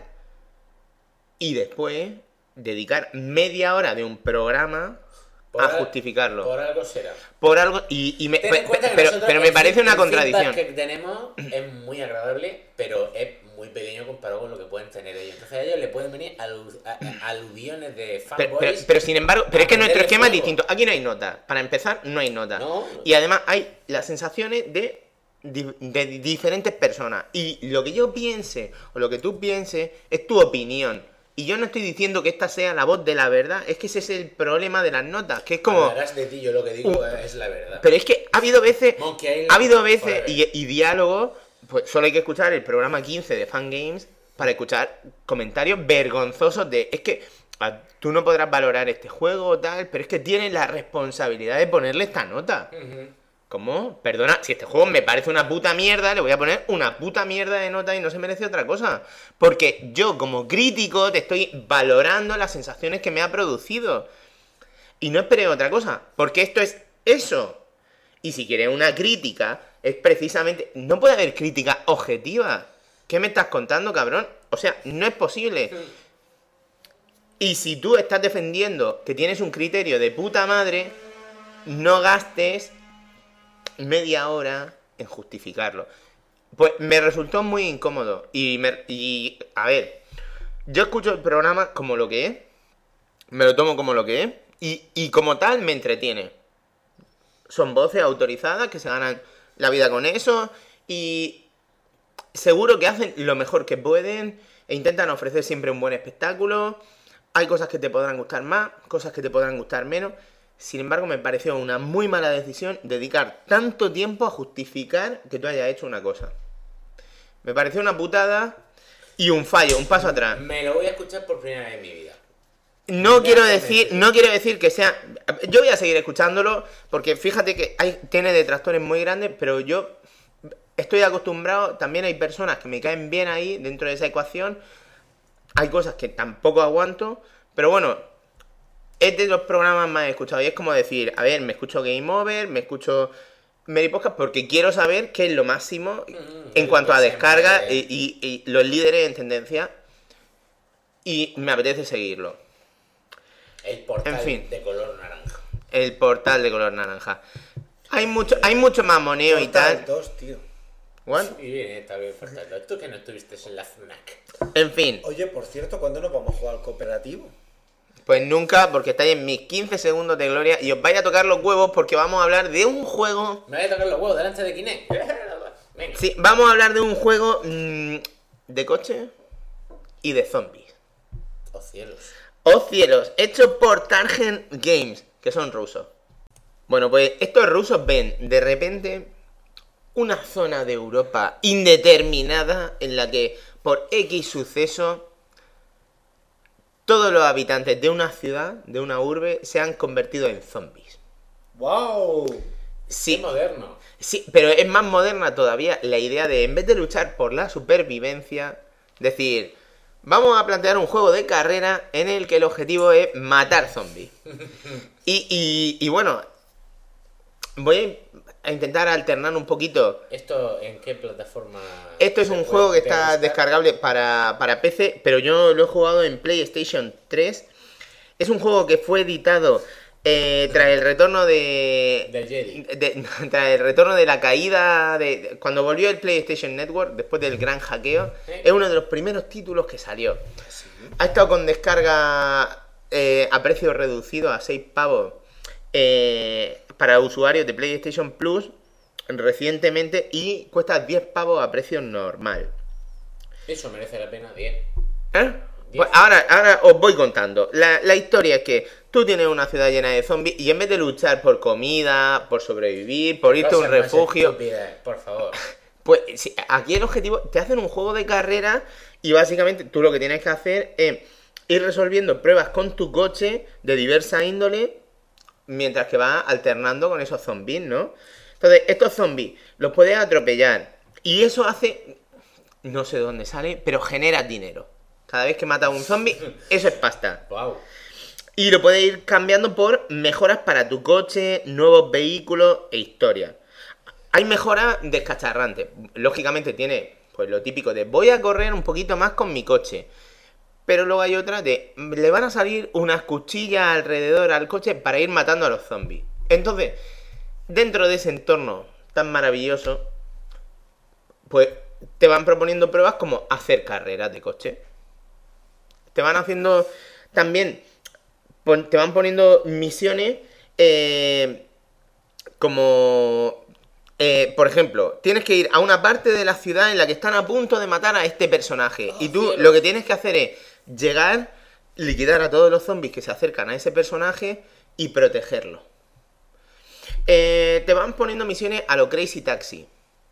Y después dedicar media hora de un programa Por a al- justificarlo. Por algo será. Por algo. Y, y me, Ten en cuenta que pero, nosotros pero me el parece feed- una el feedback contradicción. que tenemos es muy agradable, pero es muy pequeño comparado con lo que pueden tener ellos. Entonces a ellos le pueden venir alu- a- a- aludiones de Pero, fanboys. pero- pero sin embargo, pero es que a nuestro venderle esquema es fuego. distinto. Aquí no hay nota. Para empezar, no hay nota. No. Y además hay las sensaciones de, di- de diferentes personas. Y lo que yo piense o lo que tú pienses es tu opinión. Y yo no estoy diciendo que esta sea la voz de la verdad. Es que ese es el problema de las notas. Que es como... Hablarás de ti, yo lo que digo Uh, es la verdad. Pero es que ha habido veces, Monkey Island ha habido veces forever. y, y diálogos, pues solo hay que escuchar el programa quince de Fangames para escuchar comentarios vergonzosos de, es que ah, tú no podrás valorar este juego o tal, pero es que tienes la responsabilidad de ponerle esta nota. Ujú. ¿Cómo? Perdona, si este juego me parece una puta mierda, le voy a poner una puta mierda de nota y no se merece otra cosa. Porque yo como crítico te estoy valorando las sensaciones que me ha producido. Y no esperé otra cosa, porque esto es eso. Y si quieres una crítica, es precisamente... No puede haber crítica objetiva. ¿Qué me estás contando, cabrón? O sea, no es posible. Y si tú estás defendiendo que tienes un criterio de puta madre, no gastes media hora en justificarlo. Pues me resultó muy incómodo. Y, me- y a ver, yo escucho el programa como lo que es, me lo tomo como lo que es, y, y como tal me entretiene. Son voces autorizadas que se ganan la vida con eso, y seguro que hacen lo mejor que pueden e intentan ofrecer siempre un buen espectáculo. Hay cosas que te podrán gustar más, cosas que te podrán gustar menos. Sin embargo, me pareció una muy mala decisión dedicar tanto tiempo a justificar que tú hayas hecho una cosa. Me pareció una putada y un fallo, un paso atrás. Me lo voy a escuchar por primera vez en mi vida. No Ya quiero te decir, metes. no quiero decir que sea. Yo voy a seguir escuchándolo porque fíjate que hay, tiene detractores muy grandes, pero yo estoy acostumbrado. También hay personas que me caen bien ahí dentro de esa ecuación. Hay cosas que tampoco aguanto, pero bueno, es de los programas más escuchados. Y es como decir, a ver, me escucho Game Over, me escucho Mary Podcast porque quiero saber qué es lo máximo en cuanto a pues descarga siempre. y, y- y los líderes en tendencia. Y me apetece seguirlo. El portal En fin. de color naranja. El portal de color naranja. Hay mucho, hay mucho mamoneo y Portal tal. dos, tío. What? Y bien, está bien portal. Tú que no estuviste en la FNAC. En fin, Oye, por cierto, ¿cuándo nos vamos a jugar al cooperativo? pues nunca, porque estáis en mis quince segundos de gloria y os vais a tocar los huevos porque vamos a hablar de un juego. Me voy a tocar los huevos delante de Kinect. Venga. Sí, vamos a hablar de un juego mm, de coche y de zombies. Oh cielos. ¡Oh cielos! Hecho por Target Games, que son rusos. Bueno, pues estos rusos ven de repente una zona de Europa indeterminada en la que por X suceso todos los habitantes de una ciudad, de una urbe, se han convertido en zombies. ¡Wow! Qué Sí, moderno. sí, pero es más moderna todavía la idea de, en vez de luchar por la supervivencia, decir, vamos a plantear un juego de carrera en el que el objetivo es matar zombies. Y, y, y bueno, voy a intentar alternar un poquito. ¿Esto en qué plataforma? Esto es un juego que está descargable para, para P C, pero yo lo he jugado en PlayStation tres. Es un juego que fue editado eh, tras el retorno de, Del Jedi. de- tras el retorno de la caída de cuando volvió el PlayStation Network después del gran hackeo. Es uno de los primeros títulos que salió. Ha estado con descarga eh, a precio reducido a seis pavos eh, para usuarios de PlayStation Plus recientemente y cuesta diez pavos a precio normal. Eso merece la pena, diez. ¿Eh? Pues ahora, ahora os voy contando. La, la historia es que tú tienes una ciudad llena de zombies y en vez de luchar por comida, por sobrevivir, por irte a un Cosas más refugio, estúpidas, por favor. pues sí, aquí el objetivo, te hacen un juego de carrera y básicamente tú lo que tienes que hacer es ir resolviendo pruebas con tu coche de diversa índole mientras que vas alternando con esos zombies, ¿no? Entonces, estos zombies los puedes atropellar y eso hace, no sé dónde sale, pero genera dinero. Cada vez que matas a un zombie, eso es pasta. Wow. Y lo puedes ir cambiando por mejoras para tu coche, nuevos vehículos e historia. Hay mejoras descacharrantes. Lógicamente tiene pues lo típico de voy a correr un poquito más con mi coche. Pero luego hay otra de le van a salir unas cuchillas alrededor al coche para ir matando a los zombies. Entonces, dentro de ese entorno tan maravilloso, pues te van proponiendo pruebas como hacer carreras de coche. Te van haciendo también, pon- te van poniendo misiones eh, como, eh, por ejemplo, tienes que ir a una parte de la ciudad en la que están a punto de matar a este personaje. Oh, y tú cielo. lo que tienes que hacer es llegar, liquidar a todos los zombies que se acercan a ese personaje y protegerlo. Eh, te van poniendo misiones a lo Crazy Taxi.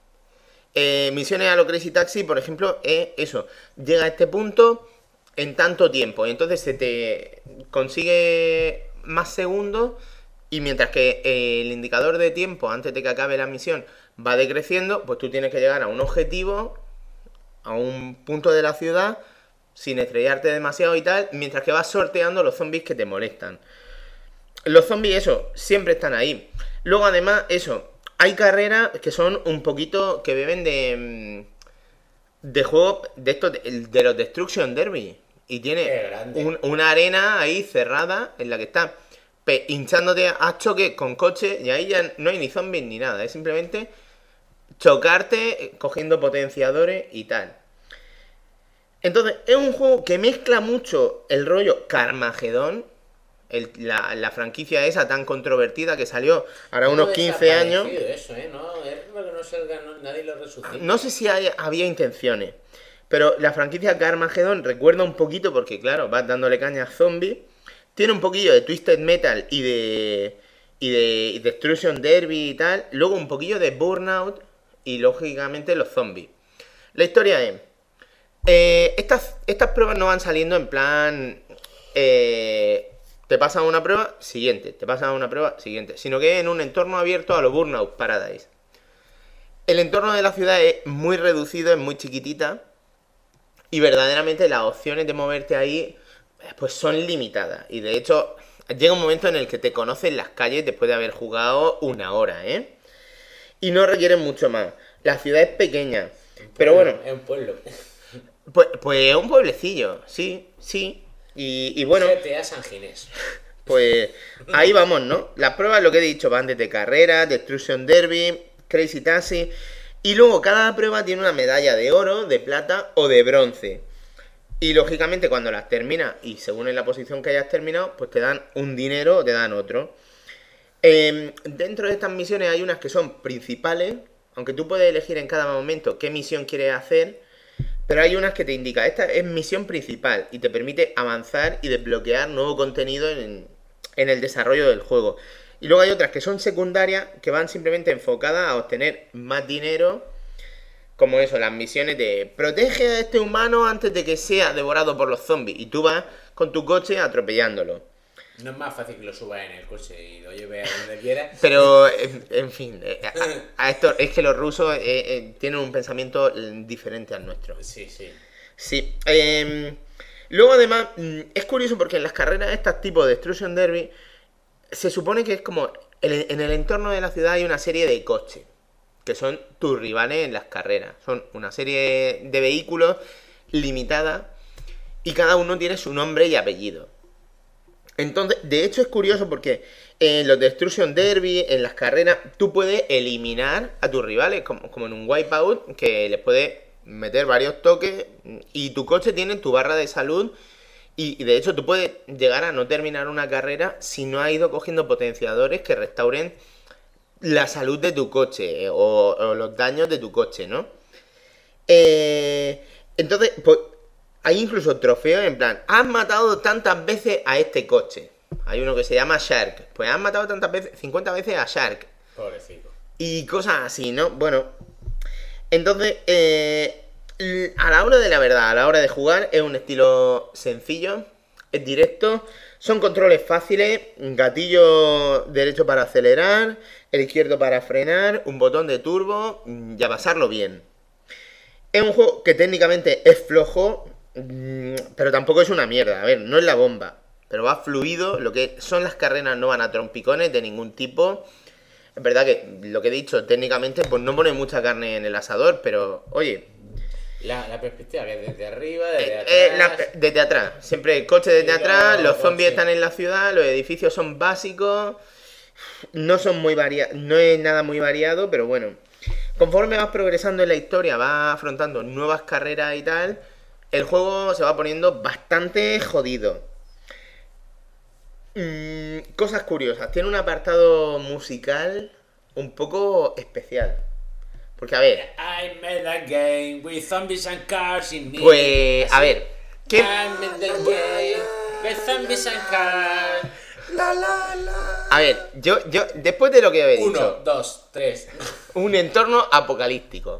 Eh, misiones a lo Crazy Taxi, por ejemplo, es eso. Llega a este punto en tanto tiempo. Y entonces se te consigue más segundos. Y mientras que eh, el indicador de tiempo antes de que acabe la misión va decreciendo, pues tú tienes que llegar a un objetivo, a un punto de la ciudad, sin estrellarte demasiado y tal, mientras que vas sorteando los zombies que te molestan. Los zombies, eso, siempre están ahí. Luego, además, eso, hay carreras que son un poquito, que beben de... De juegos de estos, de, de los Destruction Derby. Y Qué tiene grande. un- una arena ahí cerrada en la que está pe- hinchándote a choque con coche y ahí ya no hay ni zombies ni nada. Es simplemente chocarte eh, cogiendo potenciadores y tal. Entonces, es un juego que mezcla mucho el rollo Carmageddon, el- la, la franquicia esa tan controvertida que salió ahora unos quince años. Eso, ¿eh? No, es raro que no salga, no- nadie lo resucite. No sé si hay- había intenciones, pero la franquicia Carmageddon recuerda un poquito, porque claro, vas dándole caña a zombies. Tiene un poquillo de Twisted Metal y de, y de y Destruction Derby y tal. Luego un poquillo de Burnout y lógicamente los zombies. La historia es... eh, estas, estas pruebas no van saliendo en plan... eh, te pasan una prueba, siguiente. Te pasan una prueba, siguiente. Sino que en un entorno abierto a los Burnout Paradise. El entorno de la ciudad es muy reducido, es muy chiquitita. Y verdaderamente las opciones de moverte ahí pues son limitadas. Y de hecho llega un momento en el que te conoces las calles después de haber jugado una hora, ¿eh? Y no requieren mucho más. La ciudad es pequeña. Pero bueno, Es un pueblo. pues, pues es un pueblecillo, sí, sí. Y, y bueno, G T A San Ginés. pues ahí vamos, ¿no? Las pruebas, lo que he dicho, van desde carreras, Destruction Derby, Crazy Taxi. Y luego cada prueba tiene una medalla de oro, de plata o de bronce. Y lógicamente cuando las terminas, y según en la posición que hayas terminado, pues te dan un dinero o te dan otro. Eh, dentro de estas misiones hay unas que son principales, aunque tú puedes elegir en cada momento qué misión quieres hacer, pero hay unas que te indica, esta es misión principal y te permite avanzar y desbloquear nuevo contenido en, en el desarrollo del juego. Y luego hay otras que son secundarias, que van simplemente enfocadas a obtener más dinero, como eso, las misiones de protege a este humano antes de que sea devorado por los zombies. Y tú vas con tu coche atropellándolo. No es más fácil que lo subas en el coche y lo lleves a donde quieras. Pero, en, en fin, eh, a, a esto es que los rusos eh, eh, tienen un pensamiento eh, diferente al nuestro. Sí, sí. Sí. Eh, luego, además, mm, es curioso porque en las carreras estas tipo de Destruction Derby se supone que es como el- en el entorno de la ciudad hay una serie de coches, que son tus rivales en las carreras. Son una serie de vehículos limitada y cada uno tiene su nombre y apellido. Entonces, de hecho es curioso porque en los Destruction Derby, en las carreras, tú puedes eliminar a tus rivales, como, como en un Wipeout, que les puedes meter varios toques y tu coche tiene tu barra de salud y, y de hecho tú puedes llegar a no terminar una carrera si no has ido cogiendo potenciadores que restauren la salud de tu coche eh, o, o los daños de tu coche, ¿no? Eh, entonces, pues, hay incluso trofeos en plan, has matado tantas veces a este coche. Hay uno que se llama Shark. Pues has matado tantas veces, cincuenta veces a Shark. Pobrecito. Y cosas así, ¿no? Bueno, entonces, eh, a la hora de la verdad, a la hora de jugar, es un estilo sencillo, es directo, son controles fáciles, gatillo derecho para acelerar, el izquierdo para frenar, un botón de turbo y a pasarlo bien. Es un juego que técnicamente es flojo, pero tampoco es una mierda. A ver, no es la bomba, pero va fluido. Lo que son las carreras no van a trompicones de ningún tipo. Es verdad que lo que he dicho, técnicamente, pues no pone mucha carne en el asador, pero oye. La, la perspectiva que es desde arriba, desde eh, atrás. eh, la- desde atrás, siempre el coche desde Sí, atrás, claro, los coche. zombies están en la ciudad, los edificios son básicos, no son muy variados, no es nada muy variado, pero bueno. Conforme vas progresando en la historia, vas afrontando nuevas carreras y tal, el juego se va poniendo bastante jodido. Mm, cosas curiosas, tiene un apartado musical un poco especial. Porque, a ver, I made a game with zombies and cars in it. pues, a Así. ver, ¿qué? I made a game with zombies and cars. La, la, la. A ver, yo, yo, después de lo que he Uno, dicho, dos, tres. un entorno apocalíptico.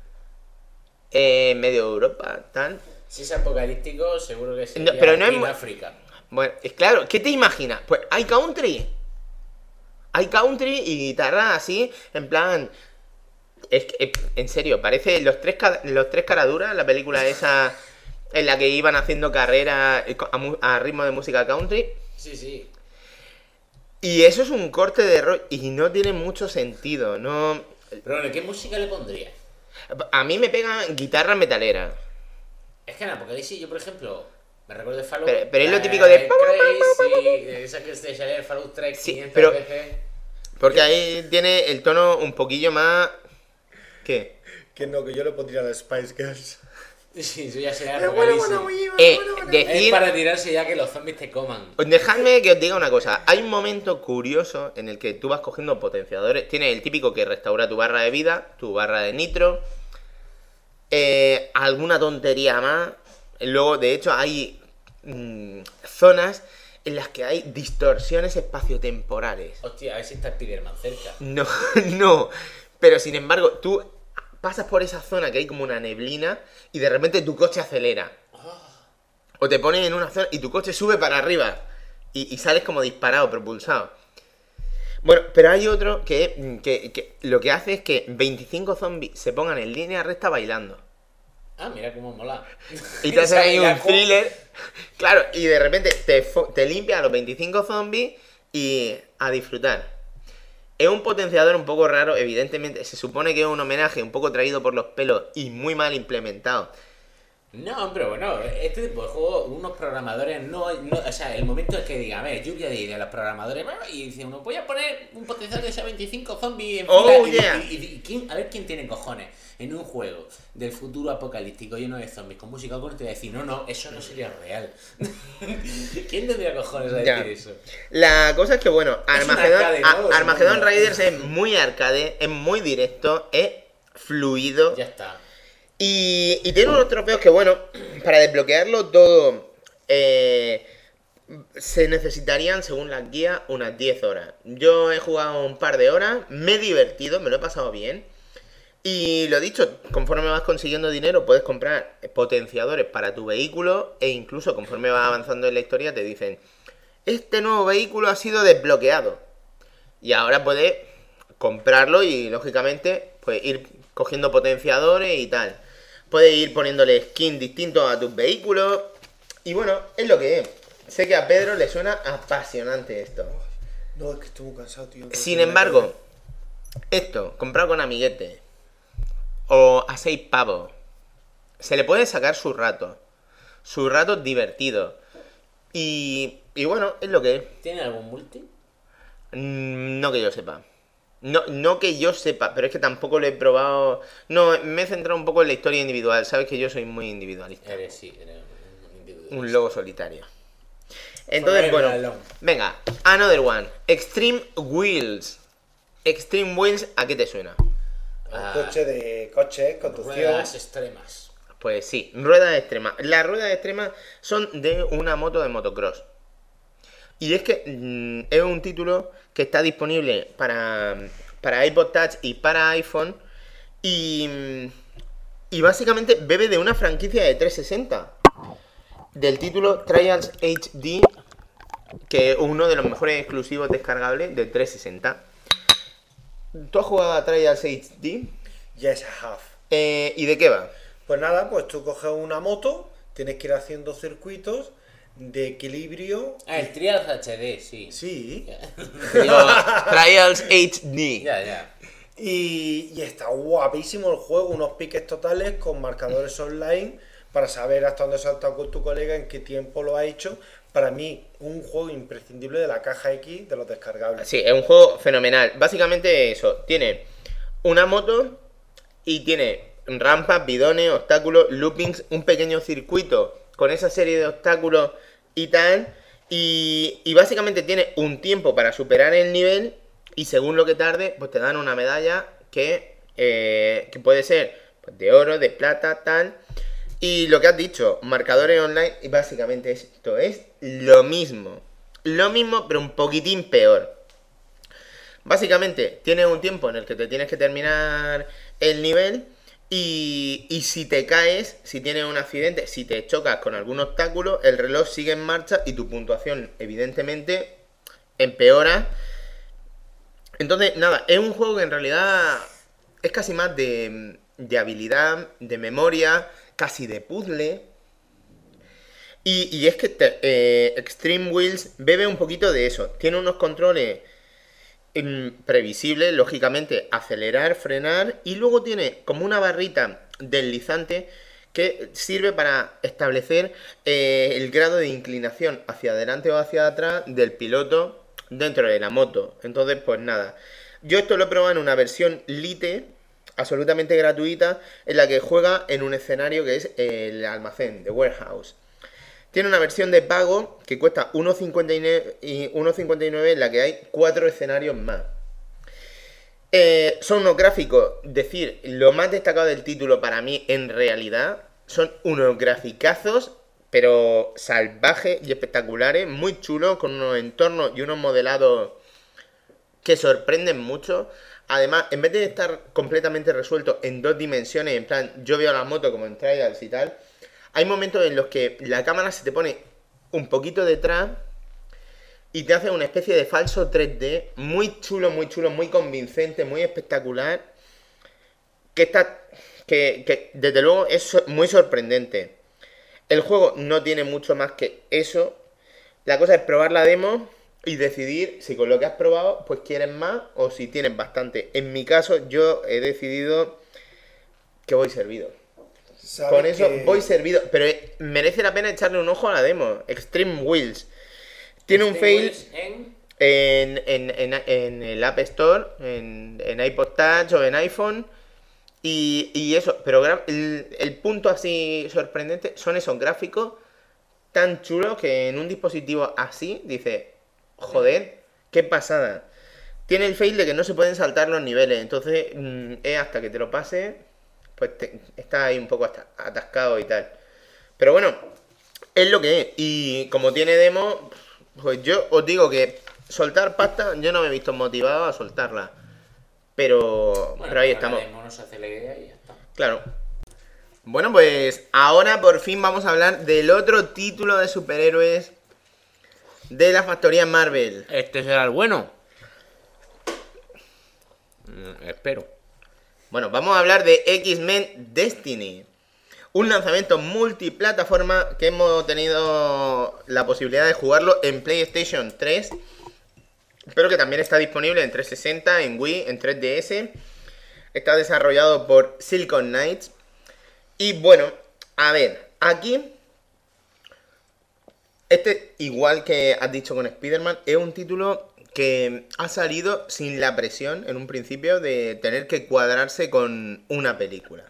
Eh, medio Europa, tal. Si es apocalíptico, seguro que sería No, pero no es en mu- África. Bueno, es claro, ¿qué te imaginas? Pues hay country. Hay country y guitarra así, en plan. Es que, eh, en serio, parece los tres, ca- los tres caraduras, la película esa en la que iban haciendo carreras eh, co- a, mu- a ritmo de música country. Sí, sí. Y eso es un corte de rock y no tiene mucho sentido. No, Pero bueno, ¿qué música le pondría? a mí me pega guitarra metalera. Es que en Apocalipsis, yo por ejemplo, me recuerdo de Fallout. Pero- pero es lo eh, típico de- Crazy, esa que se sale en Fallout tres Sí, quinientas pero- veces. Porque ahí tiene el tono un poquillo más. ¿Qué? Que no, que yo le pondría a las Spice Girls. Sí, eso ya sería Eh, bueno, Apocalipsis. bueno, muy Eh, bueno, bueno. Es decir. para tirarse ya que los zombies te coman. Dejadme que os diga una cosa. Hay un momento curioso en el que tú vas cogiendo potenciadores. Tienes el típico que restaura tu barra de vida, tu barra de nitro. eh, alguna tontería más. Luego, de hecho, hay mm, zonas en las que hay distorsiones espaciotemporales. Hostia, a ver si está Spiderman cerca. No, no. Pero sin embargo, tú pasas por esa zona que hay como una neblina y de repente tu coche acelera. O te pones en una zona y tu coche sube para arriba. Y, y sales como disparado, propulsado. Bueno, pero hay otro que, que, que lo que hace es que veinticinco zombies se pongan en línea recta bailando. Ah, mira cómo mola. Y te hacen ahí Y la un co- thriller. Claro, y de repente te, fo- te limpia a los veinticinco zombies y a disfrutar. Es un potenciador un poco raro, evidentemente. Se supone que es un homenaje un poco traído por los pelos y muy mal implementado. No, pero bueno, este tipo de juego, unos programadores no, no. O sea, el momento es que diga, a ver, lluvia de ideas a los programadores. Y dice uno, voy a poner un potencial de ese veinticinco zombies en Oh, fila. y- yeah. y, y- y quién- a ver quién tiene cojones en un juego del futuro apocalíptico lleno de zombies con música corta y decir, no, no, eso no sería real. ¿Quién tendría cojones a decir Ya. eso? La cosa es que, bueno, Es un Armageddon, arcade, ¿no? a- Supongo. Armageddon Riders es muy arcade, es muy directo, es fluido. Ya está. Y, y tiene unos trofeos que, bueno, para desbloquearlo todo, eh, se necesitarían, según las guías, unas diez horas. Yo he jugado un par de horas, me he divertido, me lo he pasado bien. Y lo dicho, conforme vas consiguiendo dinero, puedes comprar potenciadores para tu vehículo e incluso conforme vas avanzando en la historia te dicen, este nuevo vehículo ha sido desbloqueado. Y ahora puedes comprarlo y, lógicamente, pues ir cogiendo potenciadores y tal. Puedes ir poniéndole skins distintos a tus vehículos. Y bueno, es lo que es. Sé que a Pedro le suena apasionante esto. No, es que estoy muy cansado, tío. Sin embargo, esto, comprado con amiguete o a seis pavos, se le puede sacar su rato. Su rato divertido. Y, y bueno, es lo que es. ¿Tiene algún multi? Mm, No que yo sepa. No, no que yo sepa, pero es que tampoco lo he probado. No, me he centrado un poco en la historia individual. Sabes que yo soy muy individualista. Eres, sí, eres un individuo. Un lobo solitario. Entonces, Forever bueno, alone. venga, another one. Extreme Wheels. Extreme Wheels, ¿a qué te suena? Ah, Coche de coche, conducción. ruedas extremas. Pues sí, ruedas extremas. Las ruedas extremas son de una moto de motocross. Y es que mm, es un título que está disponible para, para iPod Touch y para iPhone. Y, mm, y básicamente bebe de una franquicia de trescientos sesenta. Del título Trials H D, que es uno de los mejores exclusivos descargables de trescientos sesenta. ¿Tú has jugado a Trials H D? Yes, I have. Eh, ¿Y de qué va? Pues nada, pues tú coges una moto, tienes que ir haciendo circuitos de equilibrio. Ah, el Trials H D, sí. Sí. Digo, Trials H D. Ya, ya. Y, y está guapísimo el juego, unos piques totales con marcadores online para saber hasta dónde se ha estado con tu colega, en qué tiempo lo ha hecho. Para mí, un juego imprescindible de la caja X de los descargables. Sí, es un juego fenomenal. Básicamente eso, tiene una moto y tiene rampas, bidones, obstáculos, loopings, un pequeño circuito con esa serie de obstáculos y tal. Y, y básicamente tiene un tiempo para superar el nivel y según lo que tarde, pues te dan una medalla que, eh, que puede ser pues, de oro, de plata, tal. Y lo que has dicho, marcadores online, y básicamente esto es lo mismo. Lo mismo, pero un poquitín peor. Básicamente, tienes un tiempo en el que te tienes que terminar el nivel. Y, y si te caes, si tienes un accidente, si te chocas con algún obstáculo, el reloj sigue en marcha y tu puntuación, evidentemente, empeora. Entonces, nada, es un juego que en realidad es casi más de, de habilidad, de memoria, casi de puzzle. Y, y es que te, eh, Extreme Wheels bebe un poquito de eso. Tiene unos controles mm, previsibles, lógicamente, acelerar, frenar. Y luego tiene como una barrita deslizante que sirve para establecer eh, el grado de inclinación hacia adelante o hacia atrás del piloto dentro de la moto. Entonces, pues nada. Yo esto lo he probado en una versión Lite, absolutamente gratuita, en la que juega en un escenario que es el almacén, de warehouse. Tiene una versión de pago que cuesta uno cincuenta y nueve, en la que hay cuatro escenarios más. Eh, son unos gráficos, decir, lo más destacado del título para mí en realidad son unos graficazos, pero salvajes y espectaculares, muy chulos, con unos entornos y unos modelados que sorprenden mucho. Además, en vez de estar completamente resuelto en dos dimensiones, en plan, yo veo la moto como en Trials y tal, hay momentos en los que la cámara se te pone un poquito detrás y te hace una especie de falso tres D, muy chulo, muy chulo, muy convincente, muy espectacular, que está, que, que desde luego es muy sorprendente. El juego no tiene mucho más que eso. La cosa es probar la demo y decidir si con lo que has probado pues quieres más o si tienes bastante. En mi caso yo he decidido que voy servido. Con eso que... voy servido. Pero merece la pena echarle un ojo a la demo. Extreme Wheels. Tiene un fail en... En, en, en, en el App Store, en, en iPod Touch o en iPhone. Y, y eso, pero el, el punto así sorprendente son esos gráficos tan chulos que en un dispositivo así dice, joder, qué pasada. Tiene el fail de que no se pueden saltar los niveles, entonces mmm, es hasta que te lo pases, pues te, está ahí un poco hasta, atascado y tal. Pero bueno, es lo que es. Y como tiene demo, pues yo os digo que soltar pasta, yo no me he visto motivado a soltarla. Pero, bueno, pero ahí estamos. Nos hace la idea y ya está. Claro. Bueno, pues ahora por fin vamos a hablar del otro título de superhéroes de la factoría Marvel. ¿Este será el bueno? Mm, espero. Bueno, vamos a hablar de X-Men Destiny. Un lanzamiento multiplataforma que hemos tenido la posibilidad de jugarlo en PlayStation tres. pero que también está disponible en trescientos sesenta, en Wii, en tres D S. Está desarrollado por Silicon Knights. Y bueno, a ver, aquí... Este, igual que has dicho con Spider-Man, es un título que ha salido sin la presión, en un principio, de tener que cuadrarse con una película.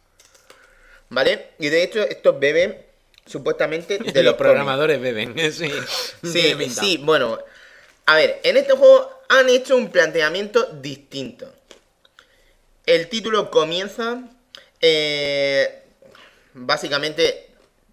¿Vale? Y de hecho, estos beben, supuestamente, de los, los programadores beben. Sí, sí, sí, bueno. A ver, en este juego han hecho un planteamiento distinto. El título comienza... Eh, básicamente...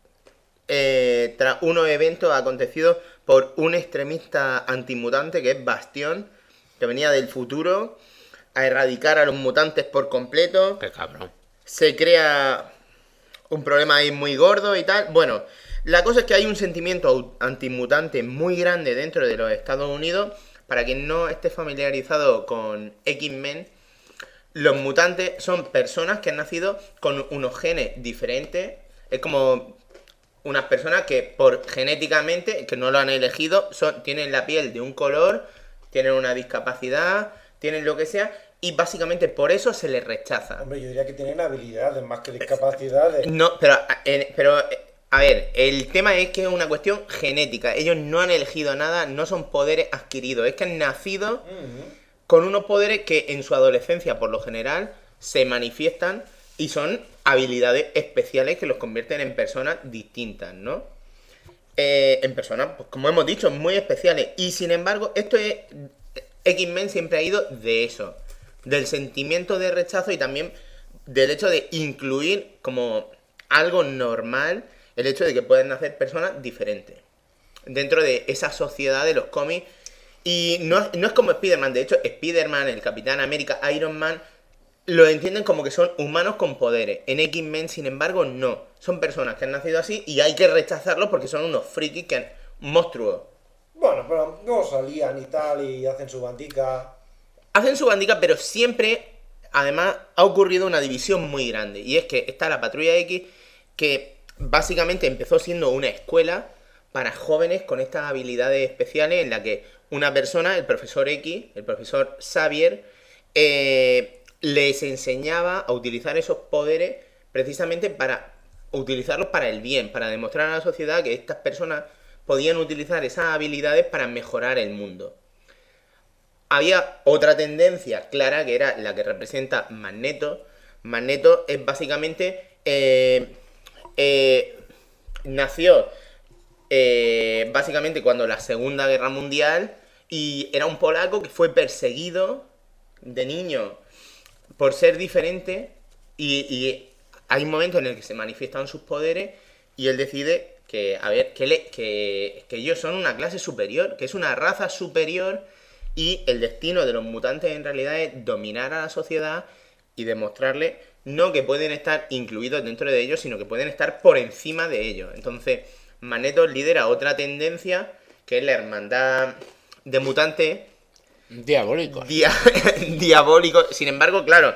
Eh, tras unos eventos acontecidos por un extremista antimutante que es Bastión, que venía del futuro a erradicar a los mutantes por completo. Qué cabrón. Se crea un problema ahí muy gordo y tal. Bueno, la cosa es que hay un sentimiento antimutante muy grande dentro de los Estados Unidos. Para quien no esté familiarizado con X-Men, los mutantes son personas que han nacido con unos genes diferentes. Es como... unas personas que por genéticamente, que no lo han elegido, son, tienen la piel de un color, tienen una discapacidad, tienen lo que sea, y básicamente por eso se les rechaza. Hombre, yo diría que tienen habilidades más que discapacidades. No, pero, eh, pero a ver, el tema es que es una cuestión genética. Ellos no han elegido nada, no son poderes adquiridos, es que han nacido uh-huh. con unos poderes que en su adolescencia, por lo general, se manifiestan y son habilidades especiales que los convierten en personas distintas, ¿no? Eh, en personas, pues como hemos dicho, muy especiales. Y sin embargo, esto es... X-Men siempre ha ido de eso. Del sentimiento de rechazo y también del hecho de incluir como algo normal el hecho de que pueden nacer personas diferentes dentro de esa sociedad de los cómics. Y no, no es como Spider-Man. De hecho, Spider-Man, el Capitán América, Iron Man... lo entienden como que son humanos con poderes. En X-Men, sin embargo, no. Son personas que han nacido así y hay que rechazarlos porque son unos frikis que han... monstruos. Bueno, pero no salían y tal y hacen su bandica. Hacen su bandica, pero siempre, además, ha ocurrido una división muy grande. Y es que está la Patrulla X, que básicamente empezó siendo una escuela para jóvenes con estas habilidades especiales en la que una persona, el profesor X, el profesor Xavier, eh... les enseñaba a utilizar esos poderes precisamente para utilizarlos para el bien, para demostrar a la sociedad que estas personas podían utilizar esas habilidades para mejorar el mundo. Había otra tendencia clara que era la que representa Magneto. Magneto es básicamente... Eh, eh, nació eh, básicamente cuando la Segunda Guerra Mundial y era un polaco que fue perseguido de niño por ser diferente y, y hay un momento en el que se manifiestan sus poderes y él decide que, a ver, que, le, que, que ellos son una clase superior, que es una raza superior y el destino de los mutantes en realidad es dominar a la sociedad y demostrarle no que pueden estar incluidos dentro de ellos, sino que pueden estar por encima de ellos. Entonces, Magneto lidera otra tendencia que es la hermandad de mutantes Diabólico. Dia diabólico. Sin embargo, claro,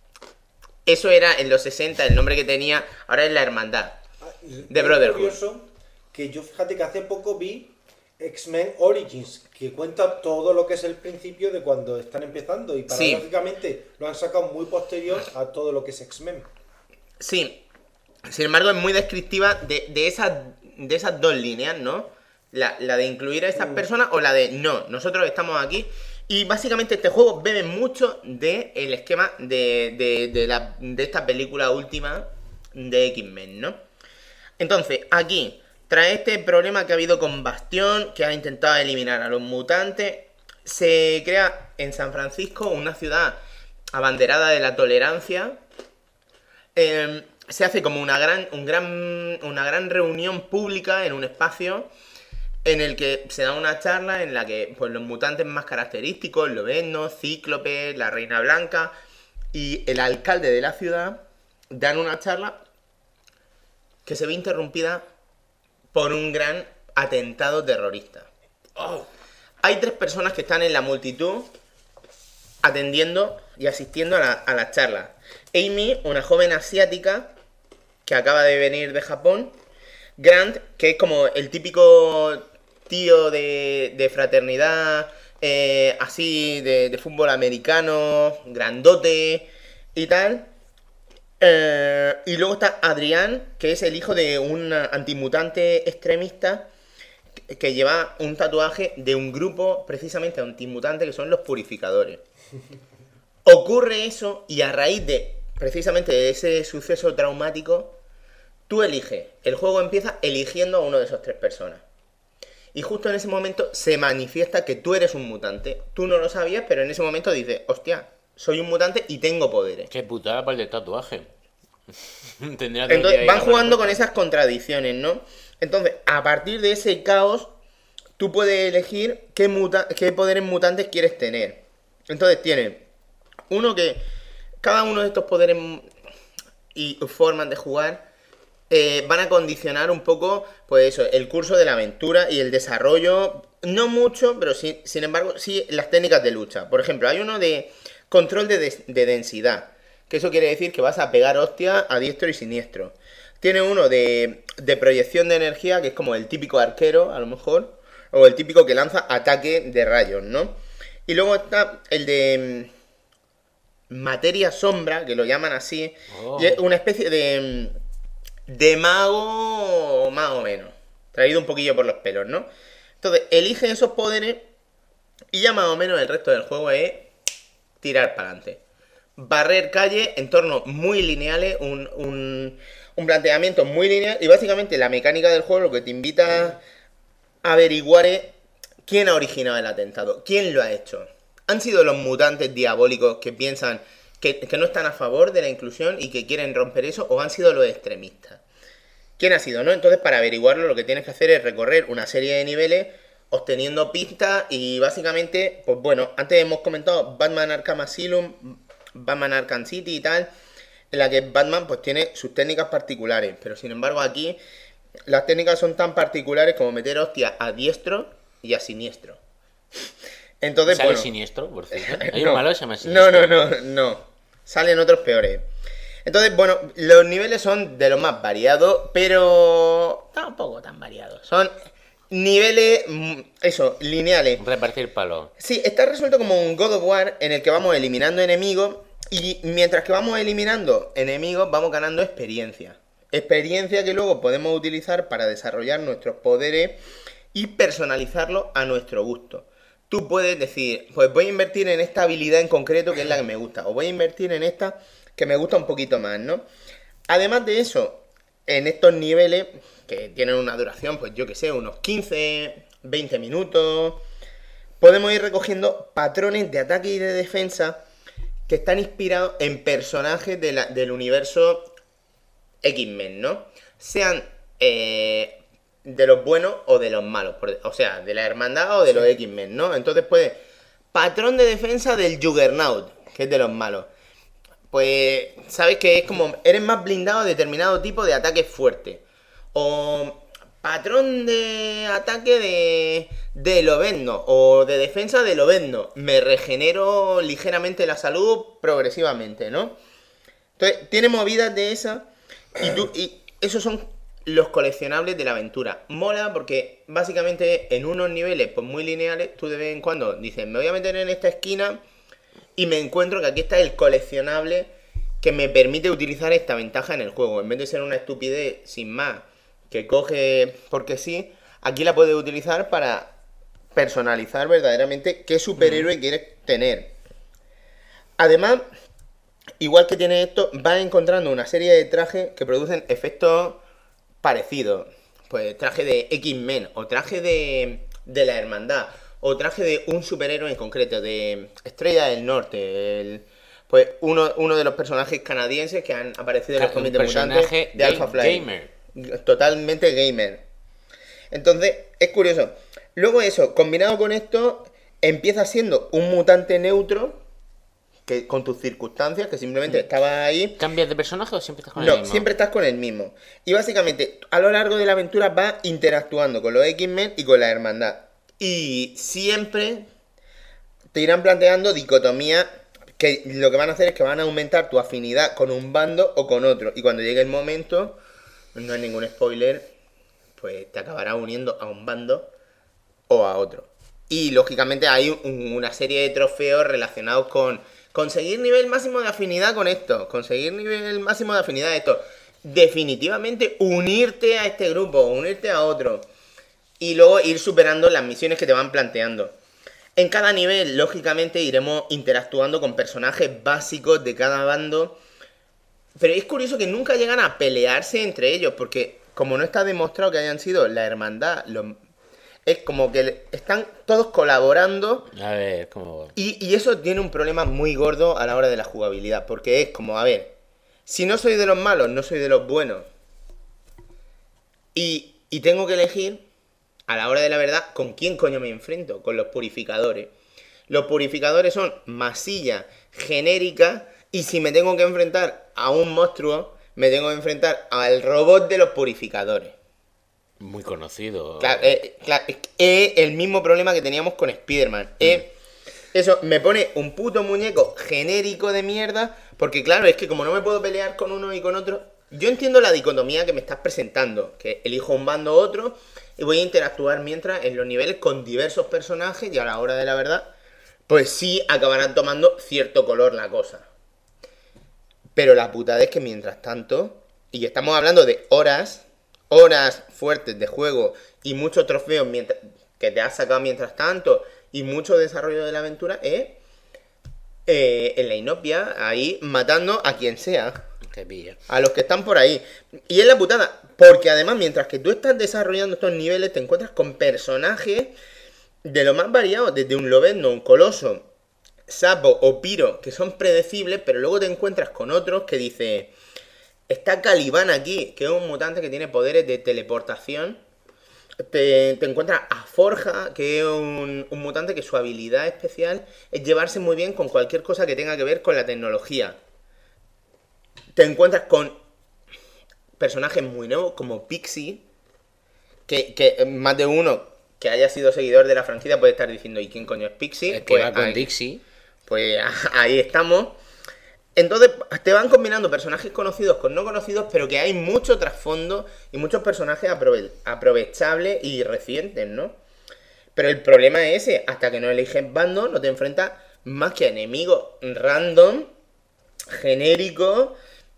eso era en los sesenta, el nombre que tenía, ahora es la hermandad de Brotherhood. Es curioso que yo, fíjate que hace poco vi X-Men Origins, que cuenta todo lo que es el principio de cuando están empezando y paradójicamente sí. lo han sacado muy posterior a todo lo que es X-Men. Sí, sin embargo es muy descriptiva de, de, esas, de esas dos líneas, ¿no? La, la de incluir a estas mm. personas o la de no, nosotros estamos aquí. Y básicamente este juego bebe mucho del esquema de, de, de, la, de esta película última de X-Men, ¿no? Entonces, aquí, tras este problema que ha habido con Bastión, que ha intentado eliminar a los mutantes, se crea en San Francisco una ciudad abanderada de la tolerancia. Eh, se hace como una gran, un gran, una gran reunión pública en un espacio en el que se da una charla en la que pues, los mutantes más característicos, Lobezno, Cíclope, la Reina Blanca y el alcalde de la ciudad dan una charla que se ve interrumpida por un gran atentado terrorista. Oh. Hay tres personas que están en la multitud atendiendo y asistiendo a la, a la charla. Amy, una joven asiática que acaba de venir de Japón. Grant, que es como el típico tío de, de fraternidad eh, así de, de fútbol americano, grandote y tal. Eh, y luego está Adrián, que es el hijo de un antimutante extremista que, que lleva un tatuaje de un grupo precisamente antimutante que son los purificadores. Ocurre eso y a raíz de precisamente de ese suceso traumático, tú eliges. El juego empieza eligiendo a uno de esos tres personas. Y justo en ese momento se manifiesta que tú eres un mutante. Tú no lo sabías, pero en ese momento dices, hostia, soy un mutante y tengo poderes. Qué putada para el de tatuaje. Tendría todo el día Entonces ahí van la jugando mano. con esas contradicciones, ¿no? Entonces, a partir de ese caos, tú puedes elegir qué, muta qué poderes mutantes quieres tener. Entonces tienes uno que... Cada uno de estos poderes y formas de jugar eh, van a condicionar un poco, pues eso, el curso de la aventura y el desarrollo. No mucho, pero sí, sin embargo, sí las técnicas de lucha. Por ejemplo, hay uno de control de, de, de densidad, que eso quiere decir que vas a pegar hostia a diestro y siniestro. Tiene uno de, de proyección de energía, que es como el típico arquero, a lo mejor, o el típico que lanza ataque de rayos, ¿no? Y luego está el de materia sombra, que lo llaman así, Oh. y es una especie de, de mago más o menos, traído un poquillo por los pelos, ¿no? Entonces, eligen esos poderes y ya más o menos el resto del juego es tirar para adelante. Barrer calle, entornos muy lineales, un, un, un planteamiento muy lineal y básicamente la mecánica del juego lo que te invita a averiguar es quién ha originado el atentado, quién lo ha hecho. ¿Han sido los mutantes diabólicos que piensan que, que no están a favor de la inclusión y que quieren romper eso? ¿O han sido los extremistas? ¿Quién ha sido, no? Entonces, para averiguarlo, lo que tienes que hacer es recorrer una serie de niveles obteniendo pistas y básicamente, pues bueno, antes hemos comentado Batman Arkham Asylum, Batman Arkham City y tal, en la que Batman pues tiene sus técnicas particulares, pero sin embargo aquí las técnicas son tan particulares como meter hostia a diestro y a siniestro. Entonces, ¿Sale bueno, siniestro, por cierto? Hay no, un malo que se llama no, siniestro. no, no, no. Salen otros peores. Entonces, bueno, los niveles son de los más variados, pero tampoco tan variados. Son niveles, mm, eso, lineales. Repartir palos. Sí, está resuelto como un God of War en el que vamos eliminando enemigos y mientras que vamos eliminando enemigos vamos ganando experiencia. Experiencia que luego podemos utilizar para desarrollar nuestros poderes y personalizarlos a nuestro gusto. Tú puedes decir, pues voy a invertir en esta habilidad en concreto que es la que me gusta, o voy a invertir en esta que me gusta un poquito más, ¿no? Además de eso, en estos niveles, que tienen una duración, pues yo que sé, unos quince, veinte minutos, podemos ir recogiendo patrones de ataque y de defensa que están inspirados en personajes de la, del universo X-Men, ¿no? Sean eh, de los buenos o de los malos, por, o sea, de la hermandad o de los X-Men, ¿no? Entonces, pues, patrón de defensa del Juggernaut, que es de los malos. Pues, sabes que es como, eres más blindado a determinado tipo de ataque fuerte. O patrón de ataque de, de Lobezno, o de defensa de Lobezno. Me regenero ligeramente la salud progresivamente, ¿no? Entonces, tiene movidas de esas, y, tú, y esos son los coleccionables de la aventura. Mola porque básicamente en unos niveles pues muy lineales, tú de vez en cuando dices, me voy a meter en esta esquina y me encuentro que aquí está el coleccionable que me permite utilizar esta ventaja en el juego. En vez de ser una estupidez sin más que coge porque sí, aquí la puedes utilizar para personalizar verdaderamente qué superhéroe mm. quieres tener. Además, igual que tiene esto, vas encontrando una serie de trajes que producen efectos parecidos. Pues traje de X-Men, o traje de, de la Hermandad, o traje de un superhéroe en concreto, de Estrella del Norte, el, pues uno, uno de los personajes canadienses que han aparecido en los cómics de mutantes de Alpha Flight. Gamer. Totalmente gamer. Entonces, es curioso. Luego eso, combinado con esto, empieza siendo un mutante neutro, que con tus circunstancias, que simplemente mm. estabas ahí. ¿Cambias de personaje o siempre estás con no, el mismo? No, siempre estás con el mismo. Y básicamente, a lo largo de la aventura vas interactuando con los X-Men y con la Hermandad. Y siempre te irán planteando dicotomías que lo que van a hacer es que van a aumentar tu afinidad con un bando o con otro. Y cuando llegue el momento, no hay ningún spoiler, pues te acabarás uniendo a un bando o a otro. Y lógicamente hay un- una serie de trofeos relacionados con conseguir nivel máximo de afinidad con esto, conseguir nivel máximo de afinidad de esto. Definitivamente unirte a este grupo, unirte a otro. Y luego ir superando las misiones que te van planteando. En cada nivel, lógicamente, iremos interactuando con personajes básicos de cada bando. Pero es curioso que nunca llegan a pelearse entre ellos, porque como no está demostrado que hayan sido la hermandad, los... es como que están todos colaborando. A ver, ¿cómo? Y, y eso tiene un problema muy gordo a la hora de la jugabilidad, porque es como, a ver, si no soy de los malos, no soy de los buenos. Y, y tengo que elegir, a la hora de la verdad, ¿con quién coño me enfrento? Con los purificadores. Los purificadores son masilla genérica, y si me tengo que enfrentar a un monstruo, me tengo que enfrentar al robot de los purificadores. Muy conocido. Claro, eh, claro, es, es el mismo problema que teníamos con Spider-Man. Mm. Eh, eso, me pone un puto muñeco genérico de mierda, porque claro, es que como no me puedo pelear con uno y con otro, yo entiendo la dicotomía que me estás presentando, que elijo un bando u otro, y voy a interactuar mientras en los niveles con diversos personajes, y a la hora de la verdad, pues sí acabarán tomando cierto color la cosa. Pero la putada es que mientras tanto, y estamos hablando de horas, horas fuertes de juego y muchos trofeos mientras, que te has sacado mientras tanto, y mucho desarrollo de la aventura, es eh, en la inopia, ahí matando a quien sea. Qué pillo. A los que están por ahí. Y es la putada, porque además mientras que tú estás desarrollando estos niveles, te encuentras con personajes de lo más variados, desde un lobezno, un coloso, sapo o piro, que son predecibles, pero luego te encuentras con otros que dice, está Caliban aquí, que es un mutante que tiene poderes de teleportación. Te, te encuentras a Forja, que es un, un mutante que su habilidad especial es llevarse muy bien con cualquier cosa que tenga que ver con la tecnología. Te encuentras con personajes muy nuevos como Pixie, que, que más de uno que haya sido seguidor de la franquicia puede estar diciendo, ¿y quién coño es Pixie? Es que Pues va con ahí, Dixie. pues ahí estamos. Entonces te van combinando personajes conocidos con no conocidos, pero que hay mucho trasfondo y muchos personajes aprove- aprovechables y recientes, ¿no? Pero el problema es ese, hasta que no eliges bando, no te enfrentas más que a enemigos random, genéricos.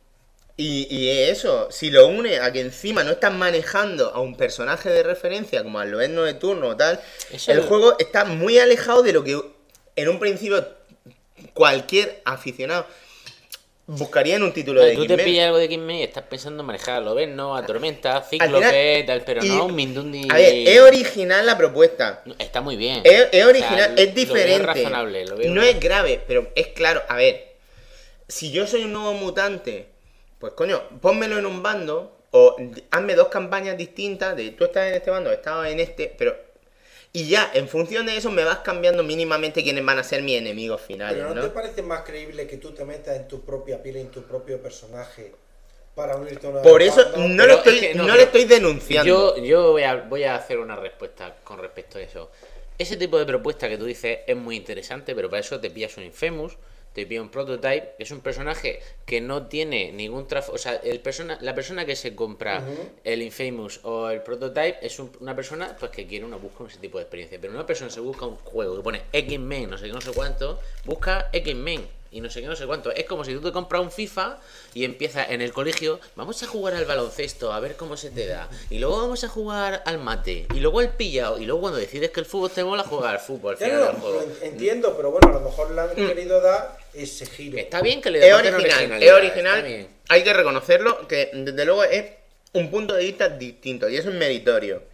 Y, y eso, si lo une a que encima no estás manejando a un personaje de referencia como al lobezno de turno o tal, Eso el es- juego está muy alejado de lo que en un principio cualquier aficionado buscaría en un título Vale, de tú te X-Men. pillas algo de X-Men y estás pensando en manejar a Lobezno, a Tormenta, Al Cíclope, final- tal, pero y- no un Mindundi. A ver, es original la propuesta. Está muy bien. Es, es O original, sea, es diferente. Lo veo razonable, lo veo no es grave, pero es claro. A ver, si yo soy un nuevo mutante, pues coño, pónmelo en un bando o hazme dos campañas distintas de tú estás en este bando, estás en este, pero... Y ya, en función de eso me vas cambiando mínimamente quiénes van a ser mis enemigos finales, Pero ¿no, ¿no? te parece más creíble que tú te metas en tu propia piel, en tu propio personaje, para unirte a una Por eso banda? no, Pero lo es estoy, que no, no pero le estoy denunciando. Yo, yo voy, a, voy a hacer una respuesta con respecto a eso. Ese tipo de propuesta que tú dices es muy interesante, pero para eso te pillas un Infamous, te pillas un Prototype, que es un personaje que no tiene ningún trasfondo. O sea, el persona, la persona que se compra Ujú. el Infamous o el Prototype es un- una persona pues que quiere una busca ese tipo de experiencia. Pero una persona se busca un juego que pone X-Men, no sé qué, no sé cuánto, busca X-Men. Y no sé qué, no sé cuánto. Es como si tú te compras un FIFA y empiezas en el colegio, vamos a jugar al baloncesto, a ver cómo se te da. Y luego vamos a jugar al mate. Y luego al pillado. Y luego cuando decides que el fútbol te mola, jugar al fútbol al Ya final no, del lo juego. entiendo, pero bueno, a lo mejor le han querido dar ese giro. Está bien que le Es deporten original, es originalidad, original. está bien. Hay que reconocerlo, que desde luego es un punto de vista distinto y eso es meritorio.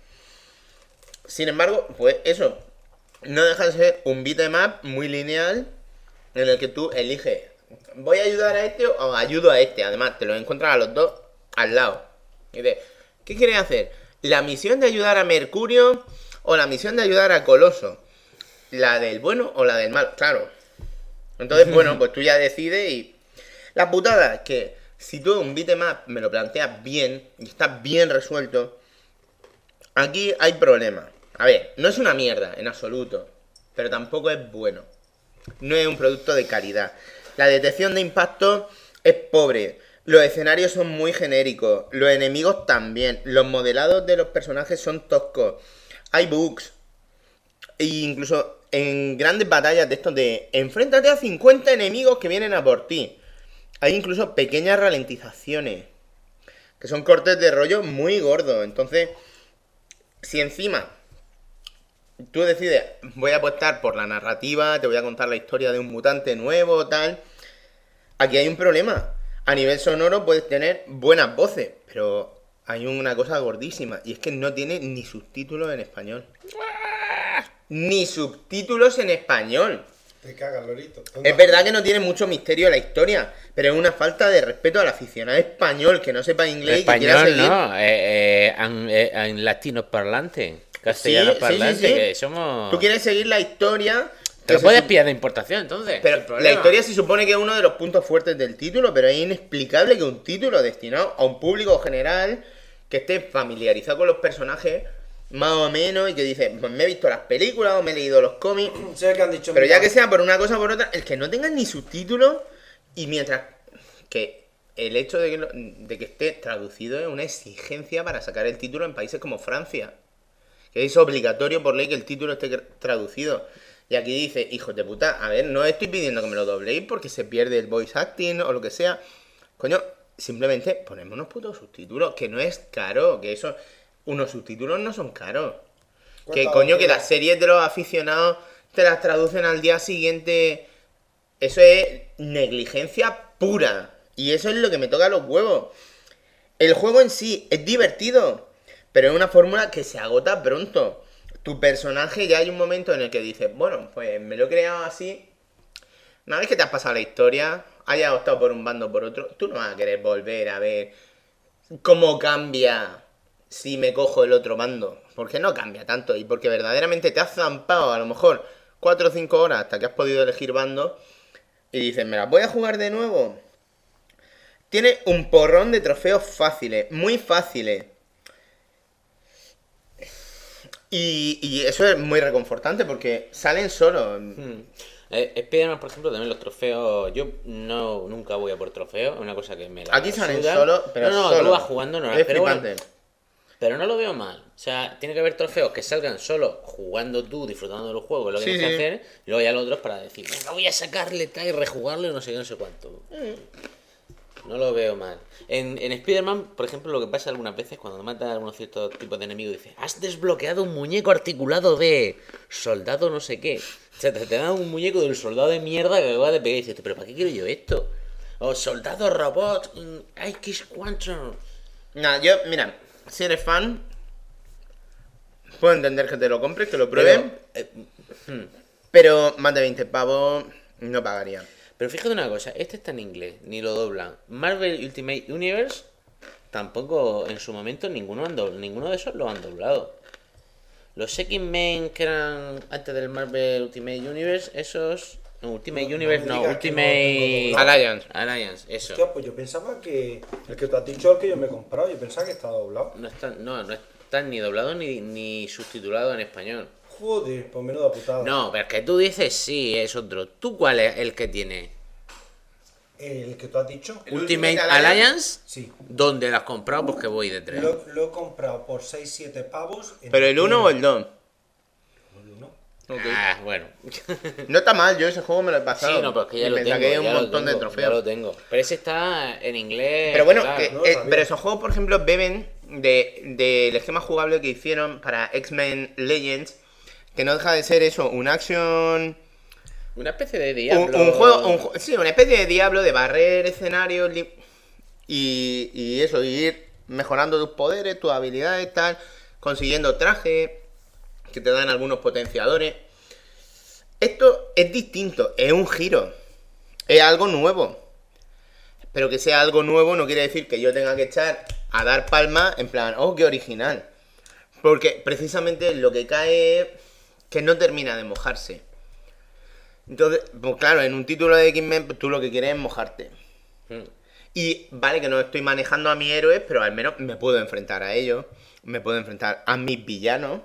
Sin embargo, pues eso no deja de ser un beat'em up muy lineal en el que tú eliges, voy a ayudar a este o ayudo a este. Además, te los encuentras a los dos al lado. Y dices, ¿qué quieres hacer? ¿La misión de ayudar a Mercurio o la misión de ayudar a Coloso? ¿La del bueno o la del malo? Claro. Entonces, bueno, pues tú ya decides y... La putada es que si tú un beat'em up me lo planteas bien y está bien resuelto, aquí hay problemas. A ver, no es una mierda en absoluto, pero tampoco es bueno. No es un producto de calidad. La detección de impacto es pobre. Los escenarios son muy genéricos. Los enemigos también. Los modelados de los personajes son toscos. Hay bugs. E incluso en grandes batallas de estos de enfréntate a cincuenta enemigos que vienen a por ti. Hay incluso pequeñas ralentizaciones, que son cortes de rollo muy gordos. Entonces, si encima tú decides, voy a apostar por la narrativa, te voy a contar la historia de un mutante nuevo, tal... Aquí hay un problema. A nivel sonoro puedes tener buenas voces, pero hay una cosa gordísima, y es que no tiene ni subtítulos en español. Ni subtítulos en español. Te cagas, Lorito. Es verdad que no tiene mucho misterio la historia, pero es una falta de respeto al aficionado español que no sepa inglés y que quiera Español, seguir. no, eh, eh, en, eh, en latinos parlantes, castellanos Sí, sí, sí, parlantes, sí. que somos... Tú quieres seguir la historia... Pero que se puedes sup- pillar de importación, entonces. Pero sin la problema. historia se supone que es uno de los puntos fuertes del título, pero es inexplicable que un título destinado a un público general que esté familiarizado con los personajes, más o menos, y que dice, pues me he visto las películas o me he leído los cómics, Sé que han dicho. pero mira, ya que sea por una cosa o por otra, el que no tenga ni subtítulos, y mientras que el hecho de que, lo- de que esté traducido es una exigencia para sacar el título en países como Francia, que es obligatorio por ley que el título esté cr- traducido. Y aquí dice, hijos de puta, a ver, no estoy pidiendo que me lo dobléis porque se pierde el voice acting o lo que sea. Coño, simplemente ponemos unos putos subtítulos, que no es caro, que eso, unos subtítulos no son caros. Que Cuesta coño, que dinero. las series de los aficionados te las traducen al día siguiente. Eso es negligencia pura. Y eso es lo que me toca los huevos. El juego en sí es divertido, pero es una fórmula que se agota pronto. Tu personaje ya hay un momento en el que dices, bueno, pues me lo he creado así. Una vez que te has pasado la historia, hayas optado por un bando o por otro, tú no vas a querer volver a ver cómo cambia si me cojo el otro bando. Porque no cambia tanto y porque verdaderamente te has zampado a lo mejor cuatro o cinco horas hasta que has podido elegir bando y dices, me las voy a jugar de nuevo. Tiene un porrón de trofeos fáciles, muy fáciles. Y, y eso es muy reconfortante porque salen solos. Hmm. Eh, Spider-Man, por ejemplo, también los trofeos. Yo no nunca voy a por trofeos, es una cosa que me la Aquí salen suda. solo, pero no, no, solo. tú vas jugando normal, Es pero bueno, flipante. pero no lo veo mal. O sea, tiene que haber trofeos que salgan solo jugando tú, disfrutando del juego, lo que Sí, tienes que sí. hacer, y luego hay los otros para decir, venga, voy a sacarle tal y rejugarle no sé qué, no sé cuánto. No lo veo mal. En, en Spider-Man, por ejemplo, lo que pasa algunas veces cuando matan a algunos ciertos tipos de enemigos, dice, has desbloqueado un muñeco articulado de soldado no sé qué. O sea, te, te dan un muñeco del soldado de mierda que acaba de pegar y dices, pero ¿para qué quiero yo esto? O soldado robot en X Quantum. Nada, yo, mira, si eres fan, puedo entender que te lo compres, que lo pruebes, Pero, pero, eh, más de veinte pavos no pagaría. pero fíjate una cosa, este está en inglés, ni lo doblan. Marvel Ultimate Universe, tampoco en su momento ninguno, han do- ninguno de esos lo han doblado. Los X-Men que eran antes del Marvel Ultimate Universe, esos... No, Ultimate No, no Universe, me no, digas que no Ultimate... tengo doblado. Alliance. Alliance, eso. Hostia, pues yo pensaba que el que tú has dicho es el que yo me he comprado. Yo pensaba que estaba doblado. No están, no, no están ni doblados ni, ni subtitulados en español. Joder, pues menuda putada. No, pero es que tú dices sí, es otro. ¿Tú cuál es el que tiene? El que tú has dicho, El Ultimate, Ultimate Alliance. Alliance. sí. ¿Dónde lo has comprado? Porque voy de tres. Lo, lo he comprado por seis siete pavos. en ¿Pero el uno o el dos? El uno. Ok. Ah, bueno. No está mal, yo ese juego me lo he pasado. Sí, no, pero es que ya Y lo pensaba tengo. que hay un ya lo montón de tengo, trofeos. Ya lo tengo. Pero ese está en inglés. Pero bueno, claro. que- no lo eh, sabía. pero esos juegos, por ejemplo, beben de, del esquema jugable que hicieron para X-Men Legends, que no deja de ser eso, un action... Una especie de Un, diablo. un juego, un ju- sí, una especie de Diablo de barrer escenarios li- y, y eso, ir mejorando tus poderes, tus habilidades, tal, consiguiendo trajes que te dan algunos potenciadores. Esto es distinto, es un giro, es algo nuevo. Pero que sea algo nuevo no quiere decir que yo tenga que echar a dar palmas en plan, oh, qué original. Porque precisamente lo que cae es que no termina de mojarse. Entonces, pues claro, en un título de X-Men pues, tú lo que quieres es mojarte. Mm. Y vale que no estoy manejando a mis héroes, pero al menos me puedo enfrentar a ellos. Me puedo enfrentar a mis villanos.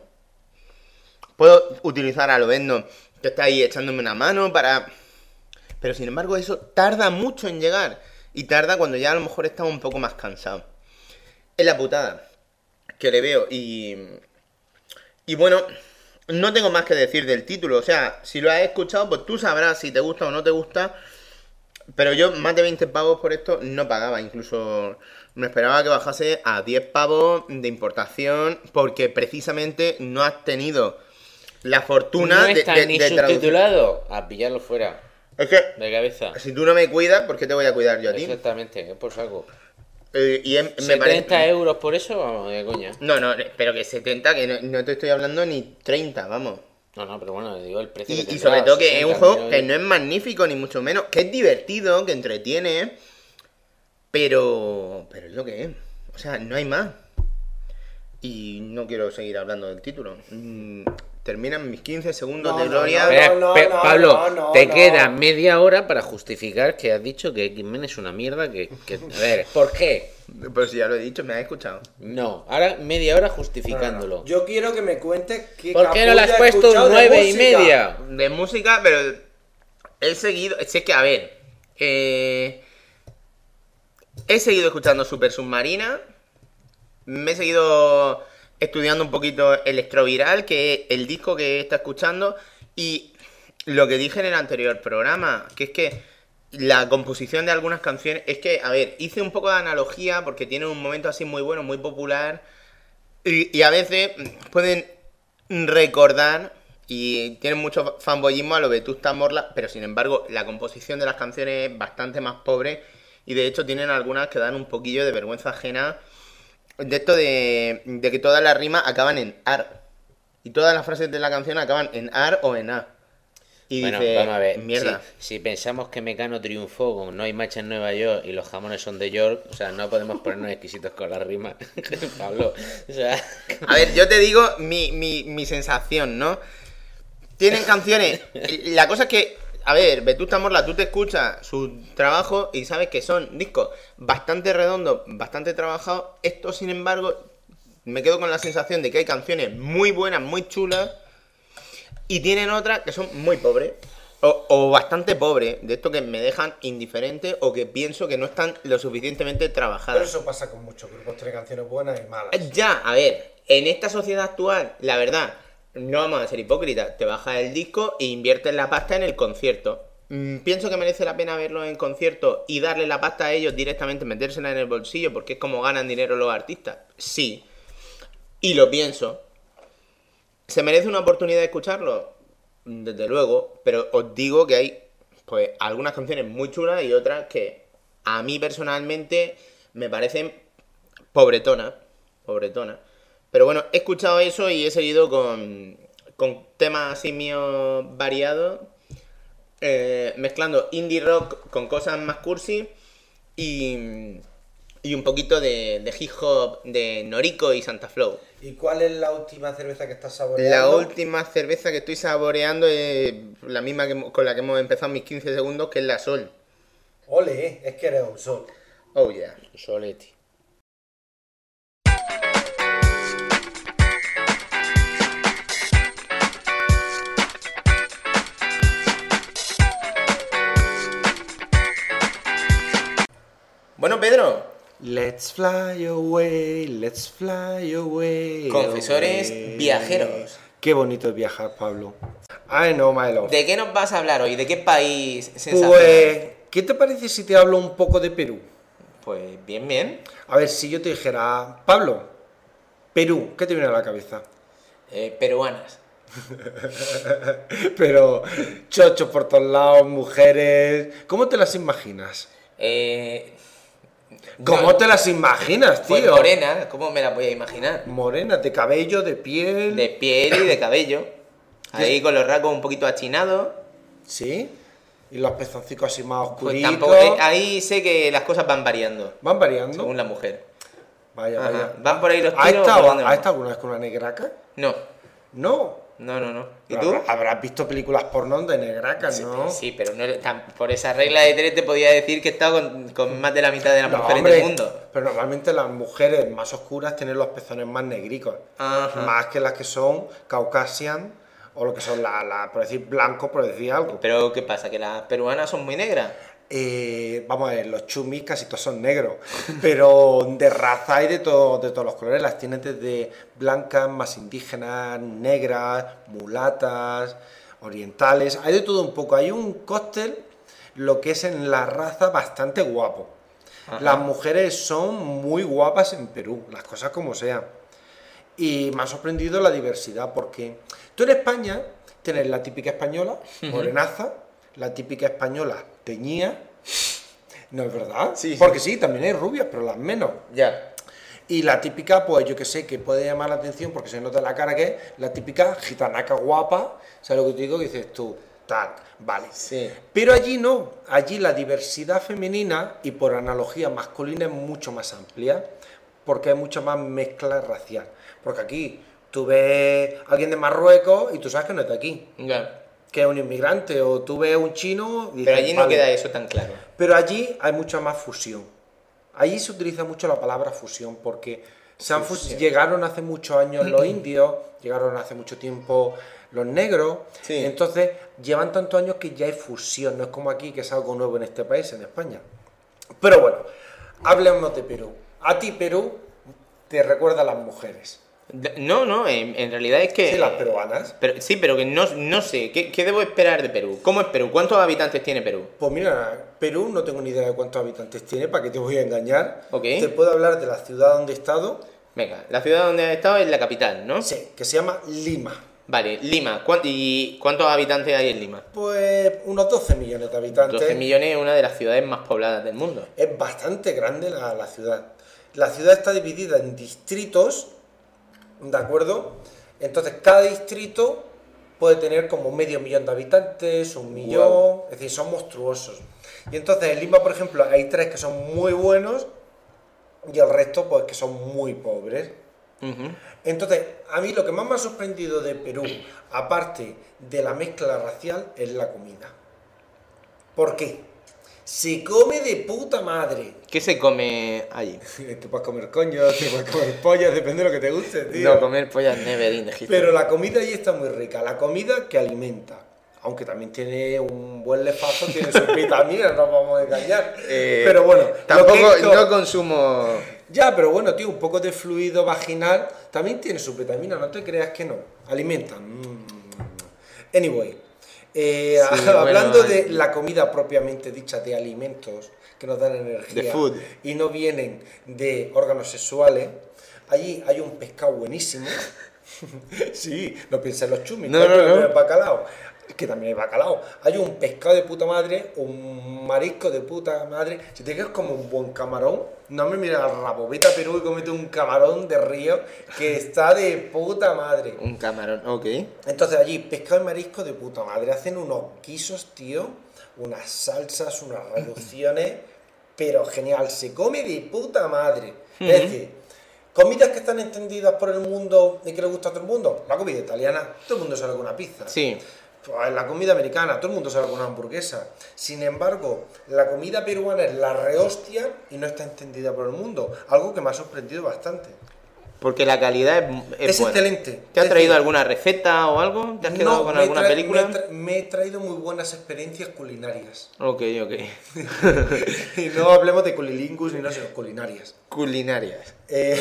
Puedo utilizar a Lobezno, que está ahí echándome una mano para... Pero sin embargo eso tarda mucho en llegar. Y tarda cuando ya a lo mejor estamos un poco más cansados. Es la putada que le veo. Y... Y bueno, no tengo más que decir del título. O sea, si lo has escuchado, pues tú sabrás si te gusta o no te gusta. Pero yo más de veinte pavos por esto no pagaba. Incluso me esperaba que bajase a diez pavos de importación, porque precisamente no has tenido la fortuna No de, está de, ni de traducir. subtitulado. A pillarlo fuera. Es que De cabeza. si tú no me cuidas, ¿por qué te voy a cuidar yo a ti? Exactamente, es por saco. Eh, y em- me setenta parece... euros por eso, vamos, de coña. No, no, pero que setenta, que no, no te estoy hablando ni treinta, vamos. No, no, pero bueno, digo el precio que Y, y tendrá, sobre todo que es un sesenta, juego ¿no? que no es magnífico, ni mucho menos, que es divertido, que entretiene, pero... pero es lo que es. O sea, no hay más. Y no quiero seguir hablando del título. Mm, terminan mis quince segundos No, de no, gloria. no, Espera, no, pe- no, Pablo, no, no, te no. queda media hora para justificar que has dicho que X-Men es una mierda que, que... A ver, ¿por qué? Pues si ya lo he dicho, me has escuchado. No, ahora media hora justificándolo. Yo quiero que me cuentes qué ¿Por qué no le has capullo puesto escuchado un de nueve y música. media? De música, pero he seguido... Si es que, a ver... Eh, he seguido escuchando Super Submarina. Me he seguido estudiando un poquito Electroviral, que es el disco que está escuchando. Y lo que dije en el anterior programa, que es que la composición de algunas canciones... Es que, a ver, hice un poco de analogía porque tienen un momento así muy bueno, muy popular. Y, y a veces pueden recordar... Y tienen mucho fanboyismo a lo Vetusta Morla, pero sin embargo la composición de las canciones es bastante más pobre. Y de hecho tienen algunas que dan un poquillo de vergüenza ajena. De esto de, de que todas las rimas acaban en ar. Y todas las frases de la canción acaban en ar o en a. Y Bueno, dice, vamos a ver. mierda. Si, si pensamos que Mecano triunfó con No hay marcha en Nueva York y los jamones son de York, o sea, no podemos ponernos exquisitos con las rimas. Pablo, o sea... A ver, yo te digo mi, mi, mi sensación, ¿no? Tienen canciones... La cosa es que, a ver, Vetusta Morla, tú te escuchas su trabajo y sabes que son discos bastante redondos, bastante trabajados. Esto, sin embargo, me quedo con la sensación de que hay canciones muy buenas, muy chulas, y tienen otras que son muy pobres. O, o bastante pobres, de esto que me dejan indiferente o que pienso que no están lo suficientemente trabajadas. Pero eso pasa con muchos grupos, tiene canciones buenas y malas. Ya, a ver, en esta sociedad actual, la verdad, no vamos a ser hipócritas, te bajas el disco e inviertes la pasta en el concierto. Mm, pienso que merece la pena verlo en concierto y darle la pasta a ellos directamente, metérsela en el bolsillo, porque es como ganan dinero los artistas. Sí, y lo pienso. ¿Se merece una oportunidad de escucharlo? Desde luego, pero os digo que hay pues algunas canciones muy chulas y otras que a mí personalmente me parecen pobretonas, pobretonas. Pero bueno, he escuchado eso y he seguido con, con temas así míos variados, eh, mezclando indie rock con cosas más cursi y, y un poquito de, de hip hop de Noriko y Santa Flow. ¿Y cuál es la última cerveza que estás La saboreando? última cerveza que estoy saboreando es la misma que, con la que hemos empezado mis quince segundos, que es la Sol. Ole, es que eres un sol. Oh yeah. Soletti. Bueno, Pedro, Let's fly away, let's fly away. confesores away. viajeros. Qué bonito es viajar, Pablo. I know, my love. ¿De qué nos vas a hablar hoy? ¿De qué país sensacional? Pues, ¿qué te parece si te hablo un poco de Perú? Pues bien, bien. A ver, si yo te dijera, Pablo, Perú, ¿qué te viene a la cabeza? Eh, peruanas. Pero, chochos por todos lados, mujeres... ¿Cómo te las imaginas? Eh, ¿Cómo no, te las imaginas, pues tío? morena, ¿cómo me la voy a imaginar? Morenas, de cabello, de piel... De piel y de cabello. Ahí con los rasgos un poquito achinados. ¿Sí? Y los pezoncicos así más Pues oscuritos... tampoco, eh, ahí sé que las cosas van variando, ¿Van variando? según la mujer. Vaya, Ajá. vaya. ¿Van por ahí los ¿Has tiros? estado, ¿Por dónde ¿has van? estado alguna vez con una negraca? No, No. no, no, no. ¿Y Pero tú? habrá- Habrás visto películas porno de negracas, Sí, ¿no? sí, pero no, tan- por esa regla de tres te podía decir que he estado con, con más de la mitad de las No, mujeres hombre, del mundo. pero normalmente las mujeres más oscuras tienen los pezones más negricos. Ajá. Más que las que son caucasian o lo que son las, la, por decir blanco, por decir algo. Pero ¿qué pasa? ¿Que las peruanas son muy negras? Eh, vamos a ver, los chumis casi todos son negros, pero de raza hay de, todo, de todos los colores, las tienen desde blancas, más indígenas, negras, mulatas, orientales, hay de todo un poco, hay un cóctel, lo que es en la raza, bastante guapo. Ajá. Las mujeres son muy guapas en Perú, las cosas como sean, y me ha sorprendido la diversidad, porque tú en España tienes la típica española, morenaza, uh-huh. la típica española teñía, ¿no es verdad? Sí, porque sí. sí, también hay rubias, pero las menos. Ya. Y la típica, pues yo que sé, que puede llamar la atención porque se nota en la cara que es la típica gitanaca guapa, ¿sabes lo que te digo? Que dices tú, tal, vale. Sí. Pero allí no, allí la diversidad femenina y por analogía masculina es mucho más amplia, porque hay mucha más mezcla racial. Porque aquí tú ves a alguien de Marruecos y tú sabes que no es de aquí. Ya. Que es un inmigrante, o tú ves un chino... Y dices, pero allí no vale. queda eso tan claro. Pero allí hay mucha más fusión. Allí se utiliza mucho la palabra fusión, porque se han fus- llegaron hace muchos años los indios, llegaron hace mucho tiempo los negros, sí. Entonces llevan tantos años que ya hay fusión, no es como aquí, que es algo nuevo en este país, en España. Pero bueno, hablemos de Perú. A ti Perú te recuerda a las mujeres. No, no, en, en realidad es que... Sí, las peruanas. Pero, sí, pero que no, no sé, ¿qué, ¿qué debo esperar de Perú? ¿Cómo es Perú? ¿Cuántos habitantes tiene Perú? Pues mira, Perú no tengo ni idea de cuántos habitantes tiene, para que te voy a engañar. Okay. Te puedo hablar de la ciudad donde he estado. Venga, la ciudad donde he estado es la capital, ¿no? Sí, que se llama Lima. Vale, Lima. ¿Y cuántos habitantes hay en Lima? Pues unos doce millones de habitantes. doce millones es una de las ciudades más pobladas del mundo. Es bastante grande la, la ciudad. La ciudad está dividida en distritos, ¿de acuerdo? Entonces cada distrito puede tener como medio millón de habitantes, un millón, wow. Es decir, son monstruosos. Y entonces en Lima, por ejemplo, hay tres que son muy buenos y el resto pues que son muy pobres. Uh-huh. Entonces, a mí lo que más me ha sorprendido de Perú, aparte de la mezcla racial, es la comida. ¿Por qué? Se come de puta madre. ¿Qué se come allí? Te puedes comer coño, te puedes comer pollas, depende de lo que te guste, tío. No, comer pollas never in the history. Pero la comida allí está muy rica, la comida que alimenta. Aunque también tiene un buen lefazo, tiene sus vitaminas, no vamos a engañar. Eh, pero bueno, tampoco esto... no consumo... Ya, pero bueno, tío, un poco de fluido vaginal también tiene sus vitaminas, no te creas que no. Alimentan. Anyway. Eh, sí, hablando bueno, de la comida propiamente dicha, de alimentos que nos dan energía food. Y no vienen de órganos sexuales, allí hay un pescado buenísimo. Sí, no pienses en los chumis, no, no, no. El bacalao, que también hay bacalao. Hay un pescado de puta madre, un marisco de puta madre. Si te quedas como un buen camarón, no me mires al rabo, vete a Perú y comete un camarón de río que está de puta madre. Un camarón, ok. Entonces allí, pescado y marisco de puta madre. Hacen unos guisos, tío, unas salsas, unas reducciones, pero genial, se come de puta madre. Uh-huh. Es decir, comidas que están entendidas por el mundo y que le gusta a todo el mundo. La comida italiana, todo el mundo sabe con una pizza. Sí. Pues la comida americana, todo el mundo sabe con una hamburguesa. Sin embargo, la comida peruana es la rehostia y no está entendida por el mundo. Algo que me ha sorprendido bastante. Porque la calidad es, es, es buena. Excelente. ¿Te has es traído decir, alguna receta o algo? ¿Te has quedado no, con alguna tra- película? Me, tra- me he traído muy buenas experiencias culinarias. Ok, ok. Y no hablemos de culilingus ni no, sino culinarias. Culinarias. Eh,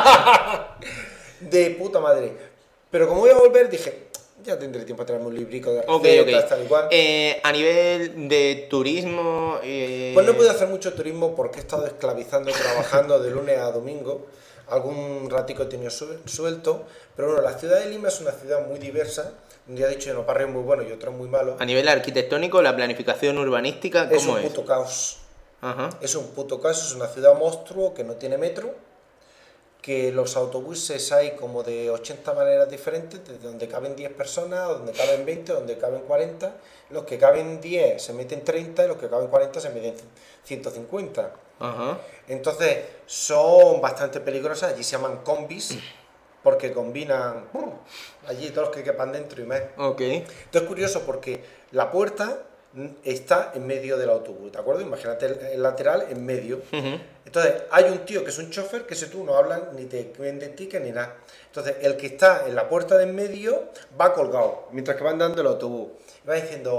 de puta madre. Pero como voy a volver, dije, ya tendré tiempo a traerme un librico de recetas, okay, okay. tal y cual. Eh, a nivel de turismo... Eh... Pues no puedo hacer mucho turismo porque he estado esclavizando, trabajando de lunes a domingo. Algún ratico he tenido suelto. Pero bueno, la ciudad de Lima es una ciudad muy diversa. Un día he dicho, unos barrios muy buenos y otros muy malos. A nivel arquitectónico, la planificación urbanística, ¿cómo es? Es un puto caos. Ajá. Es un puto caos, es una ciudad monstruo que no tiene metro. Que los autobuses hay como de ochenta maneras diferentes, desde donde caben diez personas, donde caben veinte, donde caben cuarenta. Los que caben diez se meten treinta y los que caben cuarenta se meten ciento cincuenta. Ajá. Entonces son bastante peligrosas, allí se llaman combis, porque combinan uh, allí todos los que quepan dentro y más. Ok. Entonces es curioso porque la puerta está en medio del autobús, ¿de acuerdo? Imagínate el, el lateral en medio. Uh-huh. Entonces hay un tío que es un chofer que ese tú no hablan ni te vende ticket ni nada. Entonces el que está en la puerta de en medio va colgado mientras que va andando el autobús. Va diciendo,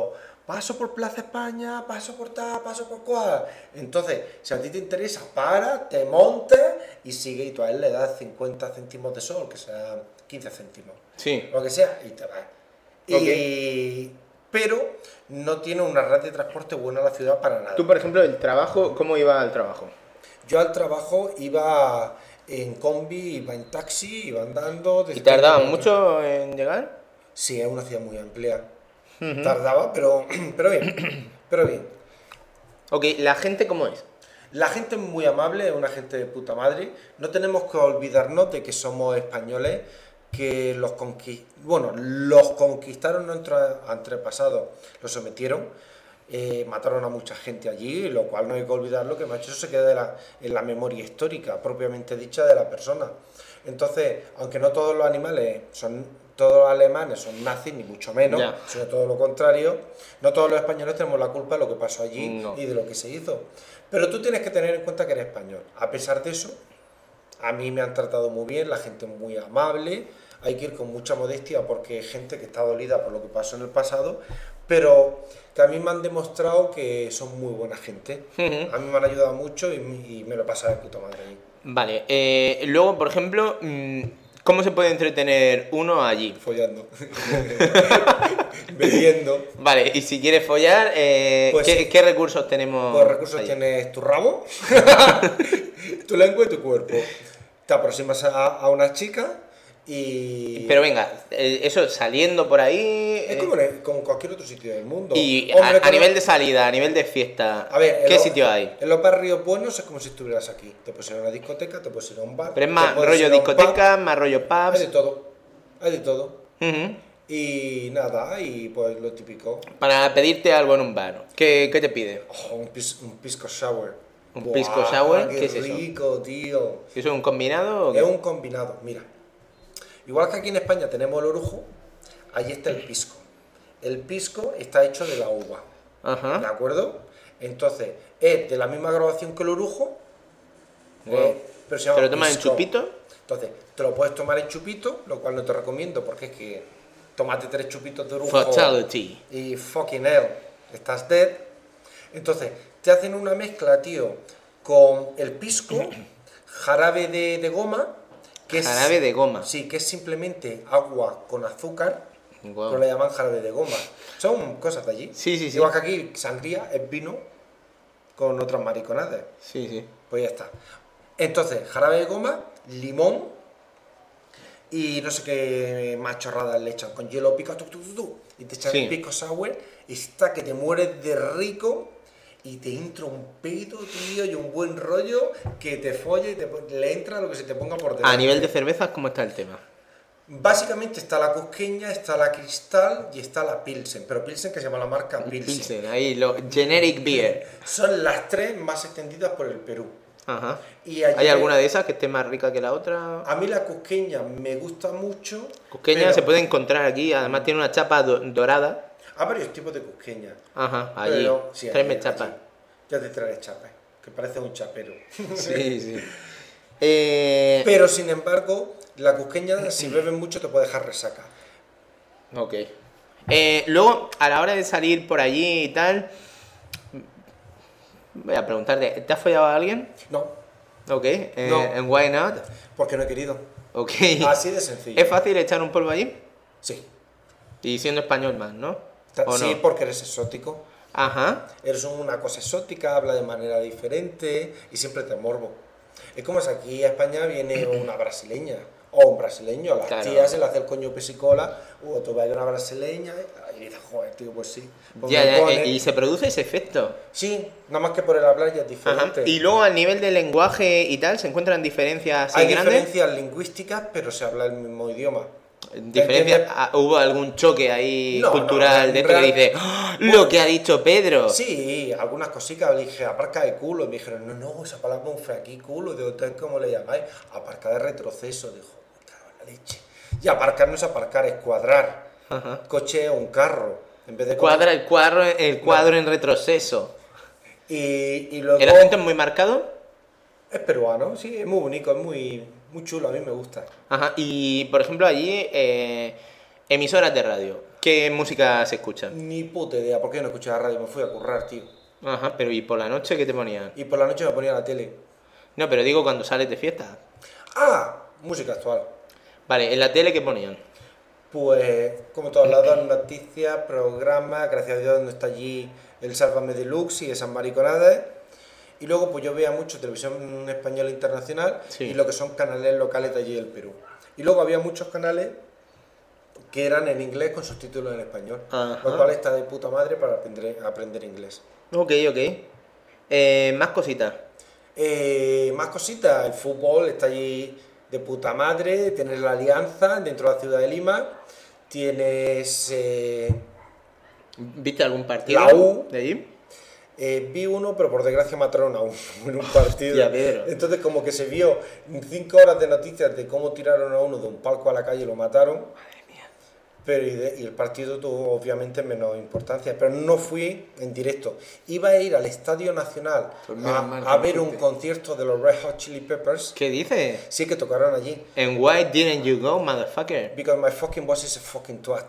paso por Plaza España, paso por tal, paso por cual. Entonces, si a ti te interesa, para, te montes y sigue, y tú a él le das cincuenta céntimos de sol, que sea quince céntimos. Sí. Lo que sea, y te vas. Y... Ok. Pero no tiene una red de transporte buena a la ciudad para nada. Tú, por ejemplo, el trabajo, ¿cómo iba al trabajo? Yo al trabajo iba en combi, iba en taxi, iba andando... ¿Y tardaban mucho en llegar? Sí, es una ciudad muy amplia. Uh-huh. Tardaba, pero, pero bien, pero bien. Ok, ¿la gente cómo es? La gente es muy amable, es una gente de puta madre. No tenemos que olvidarnos de que somos españoles, que los, conquist... bueno, los conquistaron nuestros antepasados, los sometieron, eh, mataron a mucha gente allí, lo cual no hay que olvidarlo, que eso se queda en la, en la memoria histórica, propiamente dicha de la persona. Entonces, aunque no todos los animales son, todos los alemanes son nazis, ni mucho menos, yeah. sino todo lo contrario, no todos los españoles tenemos la culpa de lo que pasó allí no. y de lo que se hizo. Pero tú tienes que tener en cuenta que eres español. A pesar de eso, a mí me han tratado muy bien, la gente es muy amable, hay que ir con mucha modestia porque hay gente que está dolida por lo que pasó en el pasado, pero que a mí me han demostrado que son muy buena gente. Uh-huh. A mí me han ayudado mucho y, y me lo he pasado de puta madre allí. Vale, eh, luego, por ejemplo, ¿cómo se puede entretener uno allí? Follando. Bebiendo. Vale, y si quieres follar, eh, pues ¿qué, sí. ¿qué recursos tenemos? Pues recursos allí? Tienes tu rabo, tu lengua y tu cuerpo. Te aproximas a, a una chica y... Pero venga, eso saliendo por ahí... Es como en, como cualquier otro sitio del mundo. Y Hombre, a, a nivel de salida, a nivel de fiesta, a ver, ¿qué lo, sitio hay? En los barrios buenos es como si estuvieras aquí. Te puedes ir a una discoteca, te puedes ir a un bar... Pero es más rollo discoteca, más rollo pubs... Hay de todo, hay de todo. Uh-huh. Y nada, y pues lo típico. Para pedirte algo en un bar, ¿qué, qué te pide? Oh, un, pis, un pisco sour. ¿Un Buah, pisco sour? ¿Qué, ¿Qué es eso? rico, tío. ¿Eso es un combinado o qué? Es un combinado, mira. Igual que aquí en España tenemos el orujo, allí está el pisco. El pisco está hecho de la uva. Ajá. ¿De acuerdo? Entonces, es de la misma graduación que el orujo, wow. eh, pero se llama ¿Te lo tomas pisco. en chupito? Entonces, te lo puedes tomar en chupito, lo cual no te recomiendo porque es que tómate tres chupitos de orujo Fatality. Y fucking hell, estás dead. Entonces, te hacen una mezcla, tío, con el pisco, jarabe de, de goma, que jarabe es, de goma. Sí, que es simplemente agua con azúcar, wow. pero le llaman jarabe de goma. Son cosas de allí. Sí, sí, sí. Igual que aquí, sangría es vino con otras mariconadas. Sí, sí. Pues ya está. Entonces, jarabe de goma, limón y no sé qué más chorradas le echan con hielo picado, tu, tu, tu, tu, y te echan sí. el pisco sour, y está que te mueres de rico. Y te entra un pedo, tío, y un buen rollo que te folla y te, le entra lo que se te ponga por delante. A nivel de cervezas, ¿cómo está el tema? Básicamente está la cusqueña, está la cristal y está la Pilsen. Pero Pilsen que se llama la marca Pilsen. Pilsen, ahí, lo generic beer. Son las tres más extendidas por el Perú. Ajá. Y allí, ¿hay alguna de esas que esté más rica que la otra? A mí la cusqueña me gusta mucho. Cusqueña pero... se puede encontrar aquí, además tiene una chapa do dorada. Hay varios tipos de cusqueña. Ajá, allí. Pero, sí, tráeme chapa. Ya te traeré chapa, que parece un chapero. Sí, sí. Eh... Pero sin embargo, la cusqueña, si bebes mucho, te puede dejar resaca. Ok. Eh, luego, a la hora de salir por allí y tal, voy a preguntarte, ¿te has follado a alguien? No. Ok. Eh, no. ¿And why not? Porque no he querido. Ok. Así de sencillo. ¿Es fácil echar un polvo allí? Sí. Y siendo español más, ¿no? ¿O sí, no? Porque eres exótico. Ajá. Eres una cosa exótica, habla de manera diferente y siempre te morbo. Es como si aquí a España viene una brasileña o un brasileño, a las claro. tías se le hace el coño pesicola, o tú vas a una brasileña y dices, joder, tío, pues sí. Pues ya, ya, y se produce ese efecto. Sí, nada más que por el hablar ya es diferente. Ajá. Y luego al nivel de lenguaje y tal, ¿se encuentran diferencias Hay grandes? diferencias lingüísticas, pero se habla el mismo idioma. ¿Diferencia? ¿Hubo algún choque ahí no, cultural no, de esto real... que dice ¡oh, lo bueno, que ha dicho Pedro? Sí, algunas cositas. Le dije, aparca de culo. Y me dijeron, no, no, esa palabra es un fraqui culo. ¿De usted cómo le llamáis? Aparca de retroceso. Dijo, me cago en la leche. Y aparcar no es aparcar, es cuadrar. Ajá. Coche o un carro. En vez de cuadra el cuadro, el cuadro no. en retroceso. Y, y luego... ¿El acento es muy marcado? Es peruano, sí, es muy bonito, es muy... Muy chulo, a mí me gusta. Ajá, y por ejemplo allí, eh, emisoras de radio. ¿Qué música se escucha? Ni puta idea, ¿por qué no escuchaba radio? Me fui a currar, tío. Ajá, pero ¿y por la noche qué te ponían? Y por la noche me ponía la tele. No, pero digo cuando sales de fiesta. Ah, música actual. Vale, ¿en la tele qué ponían? Pues, como todos lados, noticias, programas, gracias a Dios no está allí el Sálvame Deluxe y esas mariconadas. Y luego, pues yo veía mucho televisión española internacional Sí. y lo que son canales locales de allí del Perú. Y luego había muchos canales que eran en inglés con subtítulos en español. Ajá. Lo cual está de puta madre para aprender, aprender inglés. Ok, ok. Eh, más cositas. Eh, más cositas, el fútbol está allí de puta madre, tienes la Alianza dentro de la ciudad de Lima, tienes... eh, ¿Viste algún partido La U. de allí? Eh, vi uno, pero por desgracia mataron a uno en un partido. Ya, Pedro. Entonces, como que se vio cinco horas de noticias de cómo tiraron a uno de un palco a la calle y lo mataron. Madre mía. Pero y, de- y el partido tuvo obviamente menos importancia. Pero no fui en directo. Iba a ir al Estadio Nacional Pues menos mal que a, a no ver un fuiste. concierto de los Red Hot Chili Peppers. ¿Qué dices? Sí que tocaron allí. And why didn't you go, motherfucker? Because my fucking boss is a fucking twat.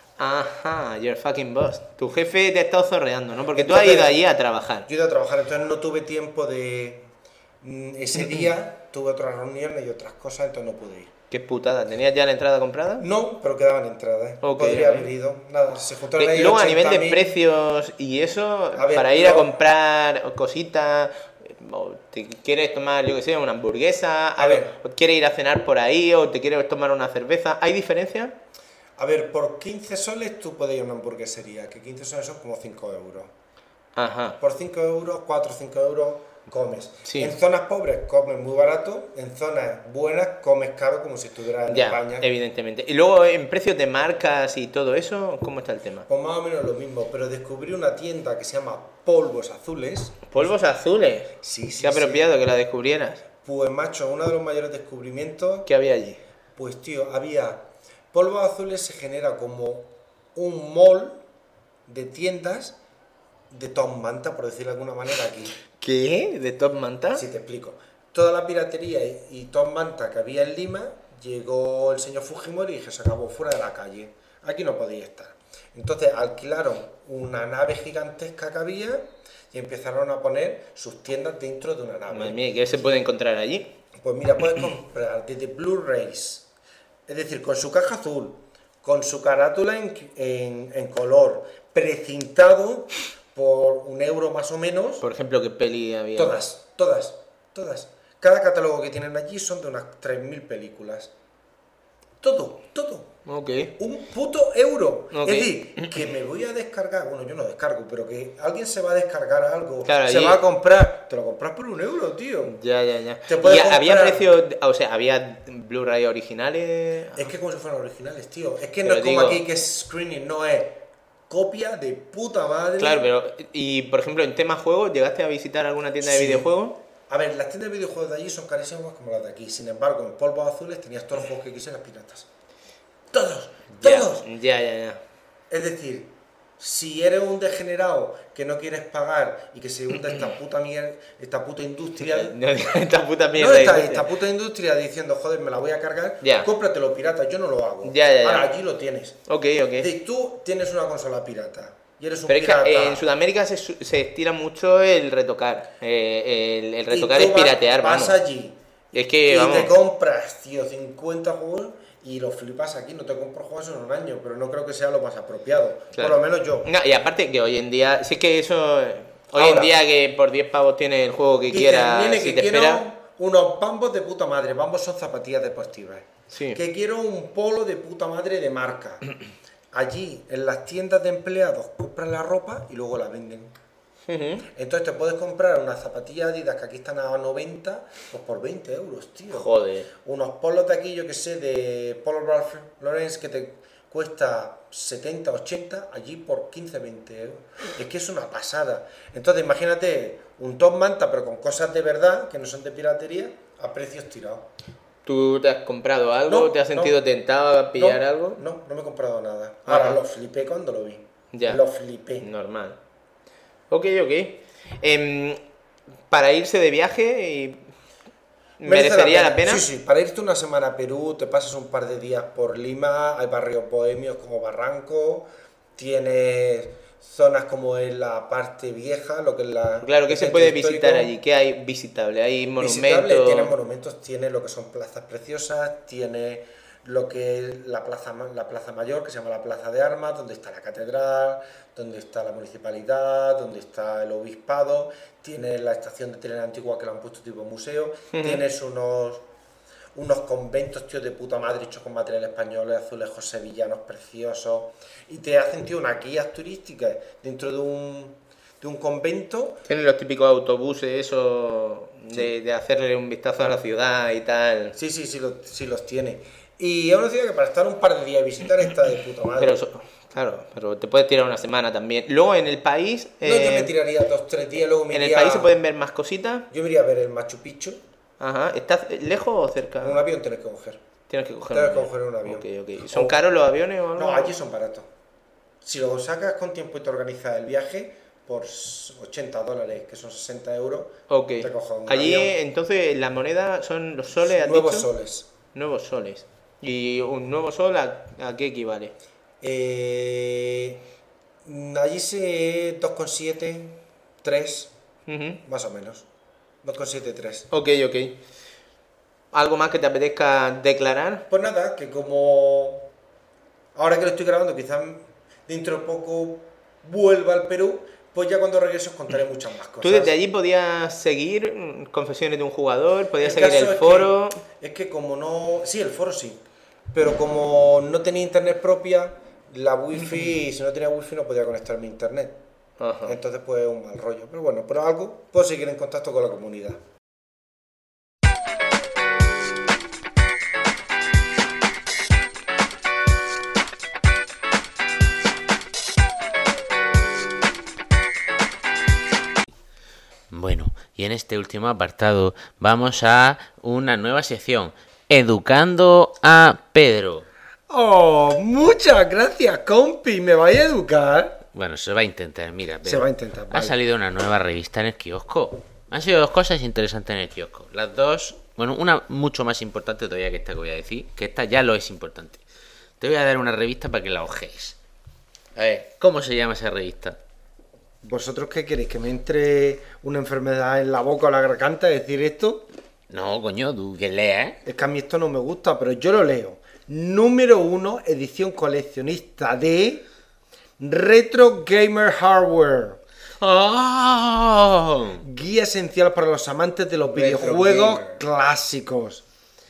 Ajá, your fucking boss. Tu jefe te ha estado zorreando, ¿no? Porque tú has Entonces- ido allí a trabajar. Yo he ido a trabajar, entonces no tuve tiempo de... mm, Ese día tuve otras reuniones y otras cosas, entonces no pude ir. Qué putada. ¿Tenías ya la entrada comprada? No, pero quedaban entradas. ¿eh? Ok, Podría ok. haber ido. Nada, se juntaron Eh, ahí luego a nivel de ochenta mil. precios y eso, A ver, para ir a yo- comprar cositas, o te quieres tomar, yo que sé, una hamburguesa, A a ver. ver, o quieres ir a cenar por ahí, o te quieres tomar una cerveza, ¿hay diferencia? A ver, por quince soles tú puedes ir a una hamburguesería, que quince soles son como cinco euros. Ajá. Por cinco euros, cuatro o cinco euros comes. Sí. En zonas pobres comes muy barato, en zonas buenas comes caro como si estuvieras en Ya, España. evidentemente. Y luego en precios de marcas y todo eso, ¿cómo está el tema? Pues más o menos lo mismo, pero descubrí una tienda que se llama Polvos Azules. Polvos azules. Sí, sí, Qué sí. apropiado que la descubrieras. Pues macho, uno de los mayores descubrimientos. ¿Qué había allí? Pues tío, había Polvos Azules, se genera como un mall de tiendas de Tom Manta, por decirlo de alguna manera, aquí. ¿Qué? ¿De Top Manta? Si te explico. Toda la piratería y, y Tom Manta que había en Lima, llegó el señor Fujimori y dije, se acabó, fuera de la calle. Aquí no podéis estar. Entonces alquilaron una nave gigantesca que había y empezaron a poner sus tiendas dentro de una nave. Madre mía, ¿qué se puede encontrar allí? Pues mira, puedes comprar desde Blu-rays, es decir, con su caja azul, con su carátula en, en- en color, precintado por un euro más o menos. Por ejemplo, ¿qué peli había? Todas, todas, todas. Cada catálogo que tienen allí son de unas tres mil películas. Todo, todo. Ok. Un puto euro. Ok. Es decir, que me voy a descargar, bueno, yo no descargo, pero que alguien se va a descargar algo, Claro, se allí- va a comprar, te lo compras por un euro, tío. Ya, ya, ya. Te puedes ¿Y había comprar- precios, o sea, había Blu-ray originales? Es que como si fueran originales, tío. Es que Pero no es como digo- aquí que es screening, no es copia de puta madre. Claro, pero, y por ejemplo, en tema juegos, ¿llegaste a visitar alguna tienda de Sí. videojuegos? A ver, las tiendas de videojuegos de allí son carísimas como las de aquí. Sin embargo, en Polvos Azules tenías todos los juegos que quisieras piratas. Todos, Ya, todos. Ya, ya, ya. Es decir, si eres un degenerado que no quieres pagar y que se hunda esta puta mierda, esta puta industria. No, esta puta No, mierda. esta, de- esta puta industria diciendo, joder, me la voy a cargar, Ya. cómpratelo pirata, yo no lo hago. Ya, ya, ya. Ahora allí lo tienes. Ok, Es ok. decir, tú tienes una consola pirata y eres un Pero es que pirata. eh, en Sudamérica se, su- se estira mucho el retocar. Eh, el, el y retocar tú es vas- piratear, vas vamos. allí Es que, y vamos. te compras, tío, cincuenta juegos y los flipas aquí. No te compro juegos en un año, pero no creo que sea lo más apropiado. Claro. Por lo menos yo. No, y aparte que hoy en día, sí que eso. eh, Hoy en Ahora. día que por diez pavos tienes el juego que Dices, quieras, "Nene, si que te quiero espera. unos bambos de puta madre. Bambos son zapatillas deportivas. Sí. Que quiero un polo de puta madre de marca. Allí, en las tiendas de empleados, compran la ropa y luego la venden. Ujú. Entonces te puedes comprar unas zapatillas Adidas que aquí están a noventa, pues por veinte euros, tío. Joder. Unos polos de aquí, yo que sé, de Polo Ralph Lauren que te cuesta setenta, ochenta, allí por quince, veinte euros. Es que es una pasada. Entonces imagínate un top manta, pero con cosas de verdad, que no son de piratería, a precios tirados. ¿Tú te has comprado algo? No, ¿Te has sentido no. tentado a pillar No, algo? No, no me he comprado nada. Ahora Ajá. lo flipé cuando lo vi. Ya. Lo flipé. Normal. Ok, ok. Em, para irse de viaje y... ¿Merecería la pena? Sí, sí, para irte una semana a Perú, te pasas un par de días por Lima, hay barrios bohemios como Barranco, tienes zonas como en la parte vieja, lo que es la... Claro, ¿qué el se centro puede histórico. visitar allí? ¿Qué hay visitable? ¿Hay Visitable, monumentos? tiene monumentos, tiene lo que son plazas preciosas, tiene lo que es la plaza, ma- la plaza mayor, que se llama la Plaza de Armas, donde está la catedral, donde está la municipalidad, donde está el obispado, tiene la estación de tren antigua que la han puesto tipo museo, tienes unos, unos conventos, tío, de puta madre, hechos con materiales españoles, azulejos sevillanos preciosos, y te hacen, tío, unas guías turísticas dentro de un, de un convento. Tienen los típicos autobuses, eso de, de hacerle un vistazo a la ciudad y tal. Sí, sí, sí, lo- sí los tiene. Y es una ciudad que para estar un par de días y visitar está de puta madre. Pero eso- claro, pero te puedes tirar una semana también. Luego en el país, No, yo eh, me tiraría dos, tres días, luego me en el iría- país se pueden ver más cositas. Yo me iría a ver el Machu Picchu. Ajá, ¿estás lejos o cerca? En un avión tienes que coger. Tienes que coger Tienes un que avión. coger un avión. Ok, ok. ¿Son caros los aviones o algo? No, allí son baratos. Si lo sacas con tiempo y te organizas el viaje, por ochenta dólares, que son sesenta euros, Ok. te coges un Allí avión. entonces la moneda son los soles, ¿has Nuevos dicho? soles. Nuevos soles. ¿Y un nuevo sol a, a qué equivale? Eh, allí se dos coma siete, tres, Ujú. más o menos. dos coma siete, tres. Ok, ok. ¿Algo más que te apetezca declarar? Pues nada, que como ahora que lo estoy grabando, quizás dentro de poco vuelva al Perú, pues ya cuando regrese os contaré muchas más cosas. Tú desde allí podías seguir mm, confesiones de un jugador, podías El seguir caso el es foro. que- es que como no... Sí, el foro sí. Pero como no tenía internet propia, la wifi, si no tenía wifi no podía conectarme a internet. Ajá. Entonces pues un mal rollo. Pero bueno, por algo puedo seguir en contacto con la comunidad. Bueno, y en este último apartado vamos a una nueva sección, Educando a Pedro. ¡Oh! Muchas gracias, compi. ¿Me vais a educar? Bueno, se va a intentar, mira. Se Pedro. va a intentar, Ha vale. salido una nueva revista en el kiosco. Han sido dos cosas interesantes en el kiosco. Las dos, bueno, una mucho más importante todavía que esta que voy a decir, que esta ya lo es importante. Te voy a dar una revista para que la ojees. A ver, ¿cómo se llama esa revista? ¿Vosotros qué queréis? ¿Que me entre una enfermedad en la boca o la garganta? ¿Decir esto? No, coño, tú que leas. Es que a mí esto no me gusta, pero yo lo leo. Número uno, edición coleccionista de Retro Gamer Hardware. ¡Oh! Guía esencial para los amantes de los Retro videojuegos gamer. clásicos.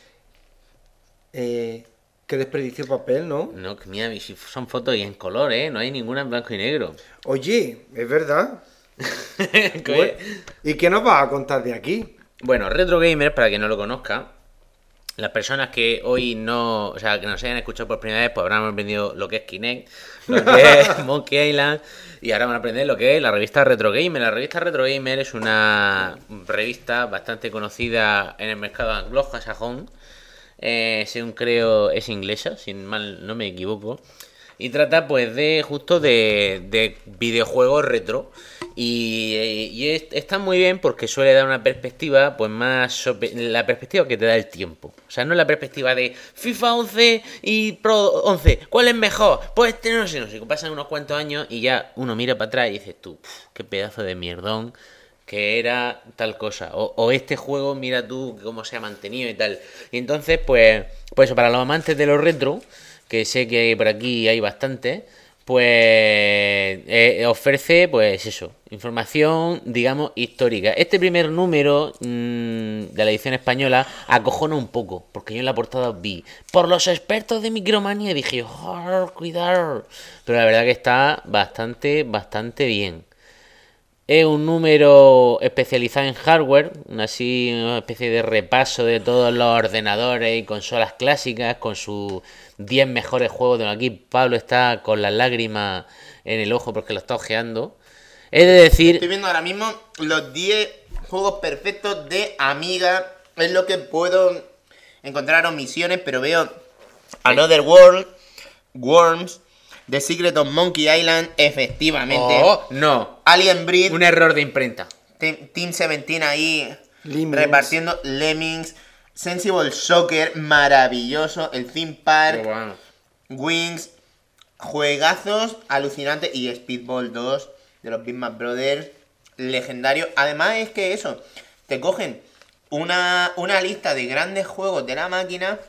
Eh, qué desperdicio de papel, ¿no? No, que mira, si son fotos y en color, ¿eh? No hay ninguna en blanco y negro. Oye, es verdad. ¿Qué? ¿Y qué nos vas a contar de aquí? Bueno, Retro Gamer, para quien no lo conozca, las personas que hoy no, o sea, que nos hayan escuchado por primera vez, pues habrán aprendido lo que es Kinect, lo que es Monkey Island, y ahora van a aprender lo que es la revista Retro Gamer. La revista Retro Gamer es una revista bastante conocida en el mercado anglosajón, eh, según creo es inglesa, si mal no me equivoco, y trata pues de justo de, de videojuegos retro. Y, y es- está muy bien porque suele dar una perspectiva, pues más sobre- la perspectiva que te da el tiempo. O sea, no la perspectiva de FIFA once y Pro once, ¿cuál es mejor? Pues este no sé, no sé, pasan unos cuantos años y ya uno mira para atrás y dices tú, "Pf, qué pedazo de mierdón que era tal cosa. O, o este juego, mira tú cómo se ha mantenido y tal". Y entonces, pues, pues eso, para los amantes de los retro, que sé que por aquí hay bastante, pues eh, ofrece, pues eso, información, digamos, histórica. Este primer número mmm, de la edición española acojona un poco, porque yo en la portada vi, por los expertos de Micromanía, y dije, oh, cuidado. Pero la verdad que está bastante, bastante bien. Es un número especializado en hardware, así una especie de repaso de todos los ordenadores y consolas clásicas con sus diez mejores juegos. De aquí Pablo está con las lágrimas en el ojo porque lo está ojeando. Es de Estoy decir, viendo ahora mismo los diez juegos perfectos de Amiga. Es lo que puedo encontrar omisiones, pero veo Another World, Worms, The Secret of Monkey Island, efectivamente. oh, no, Alien Breed, un error de imprenta. Team Team diecisiete ahí. Lemmings. repartiendo Lemmings, Sensible Soccer, maravilloso, el Theme Park, Pero bueno. Wings, juegazos alucinantes y Speedball dos de los Big Mac Brothers, legendario. Además es que eso, te cogen una, una lista de grandes juegos de la máquina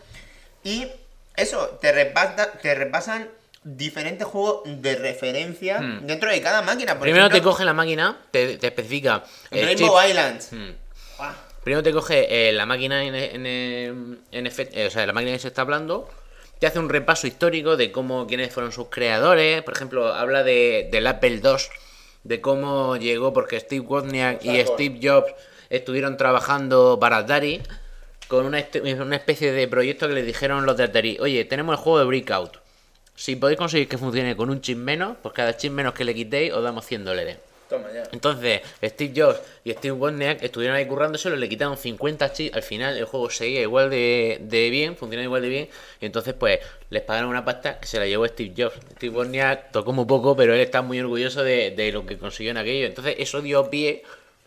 y eso, te, repasa, te repasan diferentes juegos de referencia Hmm. dentro de cada máquina. Por Primero te ejemplo, coge la máquina, te, te especifica. el Rainbow chip. Islands. Hmm. Ah, Primero te coge eh, la máquina en, en, en, en efecto, eh, o sea, la máquina que se está hablando, te hace un repaso histórico de cómo, quiénes fueron sus creadores. Por ejemplo, habla de, del Apple dos, de cómo llegó porque Steve Wozniak y Exacto. Steve Jobs estuvieron trabajando para Atari con una, este- una especie de proyecto que les dijeron los de Atari: oye, tenemos el juego de Breakout. Si podéis conseguir que funcione con un chip menos, pues cada chip menos que le quitéis os damos cien dólares. toma ya. Entonces, Steve Jobs y Steve Wozniak estuvieron ahí currándoselo, le quitaron cincuenta chips, al final el juego seguía igual de, de bien, funcionaba igual de bien, y entonces pues les pagaron una pasta que se la llevó Steve Jobs. Steve Wozniak tocó muy poco, pero él está muy orgulloso de, de lo que consiguió en aquello. Entonces eso dio pie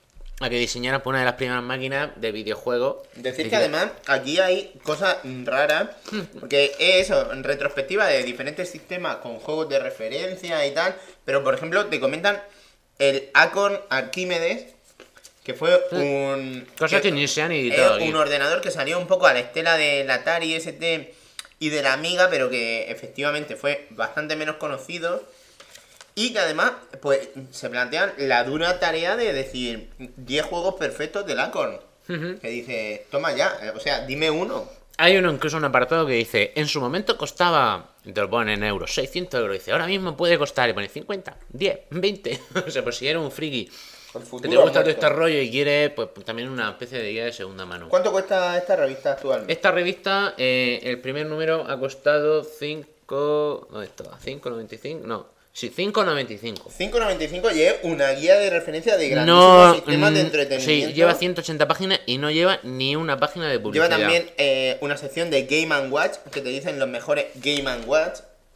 a que diseñaran por una de las primeras máquinas de videojuegos. Decir que además aquí hay cosas raras, porque es eso, en retrospectiva de diferentes sistemas con juegos de referencia y tal, pero por ejemplo te comentan el Acorn Archimedes, que fue un... Cosas que ni se han editado es aquí. un ordenador que salió un poco a la estela del Atari S T y de la Amiga, pero que efectivamente fue bastante menos conocido. Y que además, pues, se plantean la dura tarea de decir diez juegos perfectos del Acorn. Ujú. Que dice, toma ya, o sea, dime uno. Hay uno, incluso un apartado que dice: en su momento costaba, y te lo ponen en euros, seiscientos euros. Dice: ahora mismo puede costar, y pone cincuenta, diez, veinte. O sea, pues si eres un friki El que futuro te gusta todo muerto. este rollo y quieres, pues también una especie de guía de segunda mano. ¿Cuánto cuesta esta revista actualmente? Esta revista, eh, el primer número ha costado cinco... ¿Dónde estaba? ¿cinco noventa y cinco? No, sí, cinco noventa y cinco. cinco noventa y cinco y es una guía de referencia de grandísimos No, sistemas de mm, entretenimiento. sí, lleva ciento ochenta páginas y no lleva ni una página de publicidad. Lleva también eh, una sección de Game and Watch, que te dicen los mejores Game and Watch.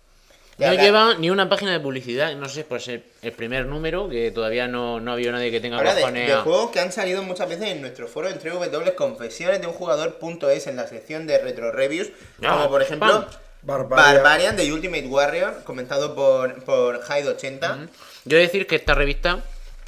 No habla- lleva ni una página de publicidad, no sé, pues el, el primer número, que todavía no, no ha habido nadie que tenga Habla de, cojones de a- juegos que han salido muchas veces en nuestro foro en doble u doble u doble u punto confesiones de un jugador.es en la sección de retro reviews, Ah, como por ejemplo pam. Barbarian. Barbarian de Ultimate Warrior, comentado por, por Hyde ochenta. Yo he de decir que esta revista,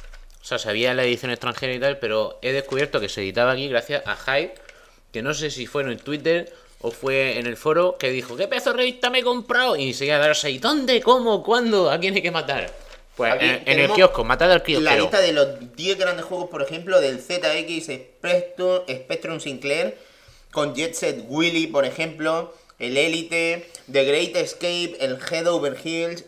o sea, sabía la edición extranjera y tal, pero he descubierto que se editaba aquí gracias a Hyde, que no sé si fue en el Twitter o fue en el foro, que dijo: ¿qué pedazo de revista me he comprado? Y seguía a darse ahí: ¿dónde? ¿Cómo? ¿Cuándo? ¿A quién hay que matar? Pues Aquí en, en el tenemos kiosco, matad al La kiosquero. lista de los diez grandes juegos, por ejemplo, del Z X Spectrum, Spectrum Sinclair, con Jet Set Willy, por ejemplo, el Elite, The Great Escape, el Head Over Heels.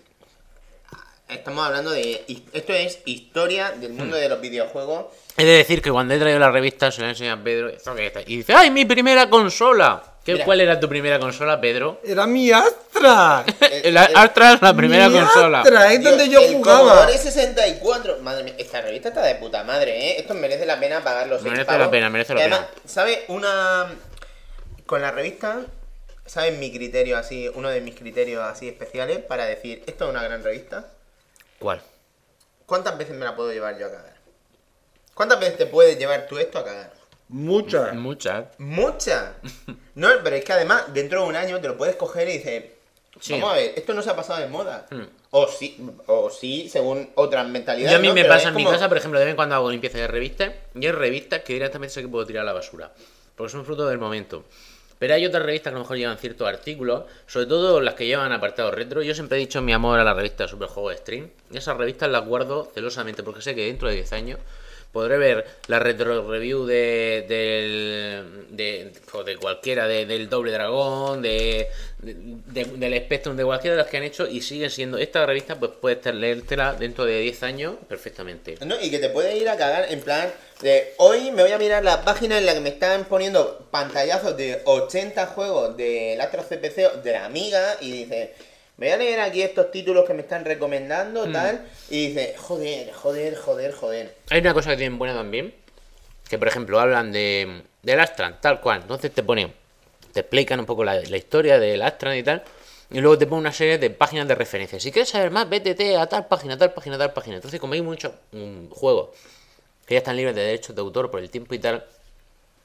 Estamos hablando de... Esto es historia del mundo de los videojuegos. He de decir que cuando he traído la revista se la enseña a Pedro, ¿esto qué está? Y dice: ¡ay, mi primera consola! ¿Qué, Mira. ¿Cuál era tu primera consola, Pedro? Era mi Astra. El- La el- Astra es la primera Mi consola. Astra, es donde yo el jugaba. Commodore sesenta y cuatro. Madre mía, esta revista está de puta madre, ¿eh? Esto merece la pena pagar los seis Merece pavos. la pena, merece la Y además, pena. ¿sabes? Una... Con la revista, ¿sabes mi criterio así? Uno de mis criterios así especiales para decir, esto es una gran revista. ¿Cuál? ¿Cuántas veces me la puedo llevar yo a cagar? ¿Cuántas veces te puedes llevar tú esto a cagar? Muchas. Muchas. Muchas. No, pero es que además, dentro de un año te lo puedes coger y dices, Sí. vamos a ver, esto no se ha pasado de moda. Hmm. O sí, o sí, según otras mentalidades. Yo a mí ¿no? me Pero pasa es en mi como- casa, por ejemplo, de vez en cuando hago limpieza de revistas, y hay revistas que directamente sé que puedo tirar a la basura, porque son fruto del momento. Pero hay otras revistas que a lo mejor llevan ciertos artículos, sobre todo las que llevan apartados retro. Yo siempre he dicho mi amor a la revista Superjuego Stream, y esas revistas las guardo celosamente, porque sé que dentro de diez años podré ver la retro review de, del, de, o de cualquiera, de- del Doble Dragón, de, de- de- del Spectrum, de cualquiera de las que han hecho, y siguen siendo. Esta revista, pues puedes leértela dentro de diez años perfectamente. ¿no? Y que te puede ir a cagar en plan de hoy me voy a mirar la página en la que me están poniendo pantallazos de ochenta juegos del Astro C P C de la Amiga y dice, me voy a leer aquí estos títulos que me están recomendando, Mm. tal, y dice, joder, joder, joder, joder. Hay una cosa que tienen buena también, que por ejemplo hablan de del Astran, tal cual. Entonces te ponen, te explican un poco la, la historia del Astran y tal, y luego te ponen una serie de páginas de referencia. Si quieres saber más, vete a tal página, tal página, tal página. Entonces, como hay muchos mm, juegos que ya están libres de derechos de autor por el tiempo y tal,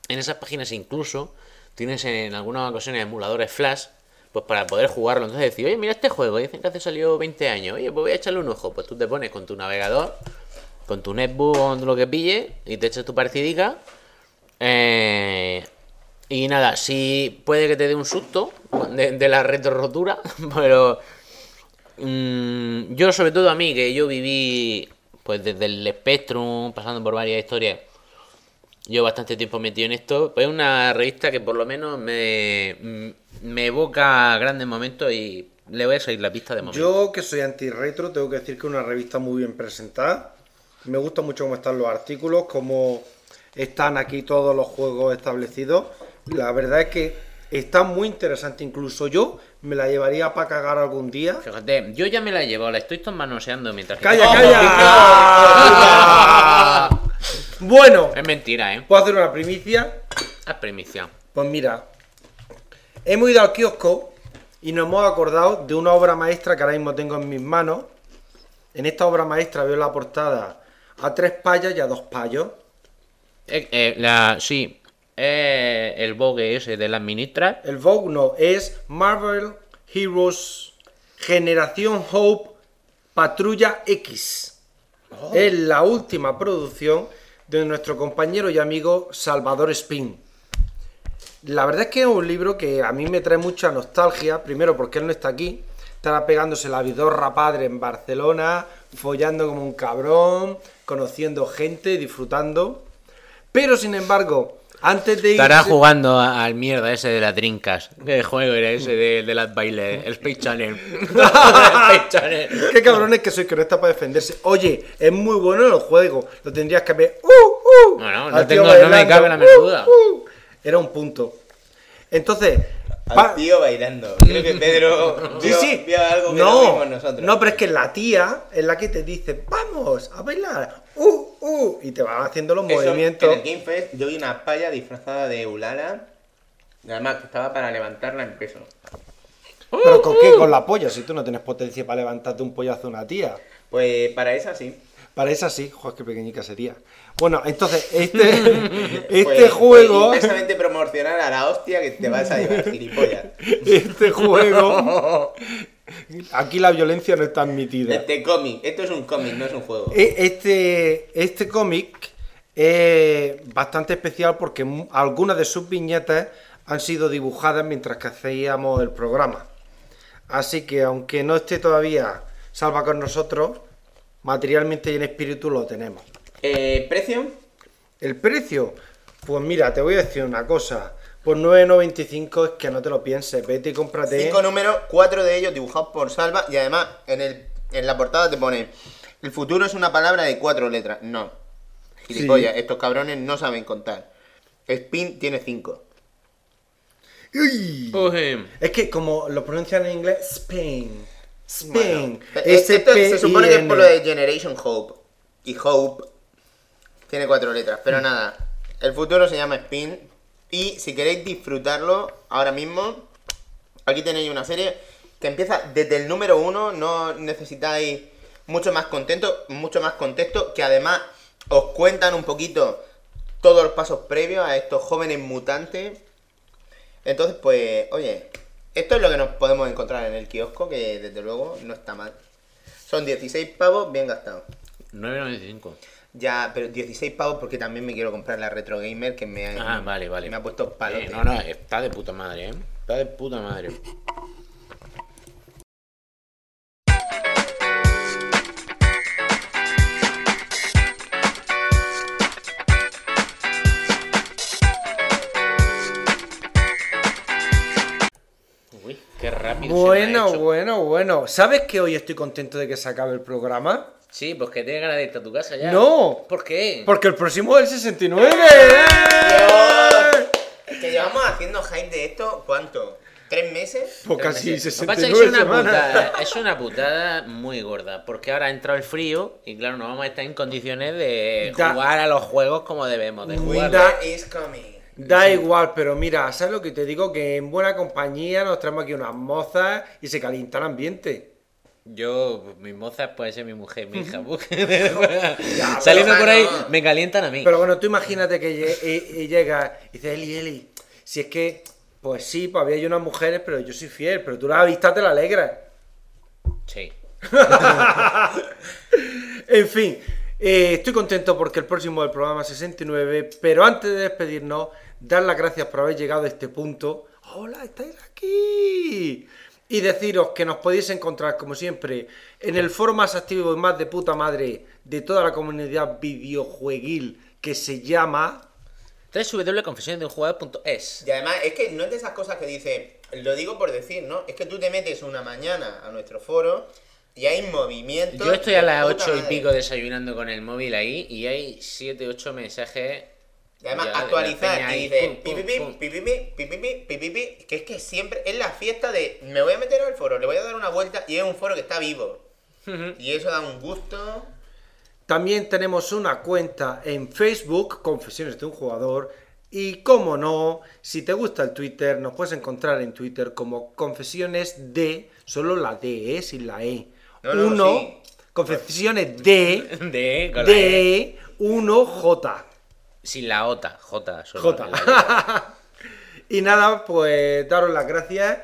en esas páginas incluso tienes en algunas ocasiones emuladores flash, pues para poder jugarlo. Entonces decir, oye, mira este juego, dicen que hace salió veinte años, oye, pues voy a echarle un ojo. Pues tú te pones con tu navegador, con tu netbook o con lo que pille, y te echas tu partidica. Eh, y nada, si puede que te dé un susto de, de la retrorotura, pero mmm, yo sobre todo a mí, que yo viví pues desde el Spectrum, pasando por varias historias, yo bastante tiempo metido en esto, pues es una revista que por lo menos me, me evoca grandes momentos y le voy a seguir la pista de momento. Yo, que soy anti-retro, tengo que decir que es una revista muy bien presentada. Me gusta mucho cómo están los artículos, cómo están aquí todos los juegos establecidos. La verdad es que está muy interesante. Incluso yo me la llevaría para cagar algún día. Fíjate, yo ya me la he llevado, la estoy manoseando mientras que... ¡Calla, calla! Bueno, es mentira, ¿eh? ¿puedo hacer una primicia? Es primicia. Pues mira, hemos ido al kiosco y nos hemos acordado de una obra maestra que ahora mismo tengo en mis manos. En esta obra maestra veo la portada a tres payas y a dos payos. Eh, eh, la, sí, eh, el Vogue ese de las ministras. El Vogue no, es Marvel Heroes Generación Hope Patrulla X. Oh. Es la última producción de nuestro compañero y amigo Salvador Spin. La verdad es que es un libro que a mí me trae mucha nostalgia, primero porque él no está aquí, estará pegándose la vidorra padre en Barcelona, follando como un cabrón, conociendo gente, disfrutando. Pero sin embargo, antes de irse... Estará jugando al mierda ese de las Dreamcast. ¿Qué juego era ese de, de las bailes? El Space Channel. El Space Channel. Qué cabrones que soy, que no está para defenderse. Oye, es muy bueno el juego. Lo tendrías que ver. ¡Uh, uh! No, no, no, tengo, no me cabe la menuda. Uh, uh. Era un punto. Entonces... Al tío bailando. Creo que Pedro sí, vio, sí. vio algo que no, no vimos nosotros. No, pero es que la tía es la que te dice, vamos a bailar, uh, uh, y te va haciendo los Eso, movimientos. En el Game Fest yo vi una paya disfrazada de Ulala, además que estaba para levantarla en peso. ¿Pero con qué? Con la polla, si tú no tienes potencia para levantarte un pollazo a una tía. Pues para esa sí. Para esa sí, joder, qué pequeñica sería. Bueno, entonces, este, este pues, juego... Pues intensamente promocionar a la hostia que te vas a llevar, gilipollas. Este juego... Aquí la violencia no está admitida. Este cómic, esto es un cómic, no es un juego. Este, este cómic es bastante especial porque algunas de sus viñetas han sido dibujadas mientras que hacíamos el programa. Así que aunque no esté todavía Salva con nosotros, materialmente y en espíritu lo tenemos. Eh, ¿Precio? ¿El precio? Pues mira, te voy a decir una cosa. Por nueve noventa y cinco es que no te lo pienses. Vete y cómprate... Cinco números, cuatro de ellos dibujados por Salva. Y además, en, el, en la portada te pone: el futuro es una palabra de cuatro letras. No. Gilipollas, sí. Estos cabrones no saben contar. Spin tiene cinco. Uy. Uy. Es que como lo pronuncian en inglés, Spain. Spain. Bueno, esto se supone que es por lo de Generation Hope. Y Hope tiene cuatro letras. Pero nada, el futuro se llama Spin. Y si queréis disfrutarlo ahora mismo, aquí tenéis una serie que empieza desde el número uno. No necesitáis mucho más contexto, mucho más contexto, que además os cuentan un poquito todos los pasos previos a estos jóvenes mutantes. Entonces, pues, oye, esto es lo que nos podemos encontrar en el kiosco, que desde luego no está mal. Son dieciséis pavos bien gastados. nueve noventa y cinco. Ya, pero dieciséis pavos porque también me quiero comprar la Retro Gamer, que me ha, ah, vale, vale. me ha puesto palote. Eh, no, no, está de puta madre, ¿eh? Está de puta madre. Uy, qué rápido. Bueno, se me ha hecho. bueno, bueno. ¿Sabes que hoy estoy contento de que se acabe el programa? Sí, pues que tienes ganas de irte a tu casa ya. No. ¿Por qué? Porque el próximo es el sesenta y nueve. ¡Dios! Es que llevamos haciendo hype de esto, ¿cuánto? ¿Tres meses? Pues Pero casi me sé. sesenta Lo que y pasa es que nueve es una semanas. putada, es una putada muy gorda, porque ahora ha entrado el frío y claro, no vamos a estar en condiciones de Da- jugar a los juegos como debemos de jugar. Da- Winter is coming. Da igual, pero mira, ¿sabes lo que te digo? Que en buena compañía nos traemos aquí unas mozas y se calienta el ambiente. Yo, mis mozas puede ser mi mujer, mi hija. Ya, Saliendo pero, por ahí, no. me calientan a mí. Pero bueno, tú imagínate que lle- y, y llega y dice, Eli, Eli, si es que, pues sí, pues había yo unas mujeres, pero yo soy fiel, pero tú la vista te la alegras. Sí. En fin, eh, estoy contento porque el próximo es el programa sesenta y nueve, pero antes de despedirnos, dar las gracias por haber llegado a este punto. ¡Hola, estáis aquí! Y deciros que nos podéis encontrar, como siempre, en el foro más activo y más de puta madre de toda la comunidad videojueguil, que se llama... doble u doble u doble u punto confesiones de un jugador punto es. Y además, es que no es de esas cosas que dice, lo digo por decir, ¿no? Es que tú te metes una mañana a nuestro foro y hay movimiento. Yo estoy a de las puta ocho y madre. pico desayunando con el móvil ahí y hay siete, ocho mensajes. Y además, ya de la actualizar peña y ahí, dice pum, pi, pum, pi, pi, pum. pi, pi, pi, pi, pi, pi, pi, pi, pi, que es que siempre es la fiesta de me voy a meter al foro, le voy a dar una vuelta y es un foro que está vivo. Y eso da un gusto. También tenemos una cuenta en Facebook, Confesiones de un Jugador. Y como no, si te gusta el Twitter, nos puedes encontrar en Twitter como Confesiones de, solo la D, ¿eh? Sin la E. No, no, uno, sí. Confesiones de, De, con la E. de uno J. Sin la Ota, J. Solo J. la Y nada, pues daros las gracias.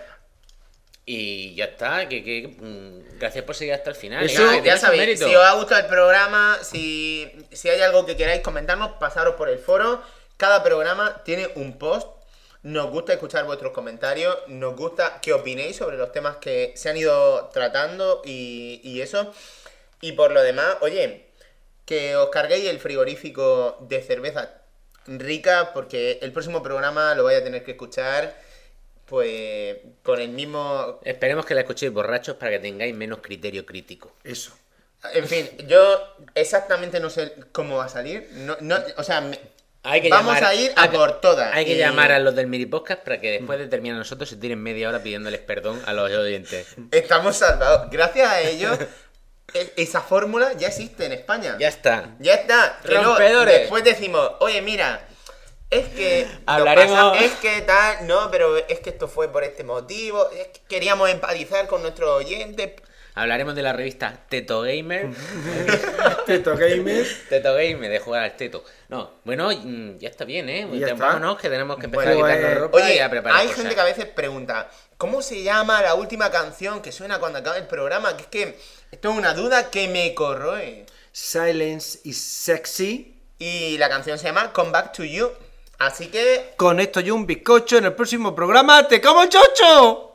Y ya está, que, que mm, gracias por seguir hasta el final. Eso- Venga, Ya, que ya tienes un sabéis, mérito. si os ha gustado el programa, si, si hay algo que queráis comentarnos, pasaros por el foro. Cada programa tiene un post. Nos gusta escuchar vuestros comentarios. Nos gusta que opinéis sobre los temas que se han ido tratando y, y eso. Y por lo demás, oye, que os carguéis el frigorífico de cerveza rica porque el próximo programa lo vais a tener que escuchar pues con el mismo... Esperemos que la escuchéis borrachos para que tengáis menos criterio crítico. Eso. En fin, yo exactamente no sé cómo va a salir. No, no, o sea, me- Hay que vamos llamar- a ir a hay que- por todas. Hay que Y llamar a los del Miri Podcast para que después de terminar nosotros se tiren media hora pidiéndoles perdón a los oyentes. Estamos salvados. Gracias a ellos, e- esa fórmula ya existe en España. Ya está. Ya está. Que luego Rompedores. después decimos, oye, mira, es que... nos Hablaremos- pasa- es que tal, no, pero es que esto fue por este motivo. Es que queríamos empatizar con nuestros oyentes. Hablaremos de la revista Teto Gamer. Teto Gamer. Teto Gamer, de jugar al teto. No, bueno, mm, ya está bien, ¿eh? Y ya está. Vámonos, que tenemos que empezar Bueno, a quitarnos eh, ropa y Oye, a preparar hay cosas. gente que a veces pregunta, ¿cómo se llama la última canción que suena cuando acaba el programa? Que es que esto es una duda que me corroe. Silence is sexy. Y la canción se llama Come Back to You. Así que Con esto y un bizcocho en el próximo programa. ¡Te como chocho!